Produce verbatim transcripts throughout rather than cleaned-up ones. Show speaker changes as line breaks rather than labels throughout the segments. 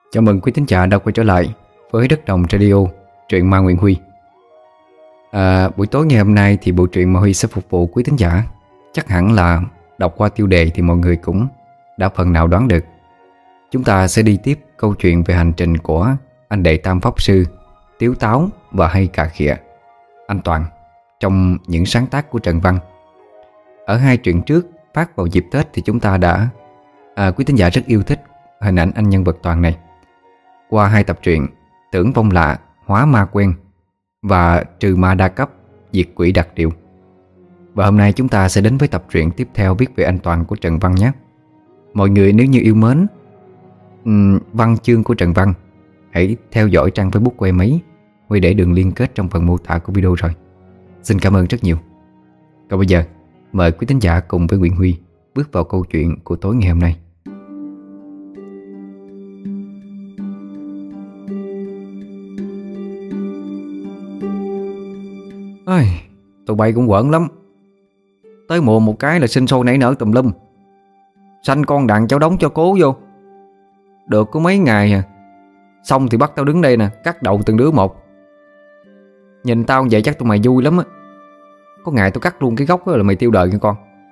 Chào mừng quý thính giả đã quay trở lại với Đất Đồng Radio, truyện ma Nguyễn Huy. à, Buổi tối ngày hôm nay thì bộ truyện mà Huy sẽ phục vụ quý thính giả chắc hẳn là đọc qua tiêu đề thì mọi người cũng đã phần nào đoán được. Chúng ta sẽ đi tiếp câu chuyện về hành trình của anh đệ tam pháp sư Tiếu Táo và hay cà khịa anh Toàn trong những sáng tác của Trần Văn. Ở hai truyện trước phát vào dịp Tết thì chúng ta đã à, quý thính giả rất yêu thích hình ảnh anh nhân vật Toàn này. Qua hai tập truyện Tưởng Vong Lạ, Hóa Ma Quen và Trừ Ma Đa Cấp, Diệt Quỷ Đặc Điều. Và hôm nay chúng ta sẽ đến với tập truyện tiếp theo viết về anh Toàn của Trần Văn nhé. Mọi người nếu như yêu mến um, văn chương của Trần Văn, hãy theo dõi trang Facebook của em ấy. Huy để đường liên kết trong phần mô tả của video rồi. Xin cảm ơn rất nhiều. Còn bây giờ mời quý thính giả cùng với Nguyễn Huy bước vào câu chuyện của tối ngày hôm nay. Ai, tụi bay cũng quẩn lắm. Tới mùa một cái là sinh sôi nảy nở tùm lum. Sanh con đàn cháu đóng cho cố vô. Được có mấy ngày à, xong thì bắt tao đứng đây nè, cắt đầu từng đứa một. Nhìn tao vậy chắc tụi mày vui lắm á. Có ngày tao cắt luôn cái gốc là mày tiêu đời nha con.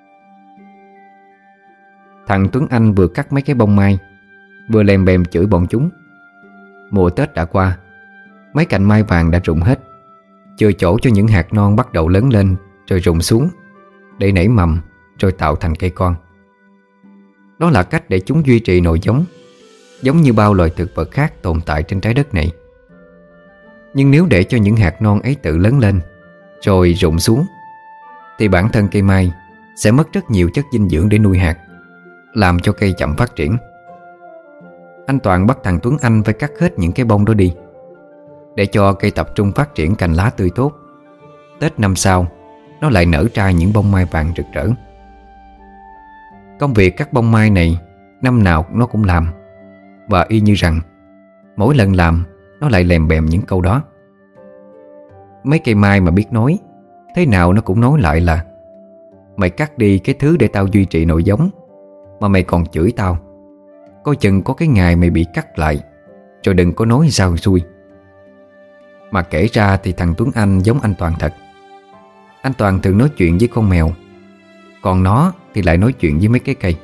Thằng Tuấn Anh vừa cắt mấy cái bông mai, vừa lèm bèm chửi bọn chúng. Mùa Tết đã qua, mấy cành mai vàng đã rụng hết, chừa chỗ cho những hạt non bắt đầu lớn lên rồi rụng xuống để nảy mầm rồi tạo thành cây con. Đó là cách để chúng duy trì nòi giống, giống như bao loài thực vật khác tồn tại trên trái đất này. Nhưng nếu để cho những hạt non ấy tự lớn lên rồi rụng xuống thì bản thân cây mai sẽ mất rất nhiều chất dinh dưỡng để nuôi hạt, làm cho cây chậm phát triển. Anh Toàn bắt thằng Tuấn Anh phải cắt hết những cái bông đó đi để cho cây tập trung phát triển cành lá tươi tốt. Tết năm sau nó lại nở ra những bông mai vàng rực rỡ. Công việc cắt bông mai này năm nào nó cũng làm, và y như rằng mỗi lần làm nó lại lèm bèm những câu đó. Mấy cây mai mà biết nói, thế nào nó cũng nói lại là: mày cắt đi cái thứ để tao duy trì nòi giống mà mày còn chửi tao, coi chừng có cái ngày mày bị cắt lại, rồi đừng có nói sao xui. Mà kể ra thì thằng Tuấn Anh giống anh Toàn thật. Anh Toàn thường nói chuyện với con mèo, còn nó thì lại nói chuyện với mấy cái cây.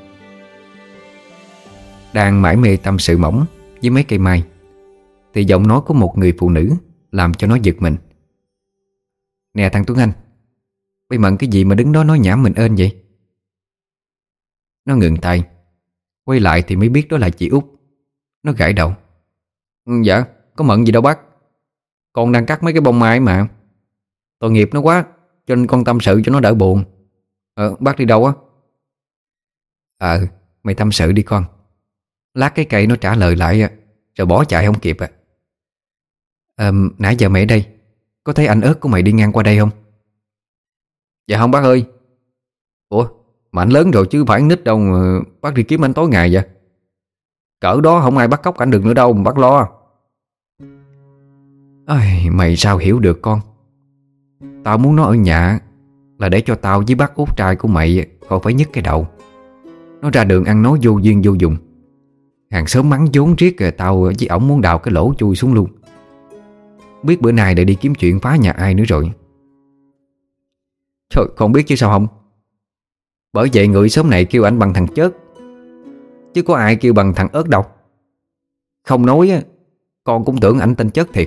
Đang mải mê tâm sự mỏng với mấy cây mai thì giọng nói của một người phụ nữ làm cho nó giật mình. Nè thằng Tuấn Anh, bây mận cái gì mà đứng đó nói nhảm mình ên vậy? Nó ngừng tay, quay lại thì mới biết đó là chị Út. Nó gãi đầu. Ừ, dạ, có mận gì đâu bác. Con đang cắt mấy cái bông mai mà. Tội nghiệp nó quá, cho nên con tâm sự cho nó đỡ buồn. Ờ, bác đi đâu á? Ờ, mày tâm sự đi con. Lát cái cây nó trả lời lại rồi bỏ chạy không kịp à. Ờ, nãy giờ mày ở đây, có thấy anh ớt của mày đi ngang qua đây không? Dạ không bác ơi. Ủa, mà anh lớn rồi chứ phải anh nít đâu mà bác đi kiếm anh tối ngày vậy? Cỡ đó không ai bắt cóc anh được nữa đâu mà bác lo. Ai, mày sao hiểu được con. Tao muốn nó ở nhà là để cho tao với bác út trai của mày khỏi phải nhức cái đầu. Nó ra đường ăn nói vô duyên vô dụng, hàng xóm mắng vốn riết rồi tao với ổng muốn đào cái lỗ chui xuống luôn. Biết bữa nay để đi kiếm chuyện phá nhà ai nữa rồi. Trời, con biết chứ sao không. Bởi vậy người xóm này kêu anh bằng thằng chớt, chứ có ai kêu bằng thằng ớt đâu. Không nói á, con cũng tưởng anh tên chớt thiệt.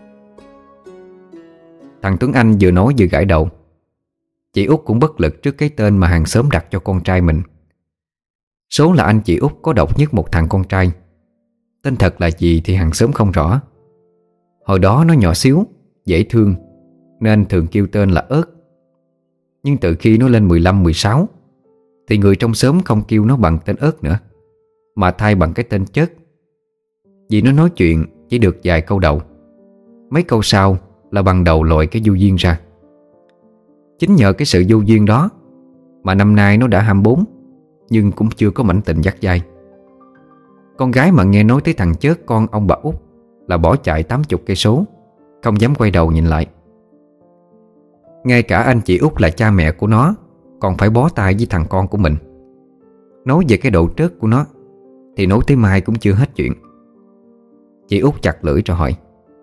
Thằng Tuấn Anh vừa nói vừa gãi đầu. Chị Út cũng bất lực trước cái tên mà hàng xóm đặt cho con trai mình. Số là anh chị Út có độc nhất một thằng con trai. Tên thật là gì thì hàng xóm không rõ. Hồi đó nó nhỏ xíu, dễ thương, nên thường kêu tên là ớt. Nhưng từ khi nó lên mười lăm mười sáu thì người trong xóm không kêu nó bằng tên ớt nữa, mà thay bằng cái tên chớt. Vì nó nói chuyện chỉ được vài câu đầu, mấy câu sau là bằng đầu lội cái vô duyên ra. Chính nhờ cái sự vô duyên đó mà năm nay nó đã hai mươi bốn, nhưng cũng chưa có mảnh tình dắt dai. Con gái mà nghe nói tới thằng chớt con ông bà Út là bỏ chạy tám chục cây số, không dám quay đầu nhìn lại. Ngay cả anh chị Út là cha mẹ của nó còn phải bó tay với thằng con của mình. Nói về cái độ trớt của nó thì nói tới mai cũng chưa hết chuyện. Chị út chặt lưỡi rồi hỏi: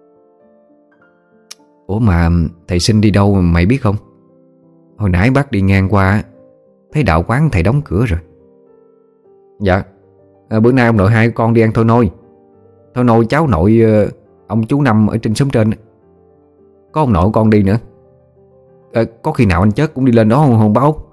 Ủa mà thầy Sinh đi đâu mày biết không? Hồi nãy bác đi ngang qua thấy đạo quán thầy đóng cửa rồi. Dạ, à, bữa nay ông nội hai con đi ăn thôi nôi. Thôi nôi cháu nội ông chú Năm ở trên xóm trên. Có ông nội con đi nữa. à, Có khi nào anh chết cũng đi lên đó không, không báo?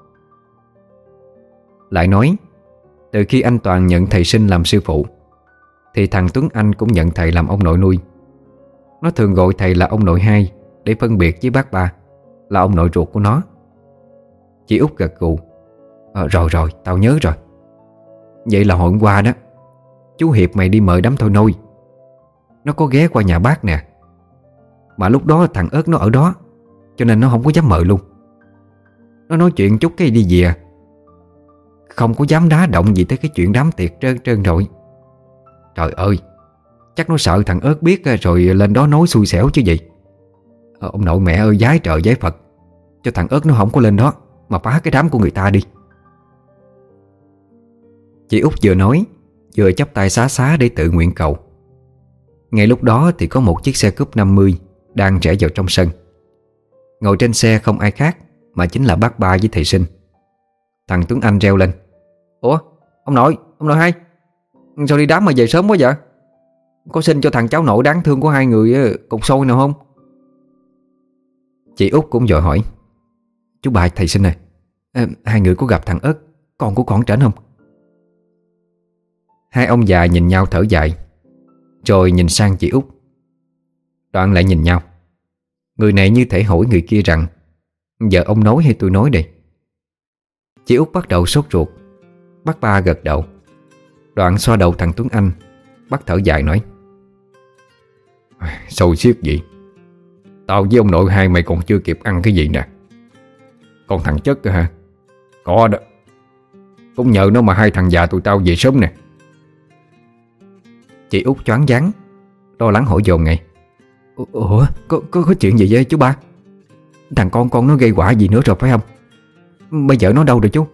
Lại nói, từ khi anh Toàn nhận thầy Sinh làm sư phụ thì thằng Tuấn Anh cũng nhận thầy làm ông nội nuôi. Nó thường gọi thầy là ông nội hai để phân biệt với bác ba là ông nội ruột của nó. Chị út gật gù: à, Rồi rồi, tao nhớ rồi. Vậy là hồi hôm qua đó, chú Hiệp mày đi mời đám thôi nôi, nó có ghé qua nhà bác nè. Mà lúc đó thằng ớt nó ở đó, cho nên nó không có dám mời luôn. Nó nói chuyện chút cái đi về, không có dám đá động gì tới cái chuyện đám tiệc trơn trơn rồi. Trời ơi, chắc nó sợ thằng ớt biết rồi lên đó nói xui xẻo chứ gì. ờ, Ông nội mẹ ơi, giái trời giái Phật, cho thằng ớt nó không có lên đó mà phá cái đám của người ta đi. Chị út vừa nói vừa chắp tay xá xá để tự nguyện cầu. Ngay lúc đó thì có một chiếc xe cúp năm mươi đang rẽ vào trong sân. Ngồi trên xe không ai khác mà chính là bác ba với thầy Sinh. Thằng Tuấn Anh reo lên: Ủa, ông nội, ông nội hai, sao đi đám mà về sớm quá vậy? Có xin cho thằng cháu nội đáng thương của hai người cục xôi nào không? Chị út cũng vội hỏi: Chú ba thầy Sinh này, à, hai người có gặp thằng ớt, con của con trển không? Hai ông già nhìn nhau thở dài, rồi nhìn sang chị út, đoạn lại nhìn nhau. Người này như thể hỏi người kia rằng: Giờ ông nói hay tôi nói đây? Chị út bắt đầu sốt ruột. Bác ba gật đầu, đoạn xoa đầu thằng Tuấn Anh, bắt thở dài nói: Sôi xiết gì, tao với ông nội hai mày còn chưa kịp ăn cái gì nè. Còn thằng Chất hả? Có đó, cũng nhờ nó mà hai thằng già tụi tao về sớm nè. Chị út choáng váng, lo lắng hỏi dồn ngay: Ủa, có, có, có chuyện gì vậy chú ba? Thằng con con nó gây họa gì nữa rồi phải không? Bây giờ nó đâu rồi chú?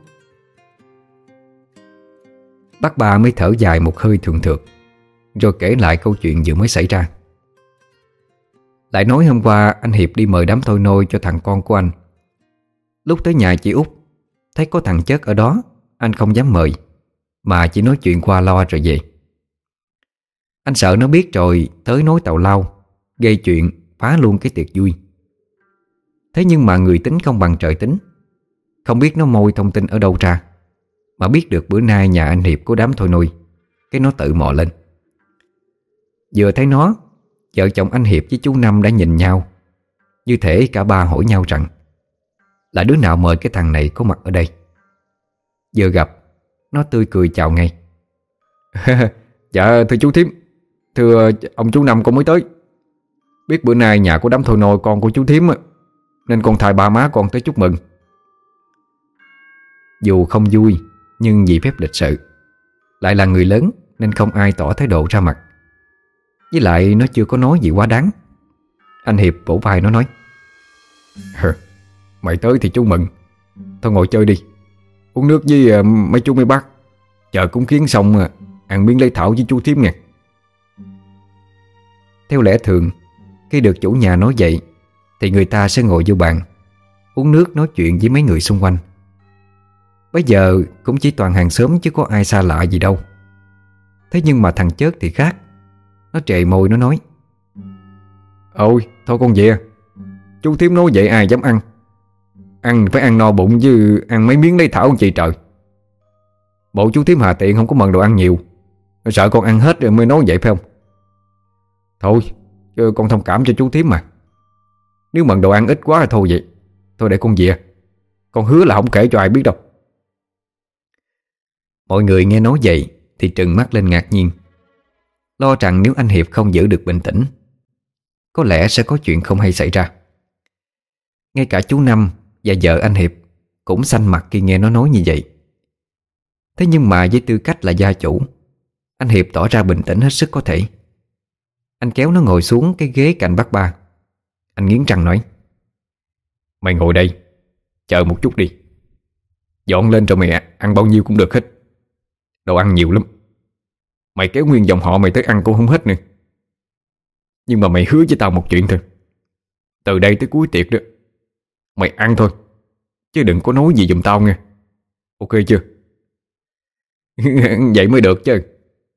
Bác ba mới thở dài một hơi thường thượt, rồi kể lại câu chuyện vừa mới xảy ra. Lại nói hôm qua anh Hiệp đi mời đám thôi nôi cho thằng con của anh. Lúc tới nhà chị út, thấy có thằng Chất ở đó, anh không dám mời, mà chỉ nói chuyện qua loa rồi về. Anh sợ nó biết rồi tới nói tào lao, gây chuyện phá luôn cái tiệc vui. Thế nhưng mà người tính không bằng trời tính. Không biết nó môi thông tin ở đâu ra, mà biết được bữa nay nhà anh Hiệp có đám thôi nôi, cái nó tự mò lên. Vừa thấy nó, vợ chồng anh Hiệp với chú Năm đã nhìn nhau, như thể cả ba hỏi nhau rằng là đứa nào mời cái thằng này có mặt ở đây. Vừa gặp, nó tươi cười chào ngay: Dạ thưa chú Thím, thưa ông chú Năm con mới tới. Biết bữa nay nhà có đám thôi nôi con của chú Thím, nên con thay ba má con tới chúc mừng. Dù không vui, nhưng vì phép lịch sự, lại là người lớn nên không ai tỏ thái độ ra mặt. Với lại nó chưa có nói gì quá đáng. Anh Hiệp vỗ vai nó nói: Mày tới thì chú mừng, thôi ngồi chơi đi, uống nước với uh, mấy chú mấy bác. Chờ cúng kiến xong uh, ăn miếng lấy thảo với chú Thím nghe. Theo lẽ thường, khi được chủ nhà nói vậy thì người ta sẽ ngồi vô bàn, uống nước nói chuyện với mấy người xung quanh. Bây giờ cũng chỉ toàn hàng xóm chứ có ai xa lạ gì đâu. Thế nhưng mà thằng Chớt thì khác. Nó trề môi nó nói: Ôi thôi con về, chú Thím nói vậy ai dám ăn. Ăn phải ăn no bụng chứ ăn mấy miếng lấy thảo chị trời. Bộ chú Thím hà tiện không có mần đồ ăn nhiều, sợ con ăn hết rồi mới nói vậy phải không? Thôi chứ con thông cảm cho chú Thím mà. Nếu mần đồ ăn ít quá là thôi vậy. Thôi để con về, con hứa là không kể cho ai biết đâu. Mọi người nghe nói vậy thì trừng mắt lên ngạc nhiên, lo rằng nếu anh Hiệp không giữ được bình tĩnh, có lẽ sẽ có chuyện không hay xảy ra. Ngay cả chú Năm và vợ anh Hiệp cũng xanh mặt khi nghe nó nói như vậy. Thế nhưng mà với tư cách là gia chủ, anh Hiệp tỏ ra bình tĩnh hết sức có thể. Anh kéo nó ngồi xuống cái ghế cạnh bác ba. Anh nghiến răng nói: Mày ngồi đây, chờ một chút đi. Dọn lên cho mày ăn bao nhiêu cũng được hết. Đồ ăn nhiều lắm, mày kéo nguyên dòng họ mày tới ăn cũng không hết nữa.
Nhưng mà mày hứa với tao một chuyện thôi. Từ đây tới cuối tiệc đó, mày ăn thôi, chứ đừng có nói gì giùm tao nghe. Ok chưa? Vậy mới được chứ.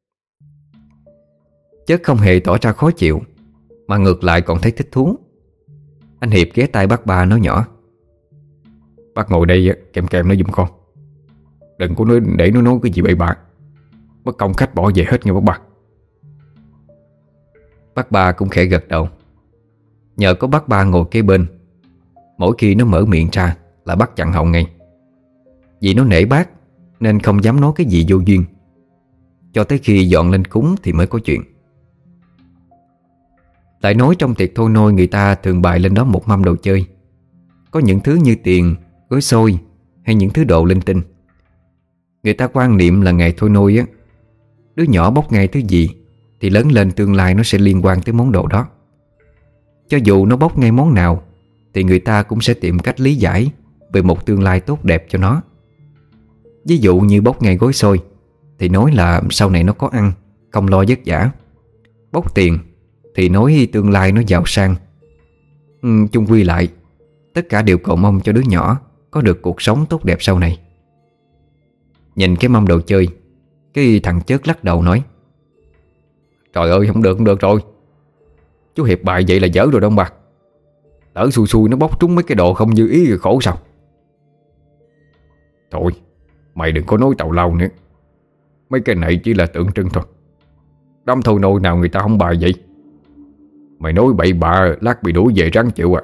Chớt không hề tỏ ra khó chịu, mà ngược lại còn thấy thích thú. Anh Hiệp ghé tai bác Ba nói nhỏ:
Bác ngồi đây kèm kèm nó giùm con. Đừng có nói để nó nói cái gì bậy bạ, mất công khách bỏ về hết nghe bác Ba.
Bác Ba cũng khẽ gật đầu. Nhờ có bác Ba ngồi kế bên, mỗi khi nó mở miệng ra là bắt chặn họng ngay. Vì nó nể bác nên không dám nói cái gì vô duyên, cho tới khi dọn lên cúng thì mới có chuyện. Lại nói trong tiệc thôi nôi, người ta thường bày lên đó một mâm đồ chơi. Có những thứ như tiền, gói xôi hay những thứ đồ linh tinh. Người ta quan niệm là ngày thôi nôi á, đứa nhỏ bốc ngay thứ gì thì lớn lên tương lai nó sẽ liên quan tới món đồ đó. Cho dù nó bốc ngay món nào thì người ta cũng sẽ tìm cách lý giải về một tương lai tốt đẹp cho nó. Ví dụ như bốc ngay gói xôi thì nói là sau này nó có ăn, không lo vất vả. Bốc tiền thì nói tương lai nó giàu sang. ừ, Chung quy lại, tất cả đều cầu mong cho đứa nhỏ có được cuộc sống tốt đẹp sau này. Nhìn cái mâm đồ chơi, cái thằng Chớt lắc đầu nói:
Trời ơi, không được không được rồi. Chú Hiệp bài vậy là dở rồi đó ông bà. Lỡ xui xui nó bóc trúng mấy cái đồ không như ý rồi khổ sao. Thôi, mày đừng có nói tào lao nữa. Mấy cái này chỉ là tượng trưng thôi. Đám thôi nôi nào người ta không bài vậy. Mày nói bậy bạ lát bị đuổi về ráng chịu à.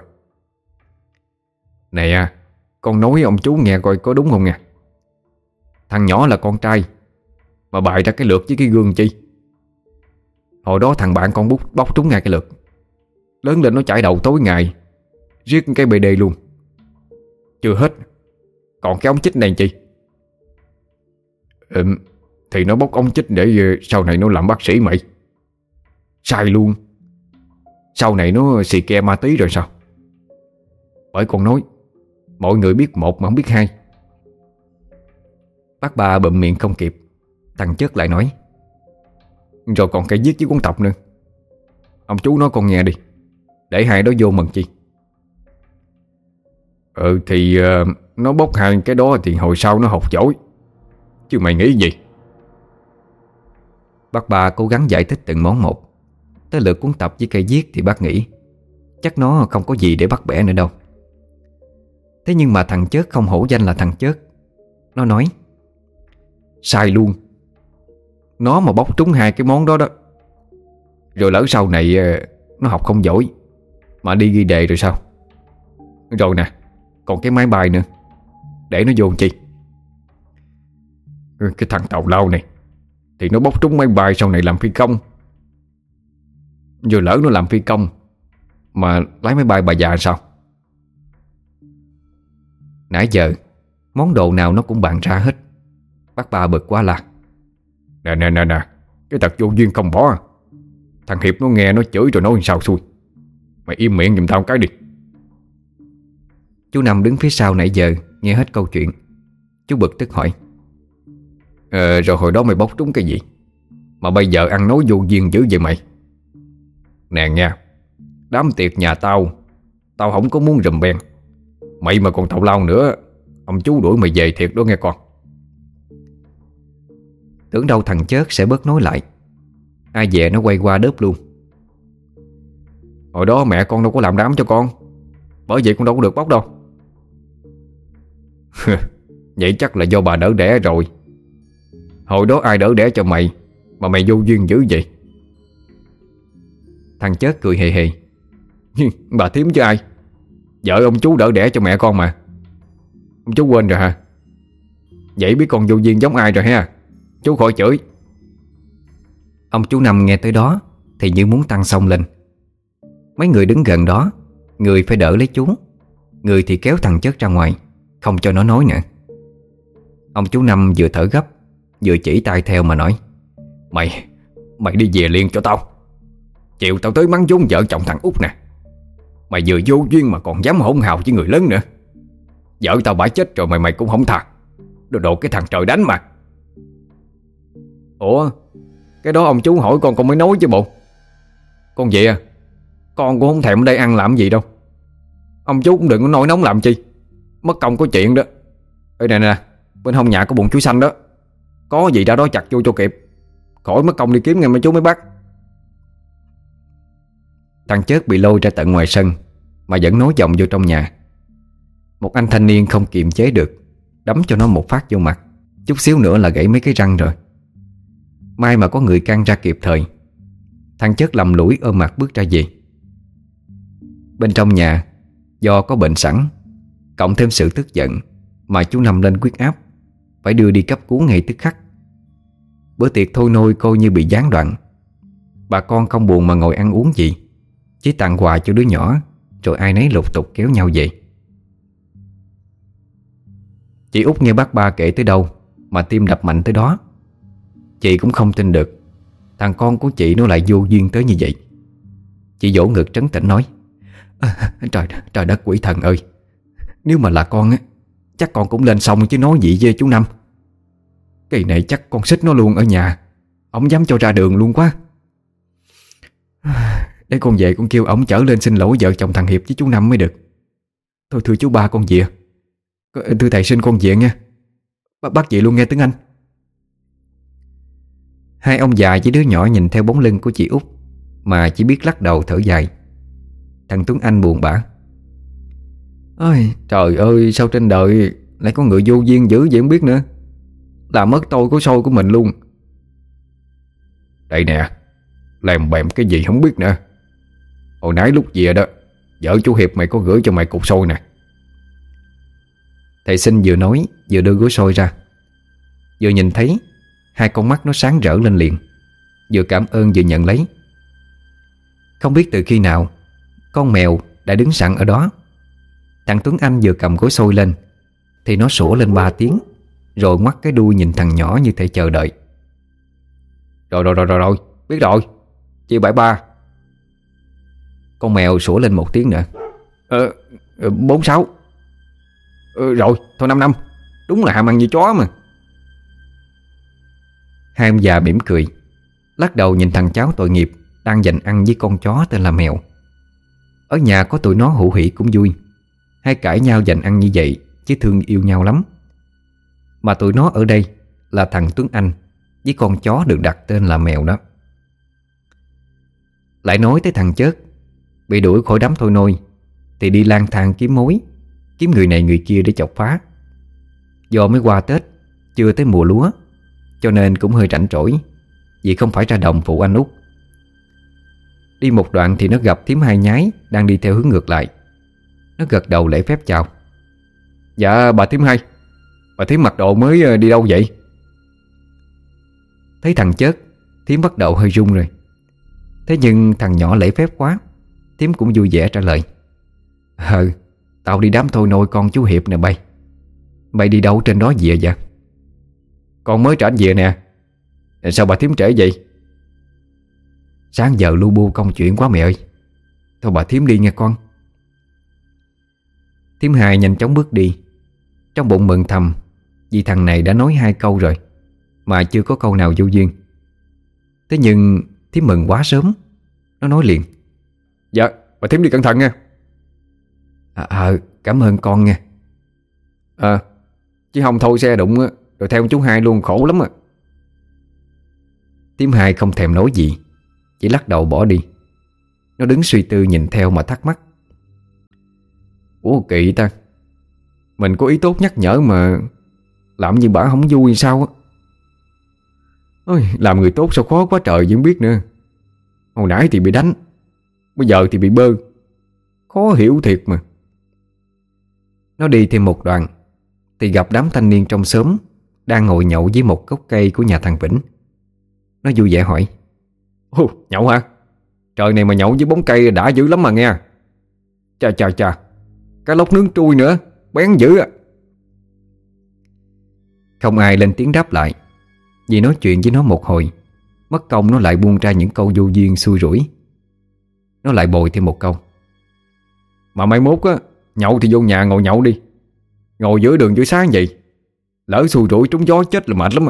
Nè, con nói ông chú nghe coi có đúng không nha. Thằng nhỏ là con trai mà bày ra cái lược với cái gương chi. Hồi đó thằng bạn con bút bóc trúng ngay cái lược, lớn lên nó chải đầu tối ngày, riết cái bê đê luôn. Chưa hết, còn cái ống chích này chi? Ừ, thì nó bóc ống chích để sau này nó làm bác sĩ mày. Sai luôn. Sau này nó xì ke ma tí rồi sao? Bởi con nói mọi người biết một mà không biết hai.
Bác Ba bụm miệng không kịp, thằng Chớt lại nói:
Rồi còn cái viết với cuốn tập nữa. Ông chú nói con nghe đi, để hai đó vô mần chi. Ừ thì uh, nó bóc hai cái đó thì hồi sau nó học giỏi. Chứ mày nghĩ gì?
Bác Ba cố gắng giải thích từng món một. Tới lượt cuốn tập với cây viết thì bác nghĩ chắc nó không có gì để bắt bẻ nữa đâu. Thế nhưng mà thằng Chớt không hổ danh là thằng Chớt. Nó nói:
Sai luôn. Nó mà bóc trúng hai cái món đó đó, rồi lỡ sau này nó học không giỏi mà đi ghi đề rồi sao? Rồi nè, còn cái máy bay nữa, để nó vô chi? Cái thằng tào lao này thì nó bóc trúng máy bay sau này làm phi công. Rồi lỡ nó làm phi công mà lái máy bay bà già sao?
Nãy giờ món đồ nào nó cũng bàn ra hết. Bác Ba bực quá là:
Nè nè nè nè, cái tật vô duyên không bỏ à. Thằng Hiệp nó nghe nó chửi rồi nói sao xui. Mày im miệng giùm tao cái đi.
Chú Năm đứng phía sau nãy giờ nghe hết câu chuyện. Chú bực tức hỏi:
Ờ rồi hồi đó mày bóc trúng cái gì mà bây giờ ăn nói vô duyên dữ vậy mày? Nè nha, đám tiệc nhà tao, tao không có muốn rùm beng. Mày mà còn tào lao nữa, ông chú đuổi mày về thiệt đó nghe con.
Tưởng đâu thằng Chớt sẽ bớt nói lại, ai dè nó quay qua đớp luôn:
Hồi đó mẹ con đâu có làm đám cho con, bởi vậy con đâu có được bóc đâu. Vậy chắc là do bà đỡ đẻ rồi. Hồi đó ai đỡ đẻ cho mày mà mày vô duyên dữ vậy?
Thằng Chớt cười hề hề:
Bà thím chứ ai. Vợ ông chú đỡ đẻ cho mẹ con mà. Ông chú quên rồi hả? Vậy biết con vô duyên giống ai rồi ha? Chú khỏi chửi.
Ông chú Năm nghe tới đó thì như muốn tăng xông lên. Mấy người đứng gần đó, người phải đỡ lấy chú, người thì kéo thằng Chớt ra ngoài, không cho nó nói nữa. Ông chú Năm vừa thở gấp vừa chỉ tay theo mà nói:
Mày, mày đi về liền cho tao. Chịu tao tới mắng vốn vợ chồng thằng Út nè. Mày vừa vô duyên mà còn dám hỗn hào với người lớn nữa. Vợ tao bả chết rồi mày mày cũng không tha. Đồ đồ cái thằng trời đánh mà. Ủa, cái đó ông chú hỏi con con mới nói chứ bộ. Con về à, Con cũng không thèm ở đây ăn làm gì đâu. Ông chú cũng đừng có nổi nóng làm chi, mất công có chuyện đó. Ê nè nè, bên hông nhà có bụng chuối xanh đó, có gì ra đó chặt vô cho kịp, khỏi mất công đi kiếm nghe mấy chú mới bắt.
Thằng Chớt bị lôi ra tận ngoài sân mà vẫn nói vọng vô trong nhà. Một anh thanh niên không kiềm chế được, đấm cho nó một phát vô mặt, chút xíu nữa là gãy mấy cái răng rồi. May mà có người can ra kịp thời. Thằng Chớt lầm lũi ôm mặt bước ra về. Bên trong nhà, do có bệnh sẵn, cộng thêm sự tức giận mà chú Năm lên huyết áp, phải đưa đi cấp cứu ngay tức khắc. Bữa tiệc thôi nôi coi như bị gián đoạn. Bà con không buồn mà ngồi ăn uống gì, chỉ tặng quà cho đứa nhỏ, rồi ai nấy lục tục kéo nhau về. Chị Út nghe bác ba kể tới đâu mà tim đập mạnh tới đó. Chị cũng không tin được thằng con của chị nó lại vô duyên tới như vậy. Chị vỗ ngực trấn tĩnh nói: à, Trời trời đất quỷ thần ơi, nếu mà là con á, chắc con cũng lên xong chứ nói gì với chú Năm. Kỳ này chắc con xích nó luôn ở nhà, ổng dám cho ra đường luôn quá. Để con về con kêu ổng chở lên xin lỗi vợ chồng thằng Hiệp với chú Năm mới được. Thôi thưa chú ba con về. Thưa thầy xin con về nha. Bác, bác về luôn nghe tiếng Anh. Hai ông già với đứa nhỏ nhìn theo bóng lưng của chị Út mà chỉ biết lắc đầu thở dài. Thằng Tuấn Anh buồn bã: Ôi trời ơi, sao trên đời lại có người vô duyên dữ vậy không biết nữa, làm mất tôi của sôi của mình luôn.
Đây nè, làm bèm cái gì không biết nữa. Hồi nãy lúc về đó, vợ chú Hiệp mày có gửi cho mày cục xôi nè.
Thầy Sinh vừa nói vừa đưa gói xôi ra. Vừa nhìn thấy, hai con mắt nó sáng rỡ lên liền, vừa cảm ơn vừa nhận lấy. Không biết từ khi nào con mèo đã đứng sẵn ở đó. Thằng Tuấn Anh vừa cầm gói xôi lên thì nó sủa lên ba tiếng, rồi ngoắt cái đuôi nhìn thằng nhỏ như thể chờ đợi.
Rồi rồi rồi rồi rồi, biết rồi, chị bảy ba.
Con mèo sủa lên một tiếng nữa.
Ờ, bốn sáu. Ờ, rồi, thôi năm năm. Đúng là ham ăn như chó mà.
Hai ông già mỉm cười, lắc đầu nhìn thằng cháu tội nghiệp đang giành ăn với con chó tên là Mèo. Ở nhà có tụi nó hủ hỉ cũng vui, hay cãi nhau giành ăn như vậy chứ thương yêu nhau lắm. Mà tụi nó ở đây là thằng Tuấn Anh với con chó được đặt tên là Mèo đó. Lại nói tới thằng Chớt, bị đuổi khỏi đám thôi nôi thì đi lang thang kiếm mối, kiếm người này người kia để chọc phá. Do mới qua Tết, chưa tới mùa lúa, cho nên cũng hơi rảnh rỗi, vì không phải ra đồng phụ anh Út. Đi một đoạn thì nó gặp thím Hai Nhái đang đi theo hướng ngược lại. Nó gật đầu lễ phép chào.
Dạ bà thím Hai, bà thím mặc đồ mới đi đâu vậy?
Thấy thằng Chớt, thím bắt đầu hơi run rồi. Thế nhưng thằng nhỏ lễ phép quá, thím cũng vui vẻ trả lời: Ờ, tao đi đám thôi nôi con chú Hiệp nè bay. Bay đi đâu trên đó về vậy?
Con mới trở về nè. Sao bà thím trễ vậy?
Sáng giờ lu bu công chuyện quá mẹ ơi. Thôi bà thím đi nghe con. Thím Hai nhanh chóng bước đi, trong bụng mừng thầm vì thằng này đã nói hai câu rồi mà chưa có câu nào vô duyên. Thế nhưng thím mừng quá sớm, nó nói liền:
Dạ bà thím đi cẩn thận nha.
Ờ à, à, cảm ơn con nha.
Ờ à, chứ không thôi xe đụng rồi theo chú Hai luôn, khổ lắm à.
Thím Hai không thèm nói gì, chỉ lắc đầu bỏ đi. Nó đứng suy tư nhìn theo mà thắc mắc:
Ủa kỳ ta, mình có ý tốt nhắc nhở mà làm như bả không vui sao á. Ôi, làm người tốt sao khó quá trời vẫn biết nữa. Hồi nãy thì bị đánh, bây giờ thì bị bơ. Khó hiểu thiệt mà.
Nó đi thêm một đoạn thì gặp đám thanh niên trong xóm đang ngồi nhậu dưới một gốc cây của nhà thằng Vĩnh. Nó vui vẻ hỏi:
Ồ, nhậu hả? Trời này mà nhậu dưới bóng cây đã dữ lắm mà nghe. Chà chà chà, cá lóc nướng trui nữa, bén dữ à.
Không ai lên tiếng đáp lại, vì nói chuyện với nó một hồi, mất công nó lại buông ra những câu vô duyên xui rủi. Nó lại bồi thêm một câu:
Mà mai mốt á, nhậu thì vô nhà ngồi nhậu đi. Ngồi giữa đường giữa sáng vậy, lỡ xui rủi trúng gió chết là mệt lắm á.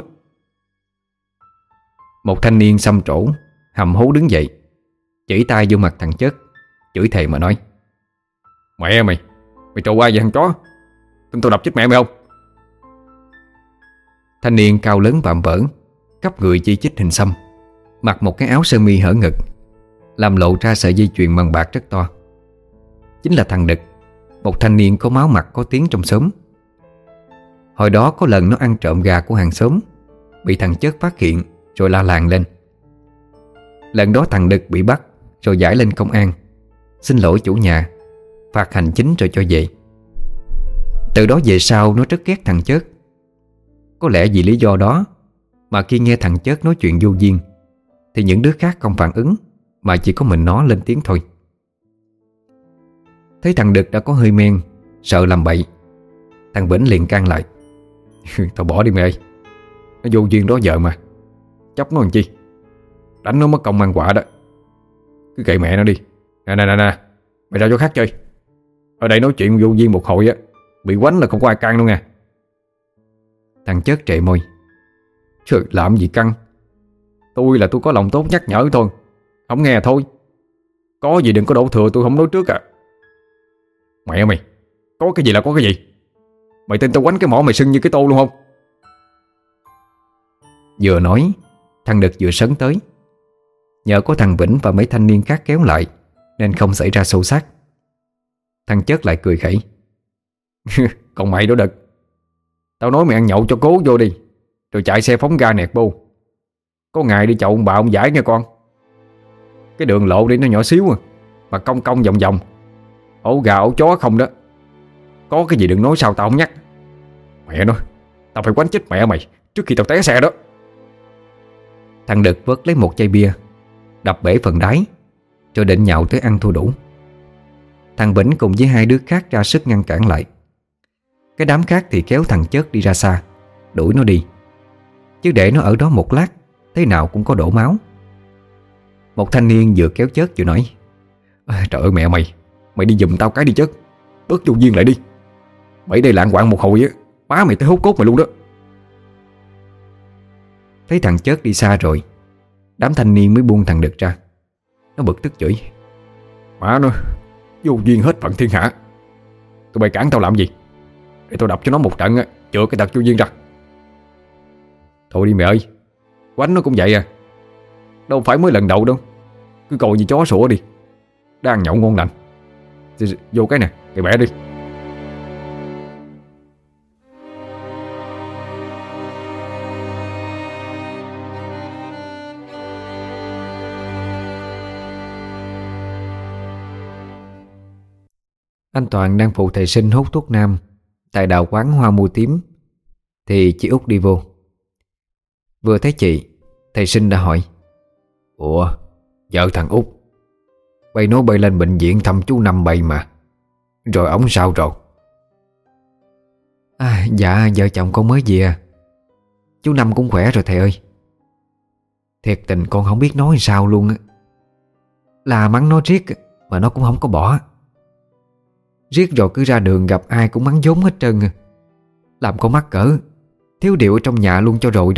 Một thanh niên xăm trổ hầm hố đứng dậy, chỉ tay vô mặt thằng Chớt. chửi thề mà nói:
Mẹ mày, mày trâu ai vậy thằng chó? Tin tao đập chết mẹ mày không?
Thanh niên cao lớn vạm vỡ, khắp người chi chít hình xăm, mặc một cái áo sơ mi hở ngực, làm lộ ra sợi dây chuyền bằng bạc rất to. Chính là thằng Đực, một thanh niên có máu mặt có tiếng trong xóm. Hồi đó có lần nó ăn trộm gà của hàng xóm, bị thằng Chớt phát hiện rồi la làng lên. Lần đó thằng Đực bị bắt rồi giải lên công an, xin lỗi chủ nhà, phạt hành chính rồi cho về. Từ đó về sau nó rất ghét thằng Chớt. Có lẽ vì lý do đó mà khi nghe thằng Chớt nói chuyện vô duyên thì những đứa khác không phản ứng, mà chỉ có mình nó lên tiếng thôi. Thấy thằng Đực đã có hơi men, sợ làm bậy, thằng Vĩnh liền can lại:
Tao bỏ đi mày ơi, nó vô duyên đó vợ mà, chấp nó làm chi, đánh nó mất công ăn quả đó. Cứ kệ mẹ nó đi. Nè nè nè nè, mày ra chỗ khác chơi. Ở đây nói chuyện vô duyên một hồi á, bị quánh là không có ai can đâu nha.
Thằng Chớt trệ môi:
Trời, làm gì căng. Tôi là tôi có lòng tốt nhắc nhở thôi, không nghe thôi. Có gì đừng có đổ thừa tôi không nói trước à. Mẹ mày, có cái gì là có cái gì. Mày tin tao quánh cái mỏ mày sưng như cái tô luôn không?
Vừa nói, thằng Đực vừa sấn tới. Nhờ có thằng Vĩnh và mấy thanh niên khác kéo lại nên không xảy ra xô xát. Thằng Chớt lại cười khẩy:
Còn mày đó Đực, tao nói mày ăn nhậu cho cố vô đi, rồi chạy xe phóng ga nẹt bô. Có ngày đi chậu ông bà ông giải nghe con. Cái đường lộ đi nó nhỏ xíu à, mà cong cong vòng vòng, ổ gà ổ chó không đó. Có cái gì đừng nói sao tao không nhắc. Mẹ nó, tao phải quánh chết mẹ mày trước khi tao té xe đó.
Thằng Đực vớt lấy một chai bia, đập bể phần đáy, rồi định nhậu tới ăn thua đủ. Thằng Vĩnh cùng với hai đứa khác ra sức ngăn cản lại. Cái đám khác thì kéo thằng Chớt đi ra xa, đuổi nó đi. Chứ để nó ở đó một lát, thế nào cũng có đổ máu. Một thanh niên vừa kéo Chớt vừa nói:
à, Trời ơi mẹ mày, mày đi giùm tao cái đi Chớt, bớt vô duyên lại đi. Mày đây lạng quạng một hồi á, má mày tới hốt cốt mày luôn đó.
Thấy thằng Chớt đi xa rồi, đám thanh niên mới buông thằng Đực ra. Nó bực tức chửi:
Má nó, vô duyên hết phận thiên hạ. Tụi bay cản tao làm gì? Để tao đập cho nó một trận á, chữa cái tật vô duyên ra. Thôi đi mẹ ơi, quánh nó cũng vậy à, đâu phải mới lần đầu đâu. Cứ coi như chó sủa đi, đang nhậu ngon lành. Vô cái nè, kệ bẻ đi.
Anh Toàn đang phụ thầy Sinh hút thuốc nam tại đạo quán Hoa Mua Tím thì chị Út đi vô. Vừa thấy chị, thầy Sinh đã hỏi:
Ủa, vợ thằng Út, bay nói bay lên bệnh viện thăm chú Năm bay mà, rồi ổng sao rồi?
À, dạ vợ chồng con mới về à. Chú Năm cũng khỏe rồi thầy ơi. Thiệt tình con không biết nói sao luôn á. Là mắng nó riết mà nó cũng không có bỏ. Riết rồi cứ ra đường gặp ai cũng mắng vốn hết trơn à. Làm con mắc cỡ, thiếu điệu ở trong nhà luôn cho rồi đó.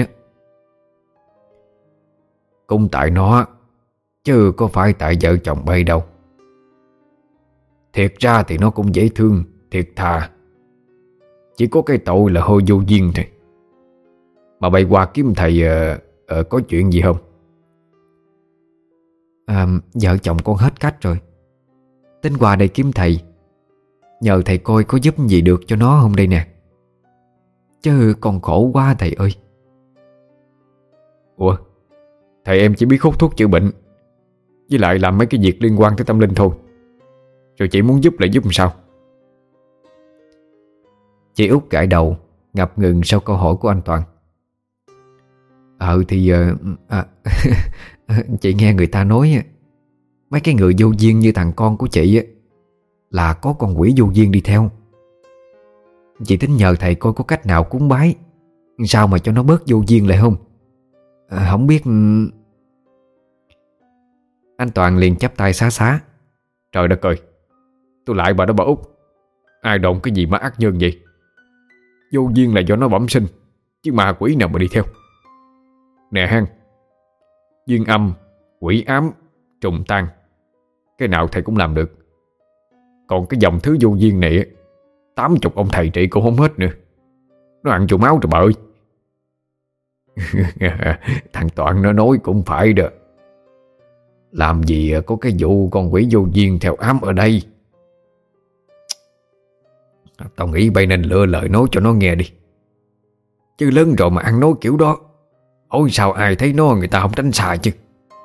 Cũng tại nó, chứ có phải tại vợ chồng bay đâu. Thiệt ra thì nó cũng dễ thương, thiệt thà. Chỉ có cái tội là hơi vô duyên thôi. Mà bay qua kiếm thầy uh, uh, có chuyện gì không?
À, vợ chồng con hết cách rồi. Tính qua đây kiếm thầy, nhờ thầy coi có giúp gì được cho nó không đây nè. Chứ còn khổ quá thầy ơi.
Ủa, thầy em chỉ biết hút thuốc chữa bệnh, với lại làm mấy cái việc liên quan tới tâm linh thôi. Rồi chị muốn giúp lại giúp làm sao?
Chị Út gãi đầu, ngập ngừng sau câu hỏi của anh Toàn. Ờ thì uh, à, chị nghe người ta nói mấy cái người vô duyên như thằng con của chị là có con quỷ vô duyên đi theo. Chị tính nhờ thầy coi có cách nào cúng bái sao mà cho nó bớt vô duyên lại không. À, không biết. Anh Toàn liền chắp tay xá xá.
Trời đất ơi, tôi lại bà đó bà Út, ai đồn cái gì mà ác nhân vậy? Vô duyên là do nó bẩm sinh, chứ ma quỷ nào mà đi theo. Nè hang, duyên âm, quỷ ám, trùng tan, Cái nào thầy cũng làm được. Còn cái dòng thứ vô duyên này, tám chục ông thầy trị cũng không hết nữa. Nó ăn vô máu rồi bà ơi. Thằng Toàn nó nói cũng phải đó. Làm gì có cái vụ con quỷ vô duyên theo ám ở đây. Tao nghĩ bay nên lựa lời nói cho nó nghe đi. Chứ lớn rồi mà ăn nói kiểu đó, ôi sao ai thấy nó người ta không tránh xa chứ.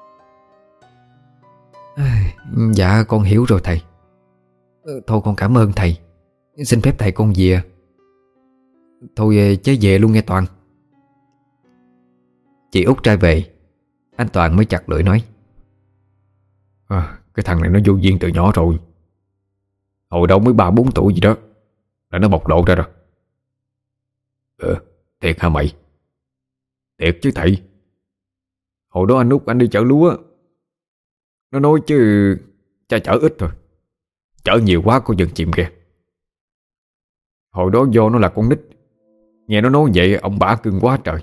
Dạ con hiểu rồi thầy. Thôi con cảm ơn thầy. Xin phép thầy con về. Thôi chế về luôn nghe Toàn. Chị Út trai về, anh Toàn mới chặt lưỡi nói:
à, Cái thằng này nó vô duyên từ nhỏ rồi. Hồi đâu mới ba bốn tuổi gì đó là nó bộc lộ ra rồi. Ờ thiệt hả mày? Thiệt chứ thầy. Hồi đó anh Út anh đi chợ lúa, nó nói chứ cha chở ít thôi, chở nhiều quá có dần chìm kìa. Hồi đó do nó là con nít, nghe nó nói vậy ông bả cưng quá trời.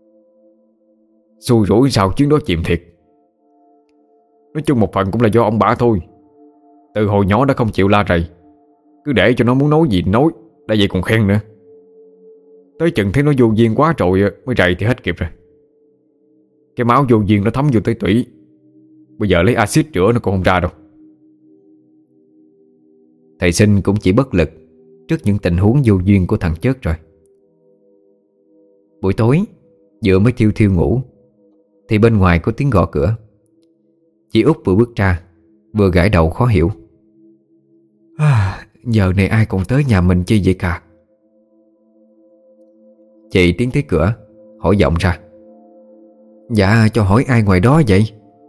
Xui rủi sao chuyến đó chìm thiệt. Nói chung một phần cũng là do ông bả thôi. Từ hồi nhỏ đã không chịu la rầy, cứ để cho nó muốn nói gì nói, đã vậy còn khen nữa. Tới chừng thấy nó vô duyên quá rồi mới rầy thì hết kịp rồi. Cái máu vô duyên nó thấm vô tới tủy, bây giờ lấy axit rửa nó còn không ra đâu.
Thầy Sinh cũng chỉ bất lực trước những tình huống vô duyên của thằng Chớt rồi. Buổi tối vừa mới thiêu thiêu ngủ thì bên ngoài có tiếng gõ cửa. Chị Út vừa bước ra vừa gãi đầu khó hiểu. À, giờ này ai còn tới nhà mình chi vậy cả? Chị tiến tới cửa hỏi giọng ra: Dạ cho hỏi ai ngoài đó vậy?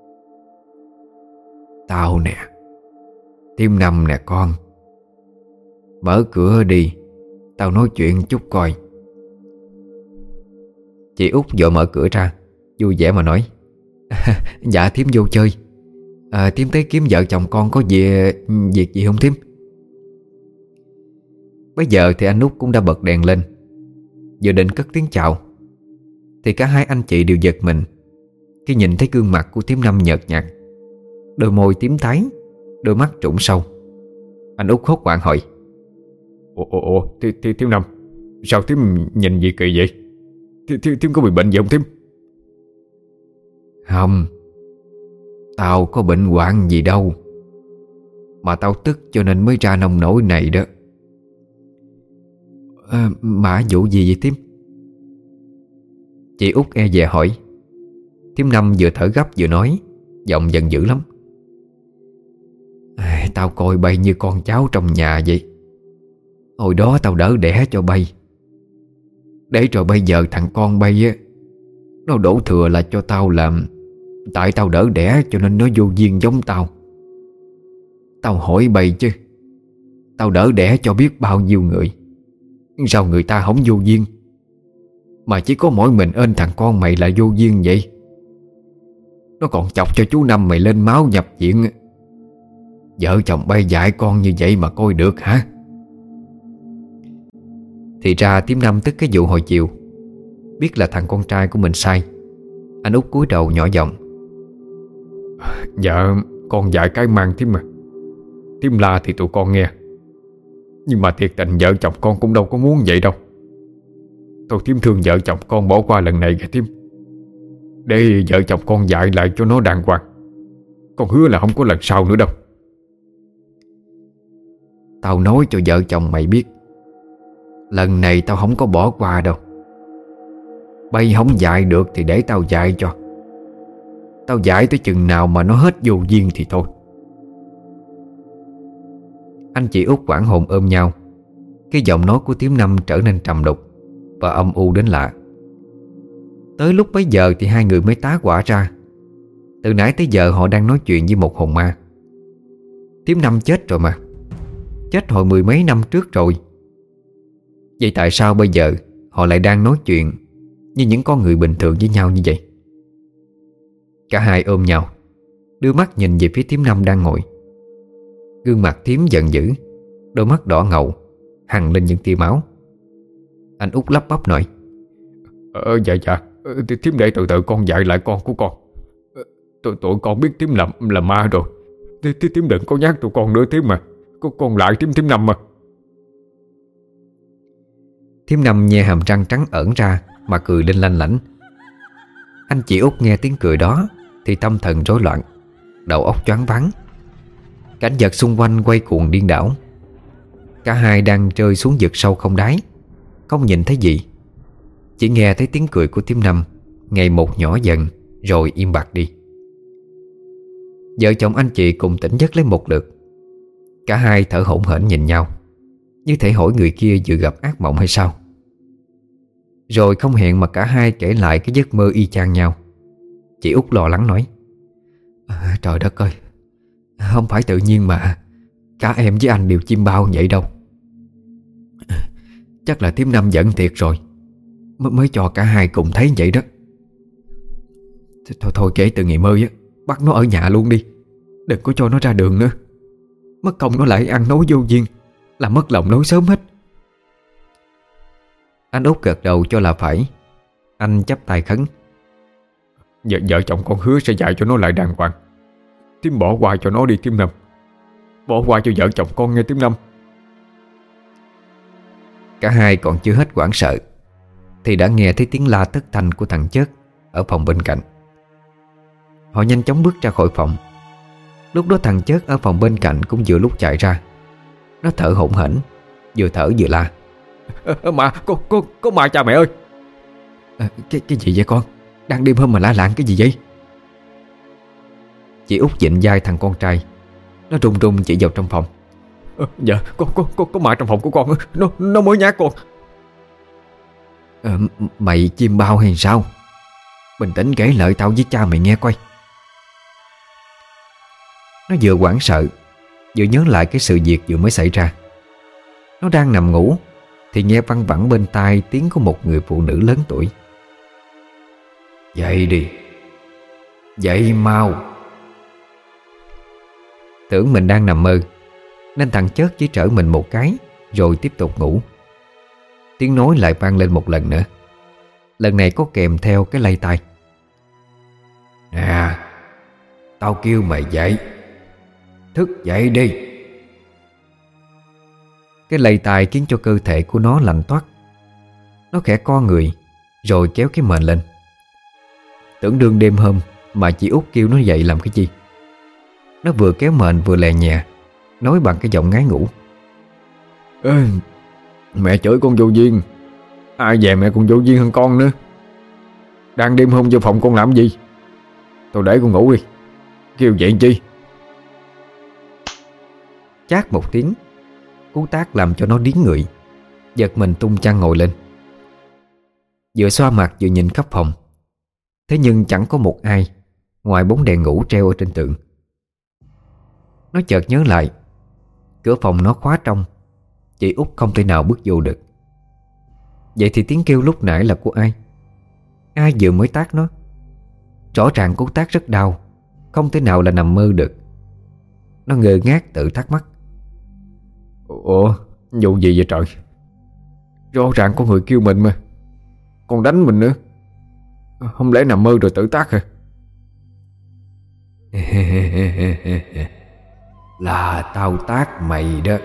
Tao nè, Tím Năm nè con. Mở cửa đi, tao nói chuyện chút coi. Chị Út vội mở cửa ra, vui vẻ mà nói: Dạ thím vô chơi. à, Thím tới kiếm vợ chồng con có gì, việc gì không thím? Bây giờ thì anh Út cũng đã bật đèn lên, vừa định cất tiếng chào thì cả hai anh chị đều giật mình khi nhìn thấy gương mặt của thím Năm nhợt nhạt, đôi môi tím tái, đôi mắt trũng sâu. Anh Út hốt hoảng hỏi:
Ồ, ồ, ồ, thím, thím, thím Năm, sao thím nhìn gì kỳ vậy? Thím, thím, thím có bị bệnh gì không thím?
Không, tao có bệnh hoạn gì đâu, mà tao tức cho nên mới ra nông nổi này đó. à, Mà vụ gì vậy thím? Chị Út e dè hỏi. Thím Năm vừa thở gấp vừa nói, giọng giận dữ lắm: à, Tao coi bay như con cháu trong nhà vậy. Hồi đó tao đỡ đẻ cho bay, để rồi bây giờ thằng con bay á, nó đổ thừa là cho tao làm. Tại tao đỡ đẻ cho nên nó vô duyên giống tao. Tao hỏi bay chứ, tao đỡ đẻ cho biết bao nhiêu người, sao người ta không vô duyên, mà chỉ có mỗi mình ên thằng con mày là vô duyên vậy? Nó còn chọc cho chú Năm mày lên máu nhập viện. Vợ chồng bay dạy con như vậy mà coi được hả? Thì ra thím Năm tức cái vụ hồi chiều, biết là thằng con trai của mình sai. Anh Út cúi đầu nhỏ giọng:
Dạ con dạy cái mang thím mà. Thím la thì tụi con nghe, nhưng mà thiệt tình vợ chồng con cũng đâu có muốn vậy đâu. Thôi thím thương vợ chồng con bỏ qua lần này kìa thím, để vợ chồng con dạy lại cho nó đàng hoàng. Con hứa là không có lần sau nữa đâu.
Tao nói cho vợ chồng mày biết, lần này tao không có bỏ qua đâu. Bay không dạy được thì để tao dạy cho. Tao dạy tới chừng nào mà nó hết vô duyên thì thôi. Anh chị Út hoảng hồn ôm nhau. Cái giọng nói của thím Năm trở nên trầm đục và âm u đến lạ. Tới lúc bấy giờ thì hai người mới tá hỏa ra. Từ nãy tới giờ họ đang nói chuyện với một hồn ma. Thím Năm chết rồi mà, chết hồi mười mấy năm trước rồi. Vậy tại sao bây giờ họ lại đang nói chuyện như những con người bình thường với nhau như vậy? Cả hai ôm nhau, đưa mắt nhìn về phía thím Năm đang ngồi. Gương mặt thím giận dữ, đôi mắt đỏ ngầu hằn lên những tia máu. Anh Út lắp bắp nói:
Ờ dạ dạ, thím để từ từ con dạy lại con của con. Tụi, tụi con biết thím là, là ma rồi. Thím đừng có nhắc tụi con nữa thím mà. Con, con lại thím thím Năm mà.
Thím Năm nhe hàm răng trắng ẩn ra mà cười lên lanh lảnh. Anh chị Út nghe tiếng cười đó thì tâm thần rối loạn, đầu óc choáng váng. Cảnh vật xung quanh quay cuồng điên đảo. Cả hai đang rơi xuống vực sâu không đáy, không nhìn thấy gì. Chỉ nghe thấy tiếng cười của thím Năm ngày một nhỏ dần rồi im bặt đi. Vợ chồng anh chị cùng tỉnh giấc lấy một lượt. Cả hai thở hổn hển nhìn nhau, như thể hỏi người kia vừa gặp ác mộng hay sao. Rồi không hẹn mà cả hai kể lại cái giấc mơ y chang nhau. Chị Út lo lắng nói: à, Trời đất ơi, không phải tự nhiên mà cả em với anh đều chim bao vậy đâu. Chắc là thím Năm giận thiệt rồi M mới cho cả hai cùng thấy vậy đó. Thôi thôi kể từ ngày mơ á, bắt nó ở nhà luôn đi, đừng có cho nó ra đường nữa. Mất công nó lại ăn nói vô duyên, làm mất lòng nói sớm hết. Anh Út gật đầu cho là phải. Anh chắp tay khấn:
Vợ, vợ chồng con hứa sẽ dạy cho nó lại đàng hoàng. Thím bỏ qua cho nó đi thím Năm. Bỏ qua cho vợ chồng con nghe thím Năm.
Cả hai còn chưa hết hoảng sợ thì đã nghe thấy tiếng la thất thanh của thằng Chớt ở phòng bên cạnh. Họ nhanh chóng bước ra khỏi phòng. Lúc đó thằng Chớt ở phòng bên cạnh cũng vừa lúc chạy ra. Nó thở hổn hển, vừa thở vừa la:
à, Mà, có, có, có ma cha mẹ ơi.
à, cái, cái gì vậy con? Đang đêm hôm mà la làng cái gì vậy? Chị Út vịn vai thằng con trai. Nó run run chỉ vào trong phòng.
à, Dạ, có, có, có, có ma trong phòng của con. Nó, nó mới nhát con.
à, Mày chim bao hay sao? Bình tĩnh kể lại tao với cha mày nghe coi. Nó vừa hoảng sợ, vừa nhớ lại cái sự việc vừa mới xảy ra. Nó đang nằm ngủ thì nghe văng vẳng bên tai tiếng của một người phụ nữ lớn tuổi: Dậy đi, dậy mau. Tưởng mình đang nằm mơ nên thằng Chớt chỉ trở mình một cái rồi tiếp tục ngủ. Tiếng nói lại vang lên một lần nữa. Lần này có kèm theo cái lay tai: Nè, tao kêu mày dậy, thức dậy đi. Cái lay tai khiến cho cơ thể của nó lạnh toát. Nó khẽ co người rồi kéo cái mền lên. Tưởng đương đêm hôm mà chị Út kêu nó dậy làm cái gì. Nó vừa kéo mền vừa lè nhẹ, nói bằng cái giọng ngái ngủ:
Ê, mẹ chửi con vô duyên. Ai về mẹ còn vô duyên hơn con nữa. Đang đêm hôm vô phòng con làm gì? Tôi để con ngủ đi, kêu dậy chi?
Chát một tiếng, cú tát làm cho nó điếng người, giật mình tung chăn ngồi lên. Vừa xoa mặt vừa nhìn khắp phòng. Thế nhưng chẳng có một ai ngoài bóng đèn ngủ treo ở trên tường. Nó chợt nhớ lại, cửa phòng nó khóa trong, chị Út không thể nào bước vô được. Vậy thì tiếng kêu lúc nãy là của ai? Ai vừa mới tát nó? Rõ ràng cú tát rất đau, không thể nào là nằm mơ được. Nó ngơ ngác tự thắc mắc:
Ủa, vụ gì vậy trời? Rõ ràng có người kêu mình mà, còn đánh mình nữa. Không lẽ nằm mơ rồi tự tát hả?
Là tao tát mày đó.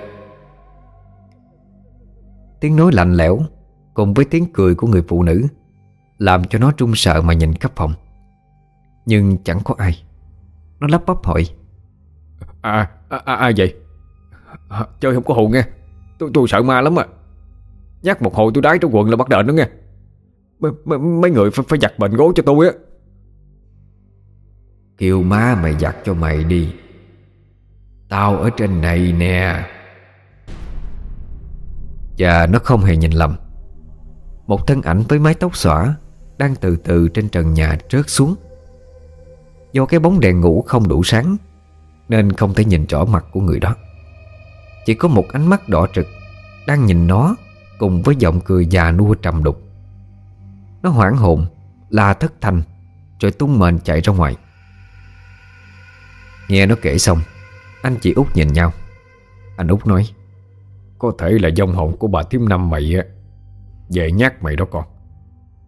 Tiếng nói lạnh lẽo cùng với tiếng cười của người phụ nữ làm cho nó run sợ mà nhìn khắp phòng. Nhưng chẳng có ai. Nó lắp bắp hỏi:
À, à, à, ai vậy? À, chơi không có hù nghe. Tôi tôi sợ ma lắm à. Nhắc một hồi tôi đái trong quần là bắt đền đó nghe. M mấy người phải, phải giặt bệnh gối cho tôi á.
Kêu má mày giặt cho mày đi, tao ở trên này nè. Và nó không hề nhìn lầm. Một thân ảnh với mái tóc xõa đang từ từ trên trần nhà rớt xuống. Do cái bóng đèn ngủ không đủ sáng nên không thể nhìn rõ mặt của người đó. Chỉ có một ánh mắt đỏ trực đang nhìn nó, cùng với giọng cười già nua trầm đục. Nó hoảng hồn, la thất thanh, rồi tung mền chạy ra ngoài. Nghe nó kể xong, anh chị Út nhìn nhau. Anh Út nói:
Có thể là vong hồn của bà thím Năm mày á, về nhát mày đó con.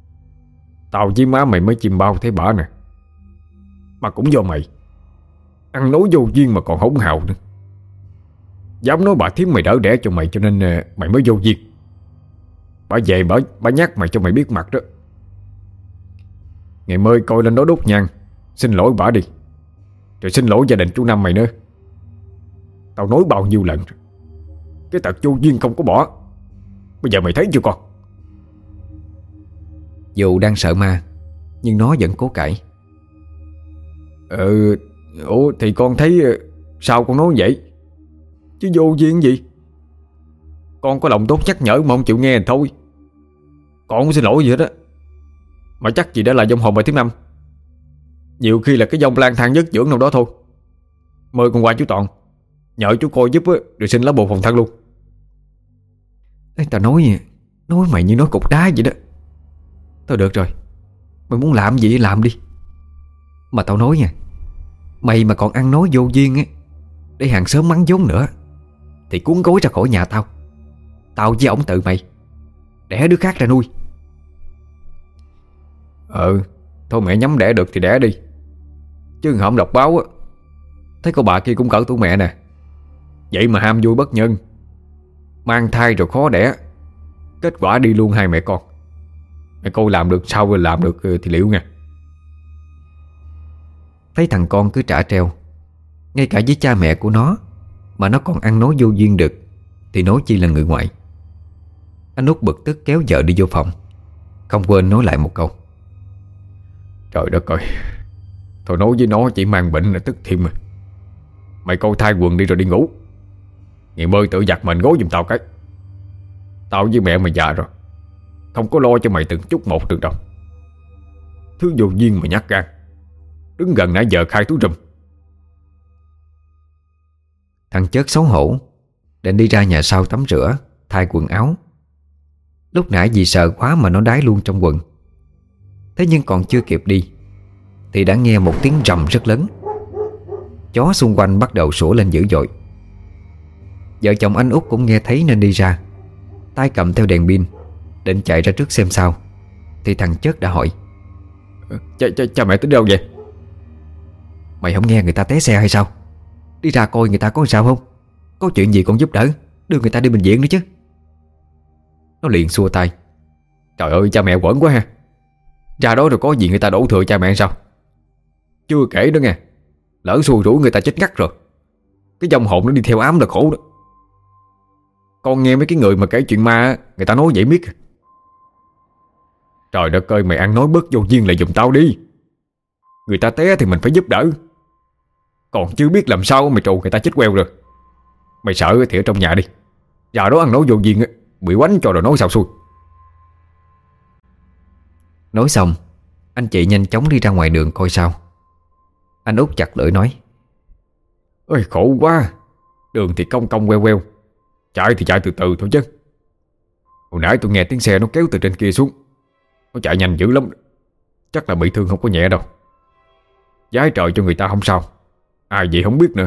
Tao với má mày mới chim bao thấy bả nè, mà cũng do mày. Ăn nói vô duyên mà còn hỗn hào nữa. Dám nói bà thím mày đỡ đẻ cho mày cho nên mày mới vô duyên. Bà về bà, bà nhắc mày cho mày biết mặt đó. Ngày mới coi lên đó đốt nhang xin lỗi bà đi, rồi xin lỗi gia đình chú Năm mày nữa. Tao nói bao nhiêu lần rồi, cái tật vô duyên không có bỏ. Bây giờ mày thấy chưa con?
Dù đang sợ ma, nhưng nó vẫn cố cãi.
Ừ, ủa thì con thấy sao con nói vậy? Chứ vô duyên gì? Con có lòng tốt nhắc nhở mà không chịu nghe thì thôi. Con không xin lỗi gì hết á. Mà chắc gì đã là vong hồn bà thím Năm. Nhiều khi là cái vong lang thang nhất dưỡng nào đó thôi. Mời con qua chú Toàn, nhờ chú coi giúp á, rồi xin lá bùa phòng thân luôn.
Ê, tao nói gì, nói mày như nói cục đá vậy đó. Thôi được rồi, mày muốn làm gì làm đi. Mà tao nói nha, mày mà còn ăn nói vô duyên á, để hàng xóm mắng vốn nữa, thì cuốn gối ra khỏi nhà tao. Tao với ổng tự mày đẻ đứa khác ra nuôi.
Ừ, thôi mẹ nhắm đẻ được thì đẻ đi. Chứ hổng đọc báo á, thấy cô bà kia cũng cỡ tuổi mẹ nè, vậy mà ham vui bất nhân, mang thai rồi khó đẻ, kết quả đi luôn hai mẹ con. Mẹ cô làm được sao rồi làm được thì liệu nha.
Thấy thằng con cứ trả treo, ngay cả với cha mẹ của nó mà nó còn ăn nói vô duyên được, thì nói chi là người ngoại. Anh Út bực tức kéo vợ đi vô phòng, không quên nói lại một câu:
Trời đất ơi, thôi nói với nó chỉ mang bệnh là tức thêm mà. Mày coi thay quần đi rồi đi ngủ. Ngày mơi tự giặt mình gối giùm tao cái. Tao với mẹ mày già rồi, không có lo cho mày từng chút một được đâu. Thứ vô duyên mà nhát gan, đứng gần nãy giờ khai túi rùm.
Thằng chớt xấu hổ định đi ra nhà sau tắm rửa, thay quần áo. Lúc nãy vì sợ quá mà nó đái luôn trong quần. Thế nhưng còn chưa kịp đi thì đã nghe một tiếng rầm rất lớn. Chó xung quanh bắt đầu sủa lên dữ dội. Vợ chồng anh Út cũng nghe thấy nên đi ra, tay cầm theo đèn pin định chạy ra trước xem sao, thì thằng chớt đã hỏi:
Cha, cha, cha mẹ tính đâu vậy?
Mày không nghe người ta té xe hay sao? Đi ra coi người ta có sao không? Có chuyện gì còn giúp đỡ, đưa người ta đi bệnh viện nữa chứ. Nó liền xua tay:
Trời ơi, cha mẹ quẩn quá ha. Ra đó rồi có gì người ta đổ thừa cha mẹ sao? Chưa kể đó nghe, lỡ xui rủi người ta chết ngắt rồi, cái vong hồn nó đi theo ám là khổ đó. Con nghe mấy cái người mà kể chuyện ma, người ta nói vậy biết. Trời đất ơi, mày ăn nói bớt vô duyên là giùm tao đi. Người ta té thì mình phải giúp đỡ, còn chưa biết làm sao mày trù người ta chết queo rồi. Mày sợ thì ở trong nhà đi, giờ đó ăn nói vô duyên bị quánh cho rồi nói sao xui.
Nói xong, anh chị nhanh chóng đi ra ngoài đường coi sao. Anh Út chặt lưỡi nói:
Ôi khổ quá, đường thì cong cong queo queo, chạy thì chạy từ từ thôi chứ. Hồi nãy tôi nghe tiếng xe nó kéo từ trên kia xuống, nó chạy nhanh dữ lắm, chắc là bị thương không có nhẹ đâu. Giái trời cho người ta không sao, ai vậy không biết nữa.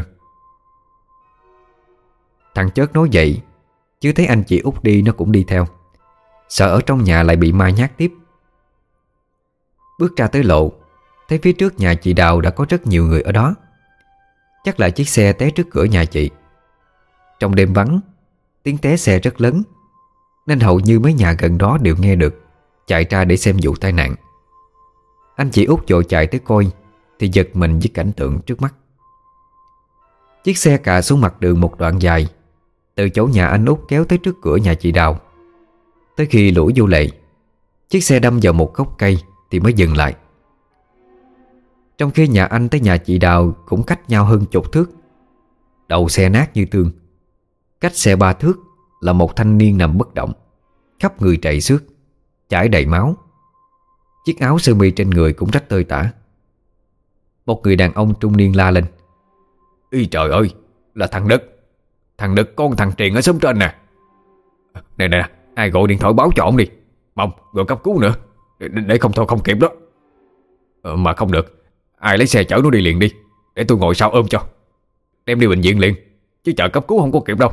Thằng chớt nói vậy, chứ thấy anh chị Út đi nó cũng đi theo, sợ ở trong nhà lại bị ma nhát tiếp. Bước ra tới lộ, thấy phía trước nhà chị Đào đã có rất nhiều người ở đó. Chắc là chiếc xe té trước cửa nhà chị. Trong đêm vắng, tiếng té xe rất lớn, nên hầu như mấy nhà gần đó đều nghe được, chạy ra để xem vụ tai nạn. Anh chị Út vội chạy tới coi thì giật mình với cảnh tượng trước mắt. Chiếc xe cà xuống mặt đường một đoạn dài, từ chỗ nhà anh Út kéo tới trước cửa nhà chị Đào. Tới khi lũi vô lệ, chiếc xe đâm vào một gốc cây thì mới dừng lại. Trong khi nhà anh tới nhà chị Đào cũng cách nhau hơn chục thước. Đầu xe nát như tương. Cách xe ba thước là một thanh niên nằm bất động, khắp người trầy xước, chảy đầy máu. Chiếc áo sơ mi trên người cũng rách tơi tả. Một người đàn ông trung niên la lên:
Ý trời ơi, là thằng Đức. Thằng Đức con thằng Triền ở xóm trên nè. Nè nè, ai gọi điện thoại báo cho ổng đi, mong gọi cấp cứu nữa, để, để không thôi không kịp đó. ờ, Mà không được, ai lấy xe chở nó đi liền đi, để tôi ngồi sau ôm cho, đem đi bệnh viện liền, chứ chờ cấp cứu không có kịp đâu.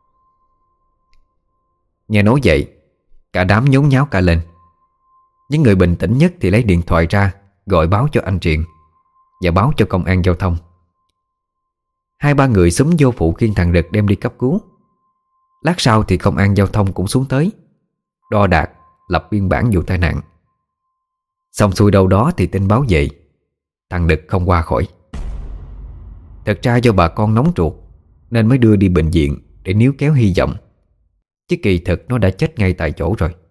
Nghe nói vậy, cả đám nhốn nháo cả lên. Những người bình tĩnh nhất thì lấy điện thoại ra gọi báo cho anh Triền và báo cho công an giao thông. Hai ba người xúm vô phụ khiêng thằng Đực đem đi cấp cứu. Lát sau thì công an giao thông cũng xuống tới, đo đạc, lập biên bản vụ tai nạn. Xong xuôi đâu đó thì tin báo về, thằng Đực không qua khỏi. Thật ra do bà con nóng ruột nên mới đưa đi bệnh viện để níu kéo hy vọng, chứ kỳ thực nó đã chết ngay tại chỗ rồi.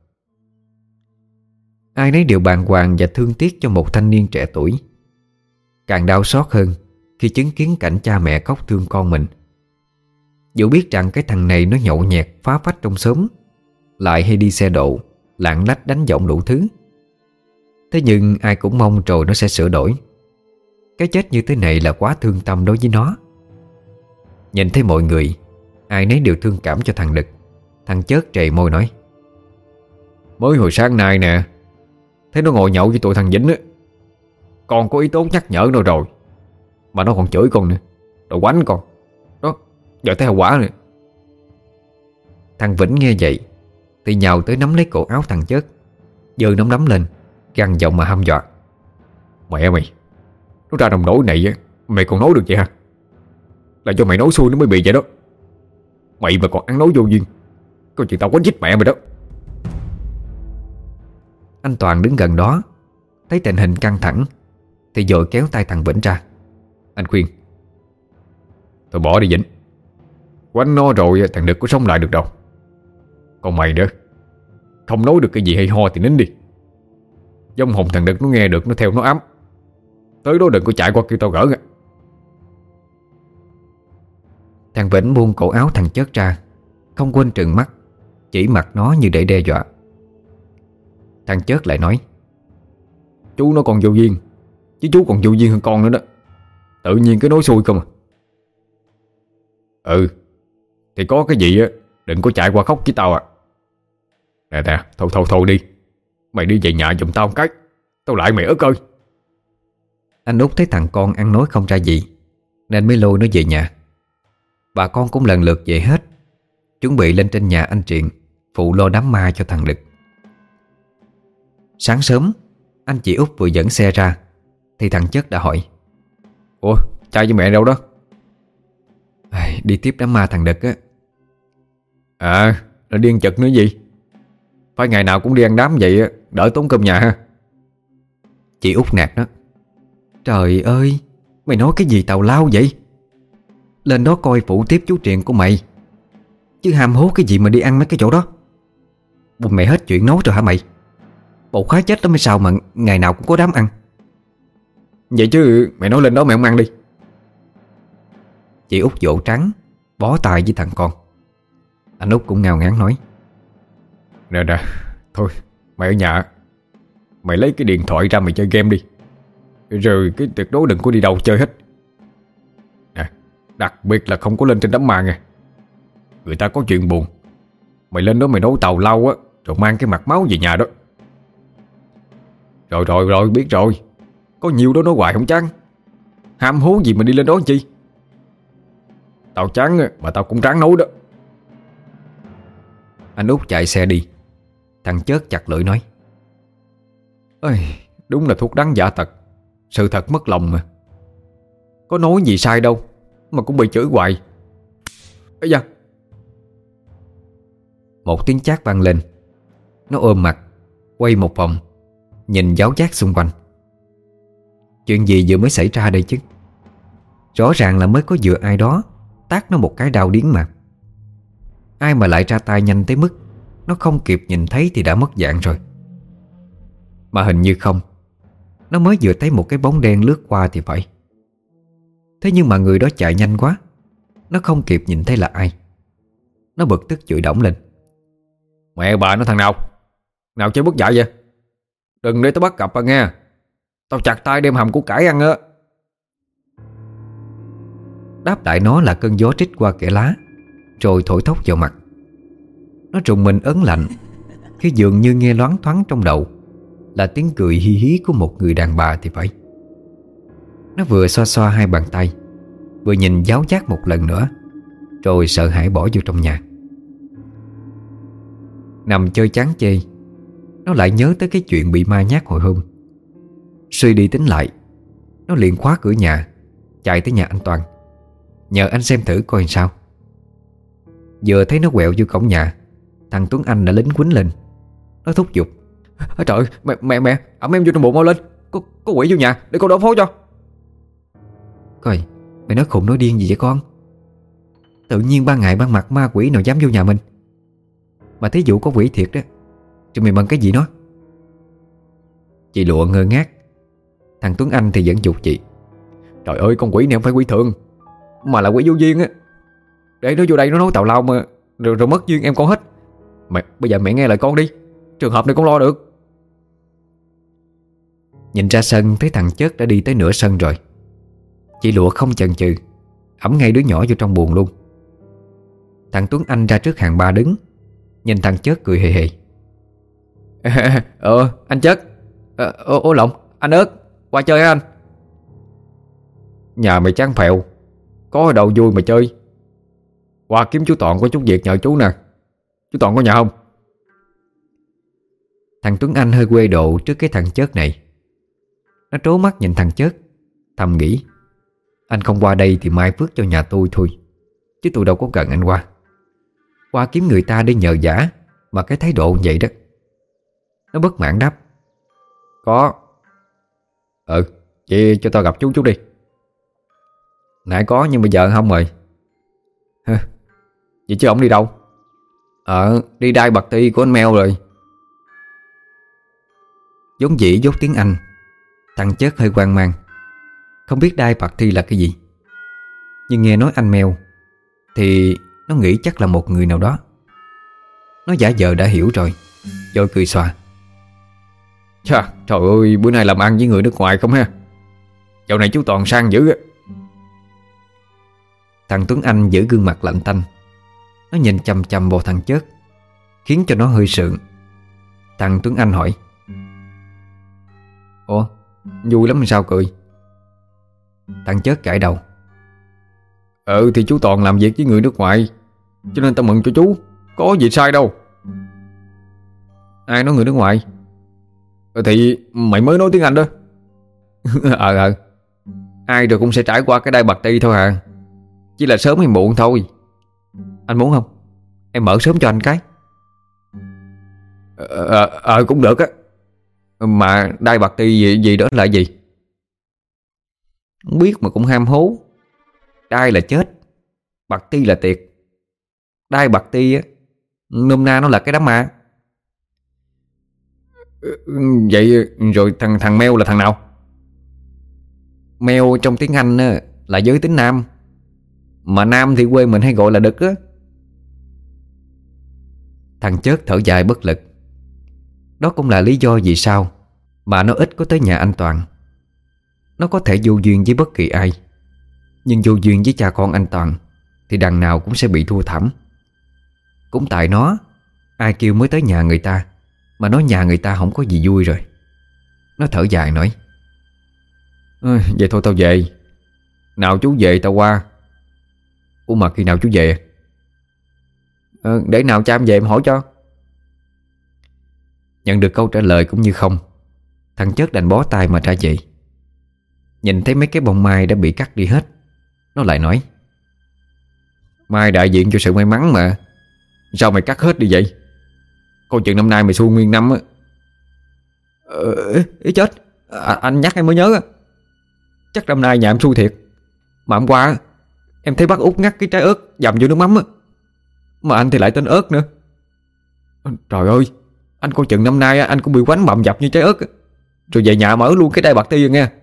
Ai nấy đều bàng hoàng và thương tiếc cho một thanh niên trẻ tuổi. Càng đau xót hơn khi chứng kiến cảnh cha mẹ khóc thương con mình. Dù biết rằng cái thằng này nó nhậu nhẹt phá phách trong xóm, lại hay đi xe độ, lạng lách đánh võng đủ thứ. Thế nhưng ai cũng mong rồi nó sẽ sửa đổi. Cái chết như thế này là quá thương tâm đối với nó. Nhìn thấy mọi người, ai nấy đều thương cảm cho thằng Đực. Thằng Chớt trề môi nói:
Mới hồi sáng nay nè, thấy nó ngồi nhậu với tụi thằng Vĩnh á, con có ý tốt nhắc nhở nó rồi mà nó còn chửi con nữa, rồi quánh con. Đó, giờ thấy hậu quả nữa.
Thằng Vĩnh nghe vậy thì nhào tới nắm lấy cổ áo thằng Chớt, giơ nắm đấm lên, gằn giọng mà hăm dọa:
Mẹ mày, nó ra đồng nỗi này á, mày còn nói được vậy hả? Là do mày nói xui nó mới bị vậy đó. Mày mà còn ăn nói vô duyên, coi chuyện tao quánh chết mẹ mày đó.
Anh Toàn đứng gần đó, thấy tình hình căng thẳng thì vội kéo tay thằng Vĩnh ra. Anh khuyên:
Thôi bỏ đi Vĩnh, quánh nó rồi thằng Đực có sống lại được đâu. Còn mày nữa, không nói được cái gì hay ho thì nín đi. Vong hồn thằng Đực nó nghe được, nó theo nó ám. Tới đó đừng có chạy qua kêu tao gỡ nha.
Thằng Vĩnh buông cổ áo thằng Chớt ra, không quên trừng mắt chỉ mặt nó như để đe dọa. Thằng Chớt lại nói:
Chú nó còn vô duyên, chứ chú còn vô duyên hơn con nữa đó. Tự nhiên cái nói xui không à. Ừ, thì có cái gì á, đừng có chạy qua khóc với tao à. Nè nè, thôi thôi thôi đi. Mày đi về nhà giùm tao một cái, tao lại mày ớt ơi.
Anh Út thấy thằng con ăn nói không ra gì nên mới lôi nó về nhà. Bà con cũng lần lượt về hết, chuẩn bị lên trên nhà anh Triện phụ lo đám ma cho thằng Đực. Sáng sớm, anh chị Út vừa dẫn xe ra thì thằng Chớt đã hỏi:
Ủa, cha với mẹ đâu đó?
À, đi tiếp đám ma thằng Đực á.
À, là đi ăn chật nữa gì? Phải ngày nào cũng đi ăn đám vậy á, đỡ tốn cơm nhà ha.
Chị Út nạt nó: Trời ơi, mày nói cái gì tào lao vậy? Lên đó coi phụ tiếp chú Triện của mày, chứ ham hố cái gì mà đi ăn mấy cái chỗ đó. Bùi mày hết chuyện nói rồi hả mày? Bộ khoái chết lắm hay sao mà ngày nào cũng có đám ăn?
Vậy chứ mày nói lên đó mày không ăn đi.
Chị Út vỗ trắng, bó tay với thằng con. Anh Út cũng ngao ngán nói:
Nè nè, thôi mày ở nhà, mày lấy cái điện thoại ra mày chơi game đi. Rồi cái tuyệt đối đừng có đi đâu chơi hết. Nè, đặc biệt là không có lên trên đám ma nha. Người ta có chuyện buồn, mày lên đó mày nấu tàu lau á, rồi mang cái mặt máu về nhà đó. Rồi rồi rồi, biết rồi. Có nhiều đó nói hoài không chán. Ham hố gì mà đi lên đó chi. Tao chán mà tao cũng ráng nấu đó.
Anh Út chạy xe đi. Thằng Chớt chặt lưỡi nói:
Ơi, đúng là thuốc đắng giả tật, sự thật mất lòng mà. Có nói gì sai đâu mà cũng bị chửi hoài. Ây da.
Một tiếng chát vang lên. Nó ôm mặt, quay một vòng, nhìn giáo giác xung quanh. Chuyện gì vừa mới xảy ra đây chứ? Rõ ràng là mới có vừa ai đó tát nó một cái đau điếng mà. Ai mà lại ra tay nhanh tới mức nó không kịp nhìn thấy thì đã mất dạng rồi. Mà hình như không, nó mới vừa thấy một cái bóng đen lướt qua thì phải. Thế nhưng mà người đó chạy nhanh quá, nó không kịp nhìn thấy là ai. Nó bực tức chửi đổng lên:
Mẹ bà nó thằng nào Nào chơi bất dạy vậy? Đừng để tao bắt gặp à nghe. Tao chặt tay đem hầm củ cải ăn á.
Đáp lại nó là cơn gió trích qua kẽ lá, rồi thổi thốc vào mặt. Nó trùng mình ớn lạnh khi dường như nghe loáng thoáng trong đầu là tiếng cười hi hí của một người đàn bà thì phải. Nó vừa xoa xoa hai bàn tay, vừa nhìn giáo giác một lần nữa, rồi sợ hãi bỏ vô trong nhà. Nằm chơi chán chê, nó lại nhớ tới cái chuyện bị ma nhát hồi hôm. Suy đi tính lại, nó liền khóa cửa nhà, chạy tới nhà anh Toàn. nhờ anh xem thử coi sao. Vừa thấy nó quẹo vô cổng nhà, thằng Tuấn Anh đã lính quýnh lên. Nó thúc giục:
À, trời ơi, mẹ mẹ mẹ ẵm em vô trong bụng mau lên. Có, có quỷ vô nhà để con đỡ phố cho.
Coi, mày nói khùng nói điên gì vậy con? Tự nhiên ban ngày ban mặt ma quỷ nào dám vô nhà mình. Mà thí dụ có quỷ thiệt đó thì mày bằng cái gì nó? Chị Lụa ngơ ngác. Thằng Tuấn Anh thì vẫn giục chị:
Trời ơi, con quỷ này không phải quỷ thường, mà là quỷ vô duyên á. Để nó vô đây nó nói tào lao mà Rồi, rồi mất duyên em con hết. Mẹ, bây giờ mẹ nghe lời con đi. Trường hợp này con lo được.
Nhìn ra sân thấy thằng Chớt đã đi tới nửa sân rồi. Chị Lụa không chần chừ, ẵm ngay đứa nhỏ vô trong buồng luôn. Thằng Tuấn Anh ra trước hàng ba đứng, nhìn thằng Chớt cười hề hề:
Ờ anh Chớt, ờ, ô, ô Lộng, anh Ớt, qua chơi hả anh? Nhà mày chán phèo, có ở đâu vui mà chơi. Qua kiếm chú Toàn có chút việc nhờ chú nè. Chú Toàn có nhà không?
Thằng Tuấn Anh hơi quê độ trước cái thằng Chớt này. Nó trố mắt nhìn thằng Chớt, thầm nghĩ: anh không qua đây thì mai phước cho nhà tôi thôi, chứ tôi đâu có cần anh qua. Qua kiếm người ta để nhờ vả mà cái thái độ vậy đó. Nó bất mãn đáp:
Có. Ừ, vậy cho tao gặp chú chút đi. Nãy có nhưng bây giờ không rồi. Hả? Vậy chứ ổng đi đâu? Ờ, đi đai bạc ti của anh Mèo rồi.
Vốn dĩ dốt tiếng Anh, thằng Chớt hơi hoang mang, không biết đai bạc thi là cái gì. Nhưng nghe nói anh Mèo thì nó nghĩ chắc là một người nào đó. Nó giả vờ đã hiểu rồi, rồi cười xòa:
Chà, trời ơi, bữa nay làm ăn với người nước ngoài không ha? Dạo này chú Toàn sang dữ á.
Thằng Tuấn Anh giữ gương mặt lạnh tanh. Nó nhìn chằm chằm vào thằng Chớt, khiến cho nó hơi sượng. Thằng Tuấn Anh hỏi:
Ủa, vui lắm sao cười?
Thằng Chớt gãi đầu:
Ừ thì chú Toàn làm việc với người nước ngoài, cho nên tao mừng cho chú. Có gì sai đâu. Ai nói người nước ngoài? Ừ, thì mày mới nói tiếng Anh đó. Ờ ờ Ai rồi cũng sẽ trải qua cái đai bạc ti thôi à. Chỉ là sớm hay muộn thôi.
Anh muốn không? Em mở sớm cho anh cái.
Ờ, ờ, ờ cũng được á. Mà đai bạc ti gì, gì đó là gì?
Không biết mà cũng ham hố. Đai là chết, bạc ti là tiệt. Đai bạc ti á, nôm na nó là cái đám ma.
Vậy rồi thằng thằng Mèo là thằng nào?
Mèo trong tiếng Anh á, là giới tính nam. Mà nam thì quê mình hay gọi là đực á. Thằng Chớt thở dài bất lực. Đó cũng là lý do vì sao mà nó ít có tới nhà anh Toàn. Nó có thể vô duyên với bất kỳ ai, nhưng vô duyên với cha con anh Toàn thì đằng nào cũng sẽ bị thua thảm. Cũng tại nó, ai kêu mới tới nhà người ta mà nói nhà người ta không có gì vui rồi. Nó thở dài nói:
à, vậy thôi tao về. Nào chú về tao qua. Ủa mà khi nào chú về?
à, Để nào cha em về em hỏi cho. Nhận được câu trả lời cũng như không, thằng Chớt đành bó tay mà ra về. Nhìn thấy mấy cái bông mai đã bị cắt đi hết, nó lại nói:
Mai đại diện cho sự may mắn mà. Sao mày cắt hết đi vậy? Coi chừng năm nay mày xui nguyên năm á.
Ờ, ý chết à, anh nhắc em mới nhớ. Chắc năm nay nhà em xui thiệt. Mà hôm qua em thấy bác Út ngắt cái trái ớt dầm vô nước mắm á. Mà anh thì lại tên ớt nữa.
Trời ơi, anh coi chừng năm nay anh cũng bị quánh bầm dập như trái ớt. Rồi về nhà mở luôn cái đai bạc ti rồi nghe.